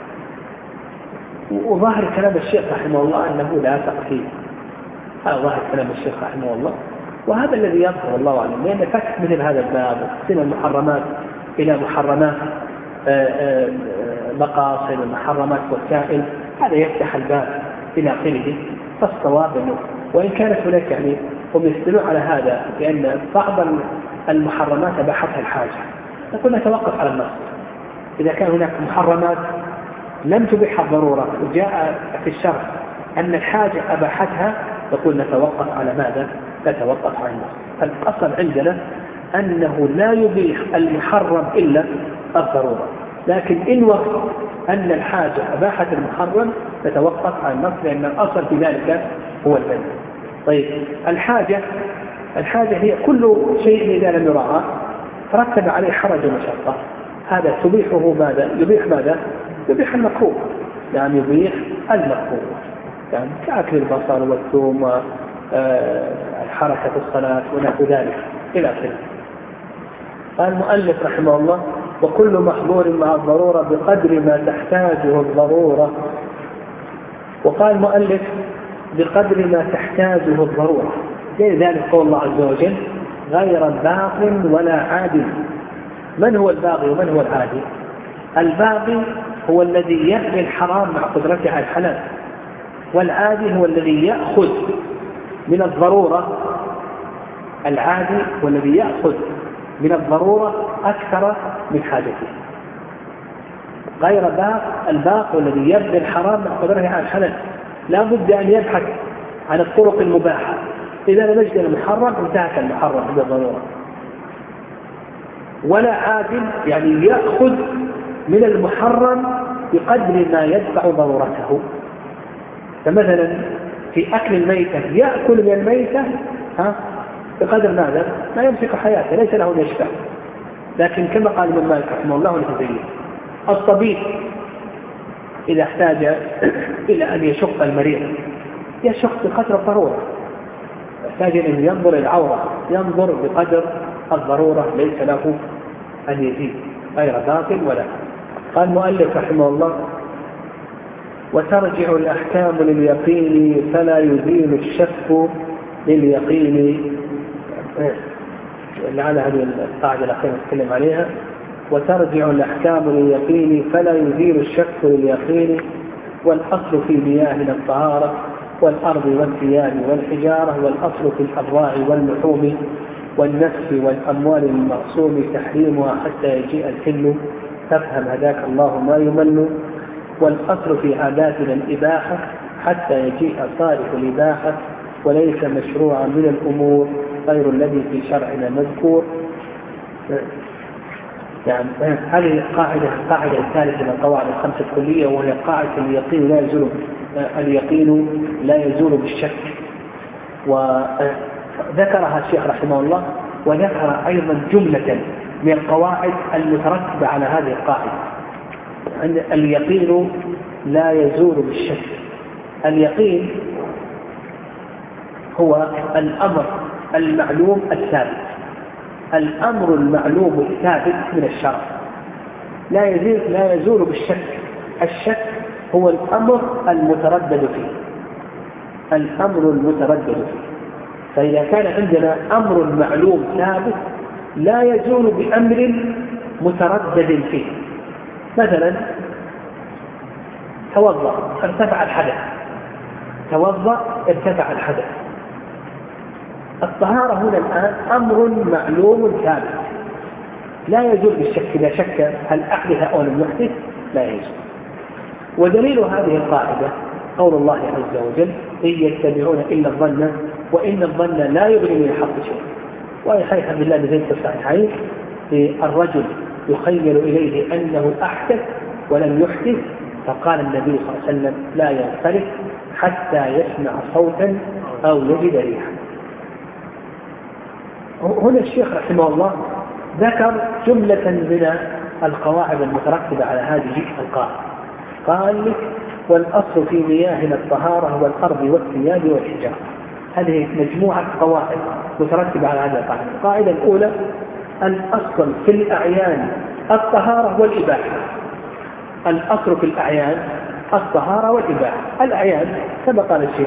وظاهر كلام الشيخ رحمه الله أنه لا تقسيم، هذا ظاهر كلام الشيخ رحمه الله، وهذا الذي يظهر الله أعلم، لأن فتح مثل هذا الباب وقسم المحرمات إلى محرمات مقاصد ومحرمات وسائل هذا يفتح الباب إلى آخره. فالصواب أنه وإن كانت هناك يعني هم يستدلون على هذا لأن بعض المحرمات أباحتها الحاجة، نقول نتوقف على النص. إذا كان هناك محرمات لم تبيحها الضرورة وجاء في الشرع أن الحاجة أباحتها نقول نتوقف على ماذا؟ نتوقف على النص. الأصل عندنا أنه لا يبيح المحرم إلا الضرورة، لكن إن وقت أن الحاجة أباحت المحرم نتوقف على النص، لأن الأصل في ذلك هو المنع. طيب الحاجة الحاجة هي كل شيء إذا لم يراعى ترتب عليه حرج ومشقة، هذا تبيحه ماذا؟ يبيح ماذا؟ يبيح المكروه، يعني يبيح المكروه، يعني كأكل البصل والثوم والحركة في الصلاة ونحو ذلك إلى آخره. قال المؤلف رحمه الله: وكل محظور مع الضرورة بقدر ما تحتاجه الضرورة. وقال المؤلف: بقدر ما تحتاجه الضرورة، زي ذلك قول الله عز وجل: غير باغ ولا عادل. من هو الباغي ومن هو العادل؟ الباغي هو الذي يبغي الحرام مع قدرته على الحلال، والعادي هو الذي يأخذ من الضرورة. العادي هو الذي يأخذ من الضرورة أكثر من حاجته. غير باغ، الباغ هو الذي يبغي الحرام مع قدرته على الحلال، لا بد أن يبحث عن الطرق المباحة، إذا لم يجد المحرم انتهك المحرم بالضرورة. ولا عادل يعني يأخذ من المحرم بقدر ما يدفع ضرورته. فمثلا في أكل الميتة يأكل من الميتة ها بقدر ماذا؟ ما يمسك حياته، ليس له أن يشبع. لكن كما قال ابن مالك رحمه الله الهذيل: الطبيب إذا احتاج إلى أن يشق المريض يشق بقدر الضرورة، يحتاج أن ينظر العورة ينظر بقدر الضرورة، ليس له أن يزيد غير باطل ولا. قال المؤلف رحمه الله: وترجع الأحكام لليقين فلا يزيل الشك لليقين. لعل هذه القاعدة الأخيرة نتكلم عليها. وترجع الأحكام لليقين فلا يزيل الشك لليقين، والأصل في مياهنا الطهارة والأرض والثياب والحجارة، والأصل في الأضواع واللحوم والنفس والأموال المغصوم تحريمها حتى يجيء الحل، تفهم هداك الله ما يمل. والأصل في عاداتنا الإباحة حتى يجيء صالح الإباحة، وليس مشروعا من الأمور غير الذي في شرعنا مذكور. يعني هذه القاعدة القاعدة الثالثة من القواعد الخمسة الكلية، وهي قاعدة اليقين لا يزول اليقين لا يزول بالشك. وذكرها الشيخ رحمه الله، وذكر أيضا جملة من القواعد المترتبة على هذه القاعدة. أن اليقين لا يزول بالشك. اليقين هو الأمر المعلوم الثابت، الأمر المعلوم الثابت من الشرع لا يزول لا يزول بالشك. الشك هو الأمر المتردد فيه، الأمر المتردد فيه. فإذا كان عندنا أمر معلوم ثابت لا يزول بأمر متردد فيه. مثلا توضأ ارتفع الحدث، توضأ ارتفع الحدث. الطهارة هنا الآن أمر معلوم ثابت لا يزول بالشك. إذا شك هل أحدث أو لم يحدث لا يزول. ودليل هذه القاعدة قول الله عز وجل: إن يتبعون إلا الظن وإن الظن لا يغني من الحق شيء. وهي حديث عبد الله بن زيد الصحيحين: الرجل يخيل إليه أنه أحدث ولم يحدث
فقال النبي صلى الله عليه وسلم لا ينصرف حتى يسمع صوتا أو يجد ريحا. هنا الشيخ رحمه الله ذكر جملة من القواعد المترتبة على هذه القاعدة. قال لك والأصل في مياهنا الطهارة والأرض والثياب والحجارة. هذه مجموعة قواعد مترتبة على هذه القاعدة. القاعدة الأولى الأصل في الأعيان الطهارة والإباحة. الأصل في الأعيان الطهارة والإباحة. الأعيان كما قال الشيخ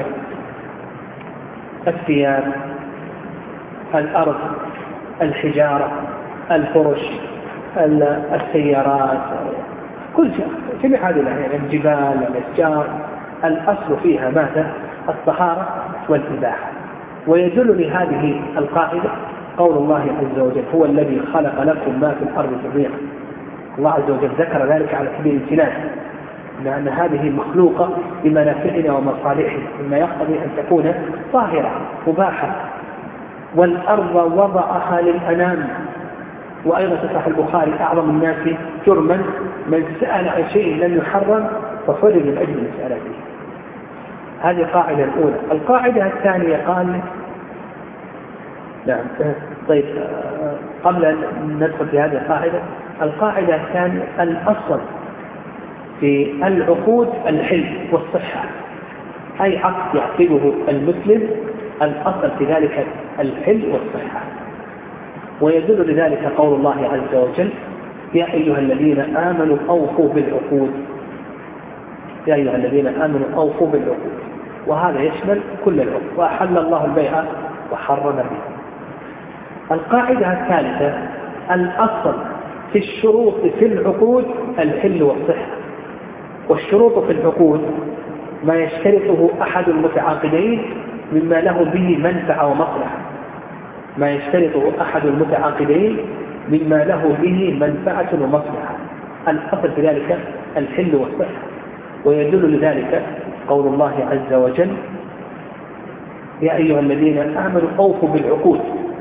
الثياب، الأرض، الحجارة، الفرش، السيارات، كل شيء جميع هذه الأعيان، الجبال، الأشجار، الأصل فيها ماذا؟ الطهارة والإباحة. ويدل لهذه القاعدة قول الله عز وجل هو الذي خلق لكم ما في الأرض جميعا. الله عز وجل ذكر ذلك على سبيل الامتنان، لأن هذه مخلوقة لمنافعنا ومصالحنا مما يقتضي أن تكون طاهرة مباحة. والأرض وضعها للأنام. وأيضا تصح البخاري أعظم الناس جرما من سأل عن شيء لم يحرم فحرم من أجل مسألته. هذه القاعدة الأولى. القاعدة الثانية قال نعم طيب قبل أن ندخل في هذه القاعدة، القاعدة الثانية الأصل في العقود الحل والصحة. أي عقد يعقده المسلم الأصل في ذلك الحل والصحة. ويدل لذلك قول الله عز وجل يا أيها الذين آمنوا أوفوا بالعقود. يا أيها الذين آمنوا أوفوا بالعقود، وهذا يشمل كل العقود. وأحل الله البيع وحرم الربا. القاعدة الثالثة الأصل في الشروط في العقود الحل والصحة. والشروط في العقود ما يشترطه أحد المتعاقدين مما له به منفعة ومصلحة. ما يشترطه أحد المتعاقدين مما له به منفعة ومصلحة. الأصل في ذلك الحل والصحة. ويدل لذلك قول الله عز وجل يا أيها الذين آمنوا أوفوا بالعقود.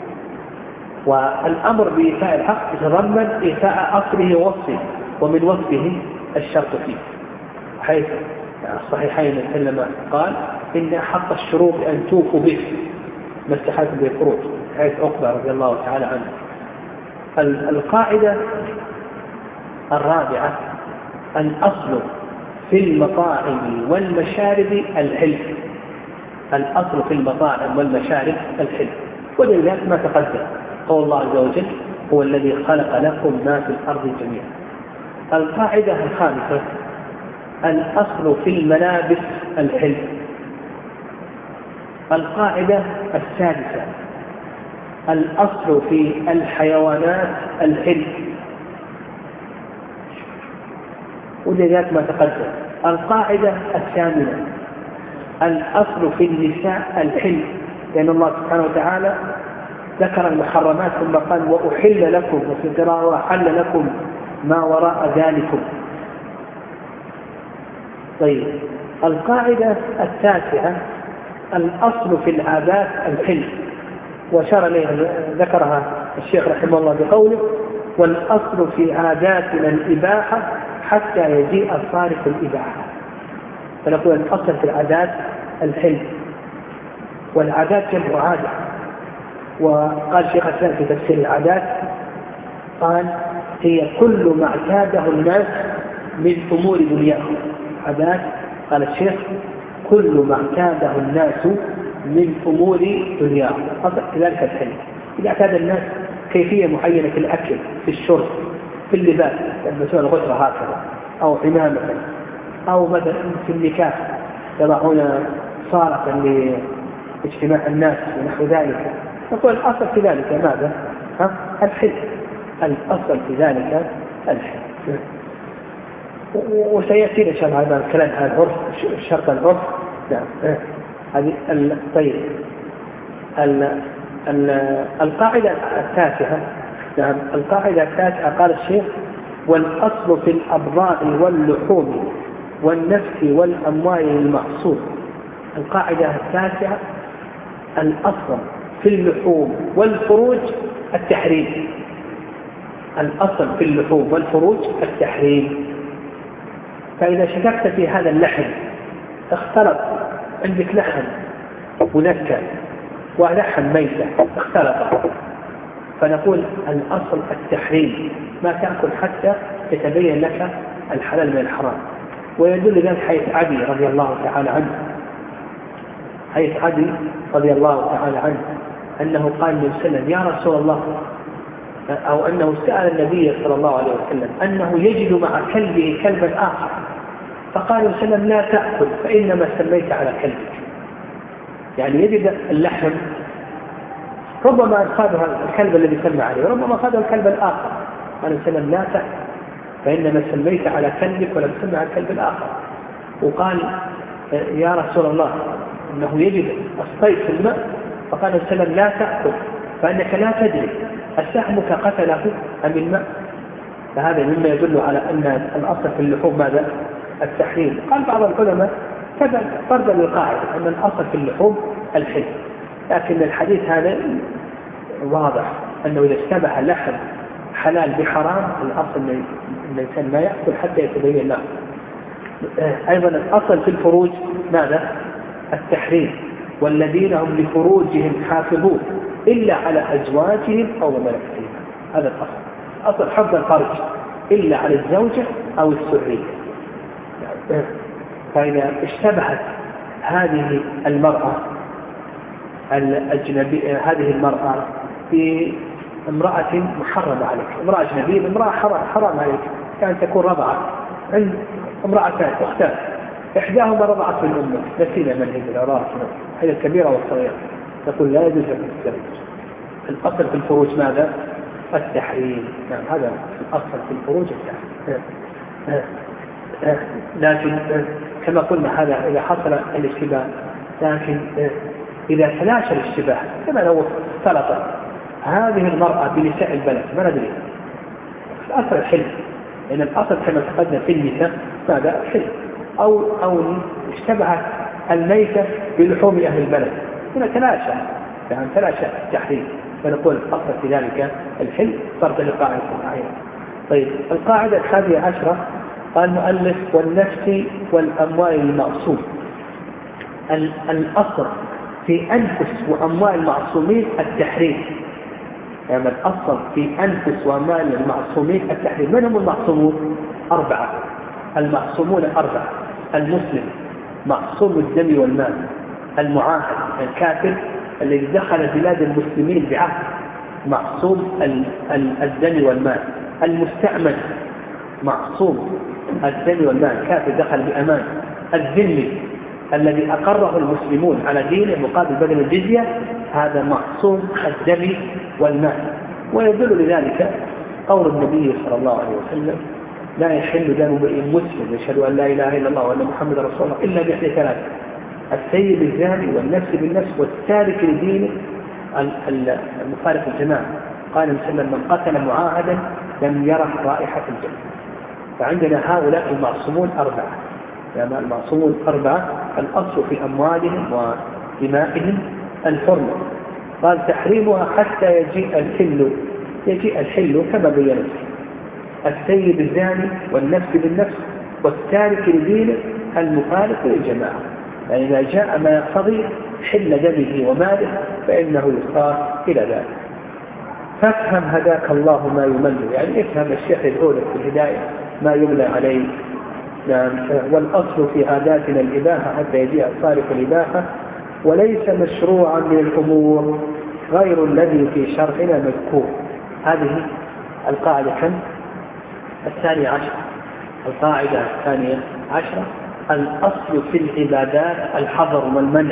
والأمر بإيفاء الحق يتضمن إيفاء أصله ووصفه، ومن وصفه الشرط فيه، حيث الصحيحين سلم قال إن أحق الشروط أن توفوا به ما استحالتم به الفروج، حيث عقبة رضي الله تعالى عنه. القاعدة الرابعة الأصل في المطاعم والمشارب الحل. الأصل في المطاعم والمشارب الحل. ولذلك ما تقدم قول الله عز وجل هو الذي خلق لكم ما في الأرض جميعا. القاعدة الخامسة الأصل في الملابس الحل. القاعدة السادسة الأصل في الحيوانات الحل. ولذلك ما تقدم. القاعدة الثامنة الأصل في النساء الحل، لأن الله سبحانه وتعالى ذكر المحرمات ثم قال وأحل لكم، وفي قراءة وأحل لكم ما وراء ذلكم. طيب القاعدة التاسعة الأصل في العادات الحل، وأشار إليها ذكرها الشيخ رحمه الله بقوله والأصل في عاداتنا الإباحة حتى يجيء صارف الإباحة. فنقول الأصل في العادات الحل. والعادات جمع عادة. وقال شيخ الإسلام في تفسير العادات قال هي كل ما اعتاده الناس من أمور دنياهم. عادات قال الشيخ كل ما اعتاده الناس من أمور دنياهم. أصل ذلك الحل. إذا اعتاد الناس كيفية معينة في الأكل، في الشرب، في اللباس، يلبسون الغترة هكذا أو عمامة، أو مثلا في النكاح يضعون صالة لاجتماع الناس ونحو ذلك. نقول الأصل في ذلك ماذا؟ ها؟ الحل. الأصل في ذلك الحل. وسيأتي إن شاء الله هذا الكلام عن العرف، شرط العرف. نعم. هذه طيب. القاعدة التاسعة نعم القاعدة التاسعة قال الشيخ والأصل في الأبضاع واللحوم والنفس والأموال المعصوم. القاعدة التاسعة الأصل في اللحوم والفروج التحريم. الأصل في اللحوم والفروج التحريم. فإذا شككت في هذا اللحم اختلط، عندك لحم منكر ولحم ميتة اختلط، فنقول الأصل التحريم، ما تأكل حتى يتبين لك الحلال من الحرام. ويدل ذلك حديث عدي رضي الله تعالى عنه، حديث عدي رضي الله تعالى عنه أنه قال النبي صلى الله عليه وسلم يا رسول الله، أو أنه سأل النبي صلى الله عليه وسلم أنه يجد مع كلبه كلبا آخر، فقال النبي صلى الله عليه وسلم لا تأكل فإنما سميت على كلبك. يعني يجد اللحم ربما أخذها الكلب الذي سمى عليه، وربما أخذها الكلب الآخر، قال النبي صلى الله عليه وسلم لا تأكل فإنما سميت على كلبك ولم تسمى على الكلب الآخر. وقال يا رسول الله أنه يجد الصيد في الماء، فقال النبي صلى الله عليه وسلم لا تأكل فإنك لا تدري أسهمك قتله أم الماء. فهذا مما يدل على أن الأصل في اللحوم ماذا؟ التحريم. قال بعض العلماء فرضا للقاعدة أن الأصل في اللحوم الحل، لكن الحديث هذا واضح أنه إذا اشتبه لحم حلال بحرام الأصل أن الإنسان ما يأكل حتى يتبين له. أيضا الأصل في الفروج ماذا؟ التحريم، والذين هم لفروجهم حافظون إلا على أزواجهم أو ملكتهم. هذا الأصل، أصل حفظ الفرج إلا على الزوجة أو السرية. فإذا اشتبهت هذه المرأة الأجنبية هذه المرأة في امرأة محرمة عليك، امرأة أجنبية امرأة حرام عليك، كانت تكون رضعت عند امرأتان أختان، إحداهما رضعت من أمك، نسينا من هي العراس، هي الكبيرة والصغيرة، تقول لا يجوز لك الزواج. الأصل في الفروج ماذا؟ التحريم. نعم هذا الأصل في الفروج التحريم. لكن كما قلنا هذا إذا حصل الاشتباه، لكن إذا تلاشى الاشتباه كما لو اختلطت هذه المرأة بنساء البلد ما ندري، الأصل الحلم، لأن الأصل كما تقدم في النساء ماذا؟ الحلم. أو أو اشتبهت الميتة بلحوم أهل البلد، هنا تلاشى، يعني تلاشى التحريم، فنقول الأصل في ذلك الحلم فرض للقاعدة الصحيحة. طيب القاعدة الحادية عشرة قال المؤلف والنفس والأموال المعصوم. الأصل في أنفس وأموال المعصومين التحريم، يعني الأصل في أنفس وأموال المعصومين التحريم. من هم المعصومون؟ أربعة. المعصومون أربعة: المسلم معصوم الدم والمال، المعاهد الكافر الذي دخل بلاد المسلمين بعهد معصوم الدم والمال، المستأمن معصوم الدم والمال كافر دخل بأمان، الذمي الذي أقره المسلمون على دينه مقابل بدل الجزية هذا معصوم الدم والمال. ويدل لذلك قول النبي صلى الله عليه وسلم لا يحل دم امرئ مسلم يشهد أن لا إله إلا الله وأن محمد رسول الله إلا بإحدى ثلاث: السيد الزاني والنفس بالنفس والتارك لدينه المفارق الجماعة. قال النبي صلى الله عليه وسلم من قتل معاهدا لم يرح رائحة الجنة. فعندنا هؤلاء المعصومون أربعة، يعني المعصومون أربعة: الأصل في أموالهم ودمائهم الحرمة. قال تحريمها حتى يجيء الحل، يجيء الحل كما بينا: السيد الزاني والنفس بالنفس والتارك لدينه المخالف للجماعة. يعني إذا جاء ما يقتضي حل دمه وماله فإنه يصار إلى ذلك. فافهم هداك الله ما يمل، يعني افهم الشيخ يدعو لك في الهداية ما يملى عليه. والأصل في عاداتنا الإباحة حتى يجيء صارف الإباحة، وليس مشروعا من الأمور غير الذي في شرعنا مذكور. هذه القاعدة كم؟ الثانية عشر. القاعدة الثانية عشرة: الأصل في العبادات الحظر والمنع.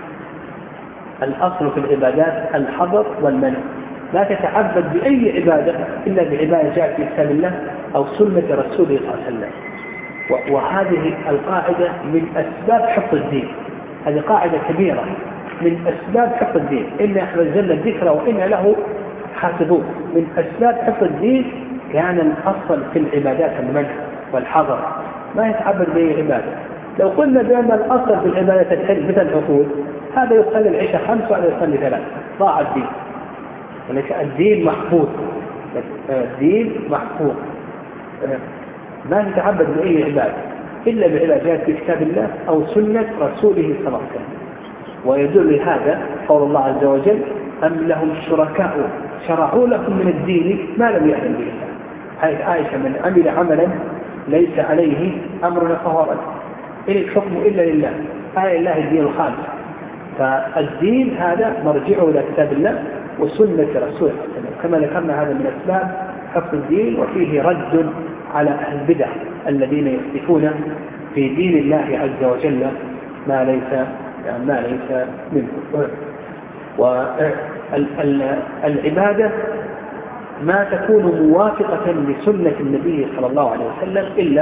الأصل في العبادات الحظر والمنع، لا تتعبد بأي عبادة إلا بعبادة جاءت في كتاب الله أو سنة رسوله صلى الله عليه وسلم. وهذه القاعدة من أسباب حفظ الدين، هذه قاعدة كبيرة من أسباب حفظ الدين. إن إحنا نزلنا الذكر وإن له حافظون. من أسباب حفظ الدين كان الأصل في العبادات المنع والحظر، ما يتعبد بأي عبادة. لو قلنا بأن الأصل في العبادة الحل مثل العقود، هذا يصلي العشاء خمس وهذا يصلي ثلاث، ضاع الدين. ولكن الدين محفوظ، الدين محفوظ، ما يتعبد بأي عبادة. إلا بعلاجات في كتاب الله أو سنة رسوله صلى الله عليه وسلم. ويدل لهذا قول الله عز وجل: أم لهم شركاء شرعوا لكم من الدين ما لم يأذن به الله. هذه عائشة: من عمل عملا ليس عليه أمرنا فهو رد، إن الحكم إلا لله، آية الله الدين الخالص. فالدين هذا مرجعه إلى كتاب الله وسنة رسوله صلى الله عليه وسلم، كما ذكرنا هذا من أسباب حفظ الدين، وفيه رد على أهل البدع الذين يحدثون في دين الله عز وجل ما ليس يعني ما ليس منه. والعبادة ما تكون موافقة لسنة النبي صلى الله عليه وسلم إلا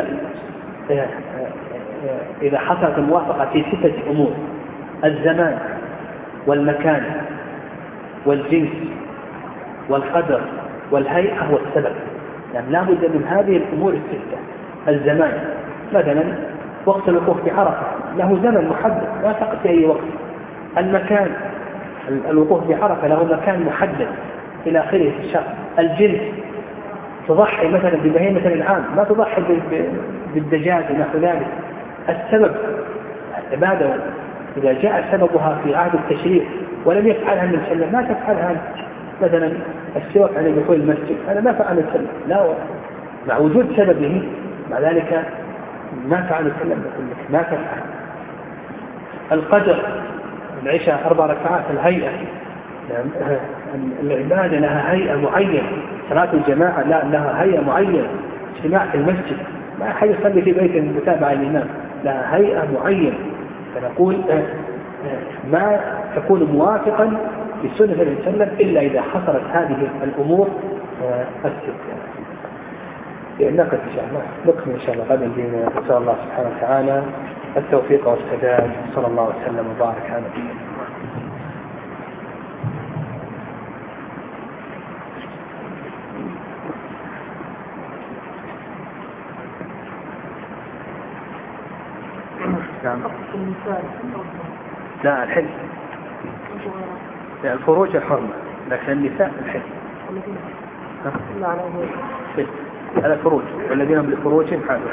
إذا حصلت الموافقة في ستة أمور: الزمان والمكان والجنس والقدر والهيئة والسبب. يعني لا بد من هذه الأمور الستة. الزمان مثلا وقت الوقوف بعرفة له زمن محدد لا فقط في أي وقت. المكان الوقوف بعرفة له مكان محدد إلى آخره في الشهر. الجنس تضحي مثلا ببهيمة الأنعام، ما تضحي بالدجاج ونحو ذلك. السبب العبادة إذا جاء سببها في عهد التشريع ولم يفعلها النبي صلى الله عليه وسلم ما تفعلها. مثلا السواك عند دخول المسجد هذا ما فعل السلم، لا، مع وجود سببه مع ذلك ما فعل السلم ما تفعل. القدر العشاء أربع ركعات. الهيئة العبادة لها هيئة معينة. صلاة الجماعة لا لها هيئة معينة. اجتماع في المسجد ما أحد يصلي في بيت متابعة الإمام، لها هيئة معينة. فنقول ما تكون موافقا لسنة النبي صلى الله عليه وسلم إلا إذا حصلت هذه الأمور الستة. لأنك إن شاء الله نكمل إن شاء الله غدا بنا. نسأل الله سبحانه وتعالى التوفيق والسداد. صلى الله وسلم وبارك على نبينا. لا الحل، لا الفروج الحرمة، لكن النساء الحل. على الفروج والذين هم لفروجهم حاضر.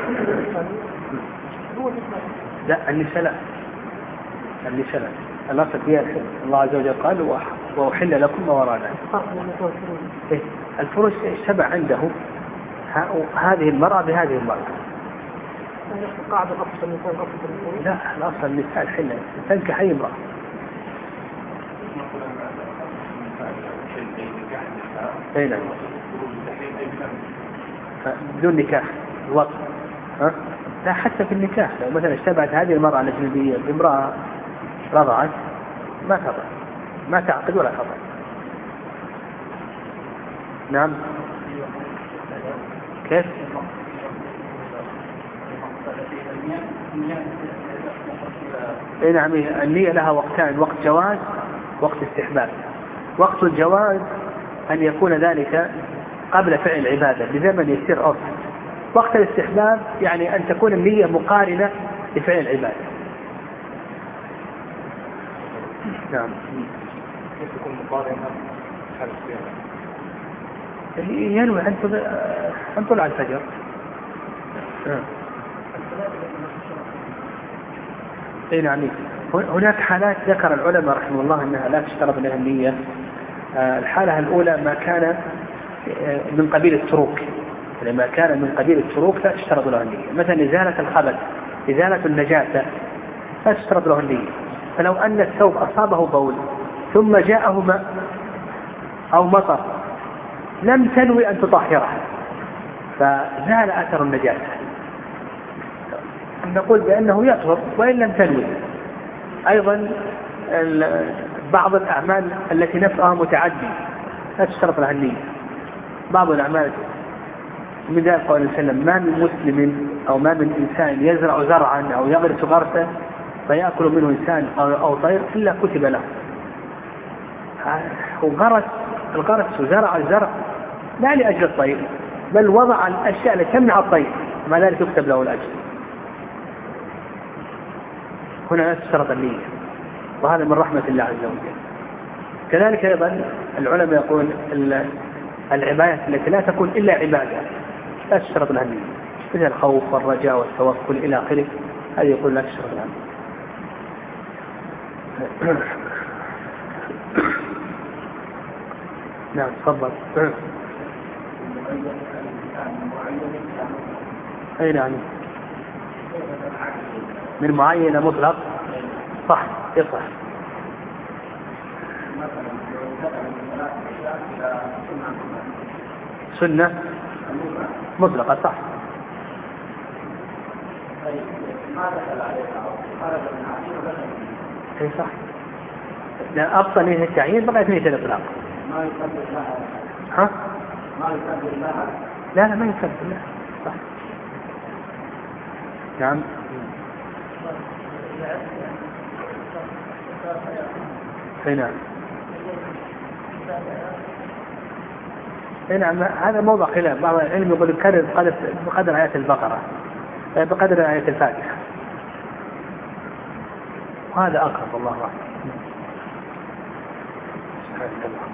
لا النساء لا، النساء لا، الأصل فيها الحل. الله عز وجل قال: وأحل لكم ما وراء ذلك. الفروج اشتبع عنده هذه المرأة بهذه المرأة.
قاعدة أصل النساء أصل
لا الأصل النساء الحل تنكح أي امرأة. أي نعم بدون نكاح الوقت. ها؟ لا حتى في النكاح لو مثلا اشتبهت هذه المرأة الأجنبية بامرأة رضعت ما تضع ما تعقد ولا تضع. نعم كيف؟ اي نعم النية لها وقتان: وقت جواز وقت استحباب. وقت الجواز أن يكون ذلك قبل فعل العبادة بزمن يسير أوسع. وقت الاستحباب يعني أن تكون النية مقارنة لفعل العبادة. نعم
كيف تكون مقارنة حالة فيها؟
ينوي أن طلع الفجر. اي نعم. هناك حالات ذكر العلماء رحمه الله أنها لا تشترط لها النية. الحالة الأولى ما كان من قبيل التروك، لما كان من قبيل التروك لا تشترط له النية. مثلا إزالة الخبث، إزالة النجاسة لا تشترط له النية. فلو أن الثوب أصابه بول ثم جاءه ماء أو مطر لم تنوي أن تطهره فزال أثر النجاسة، نقول بأنه يطهر وإن لم تنوي. أيضا بعض الأعمال التي نفعها متعدي لا تشترط لها النية. بعض الأعمال من ذلك قول السلام: ما من مسلم أو ما من إنسان يزرع زرعا أو يغرس غرسا فيأكل منه إنسان أو طير إلا كتب له. وغرس الغرس وزرع الزرع لا لأجل الطير، بل وضع الأشياء التي تمنع الطير، ما ذلك يكتب له الأجر. هنا لا تشترط النية، وهذا من رحمة الله عز وجل. كذلك أيضا العلماء يقول العبادات التي لا تكون إلا عبادة لا تشترط لها النية.
مثل الخوف والرجاء والتوكل إلى آخره، هذه يقول لك شرط العام. نعم تفضل. أي نعم من معين مطلق صح يصح. سنة مطلقة صح. اي صح. لا أبطل نية التعيين بقيت نية الإطلاق. ها؟ لا لا ما يكبر لا صح. نعم. اي نعم. اي نعم هذا موضوع خلاف، بعض العلم يقول يكرر بقدر آيات البقرة بقدر آيات الفاتحة، وهذا أقرب والله أعلم.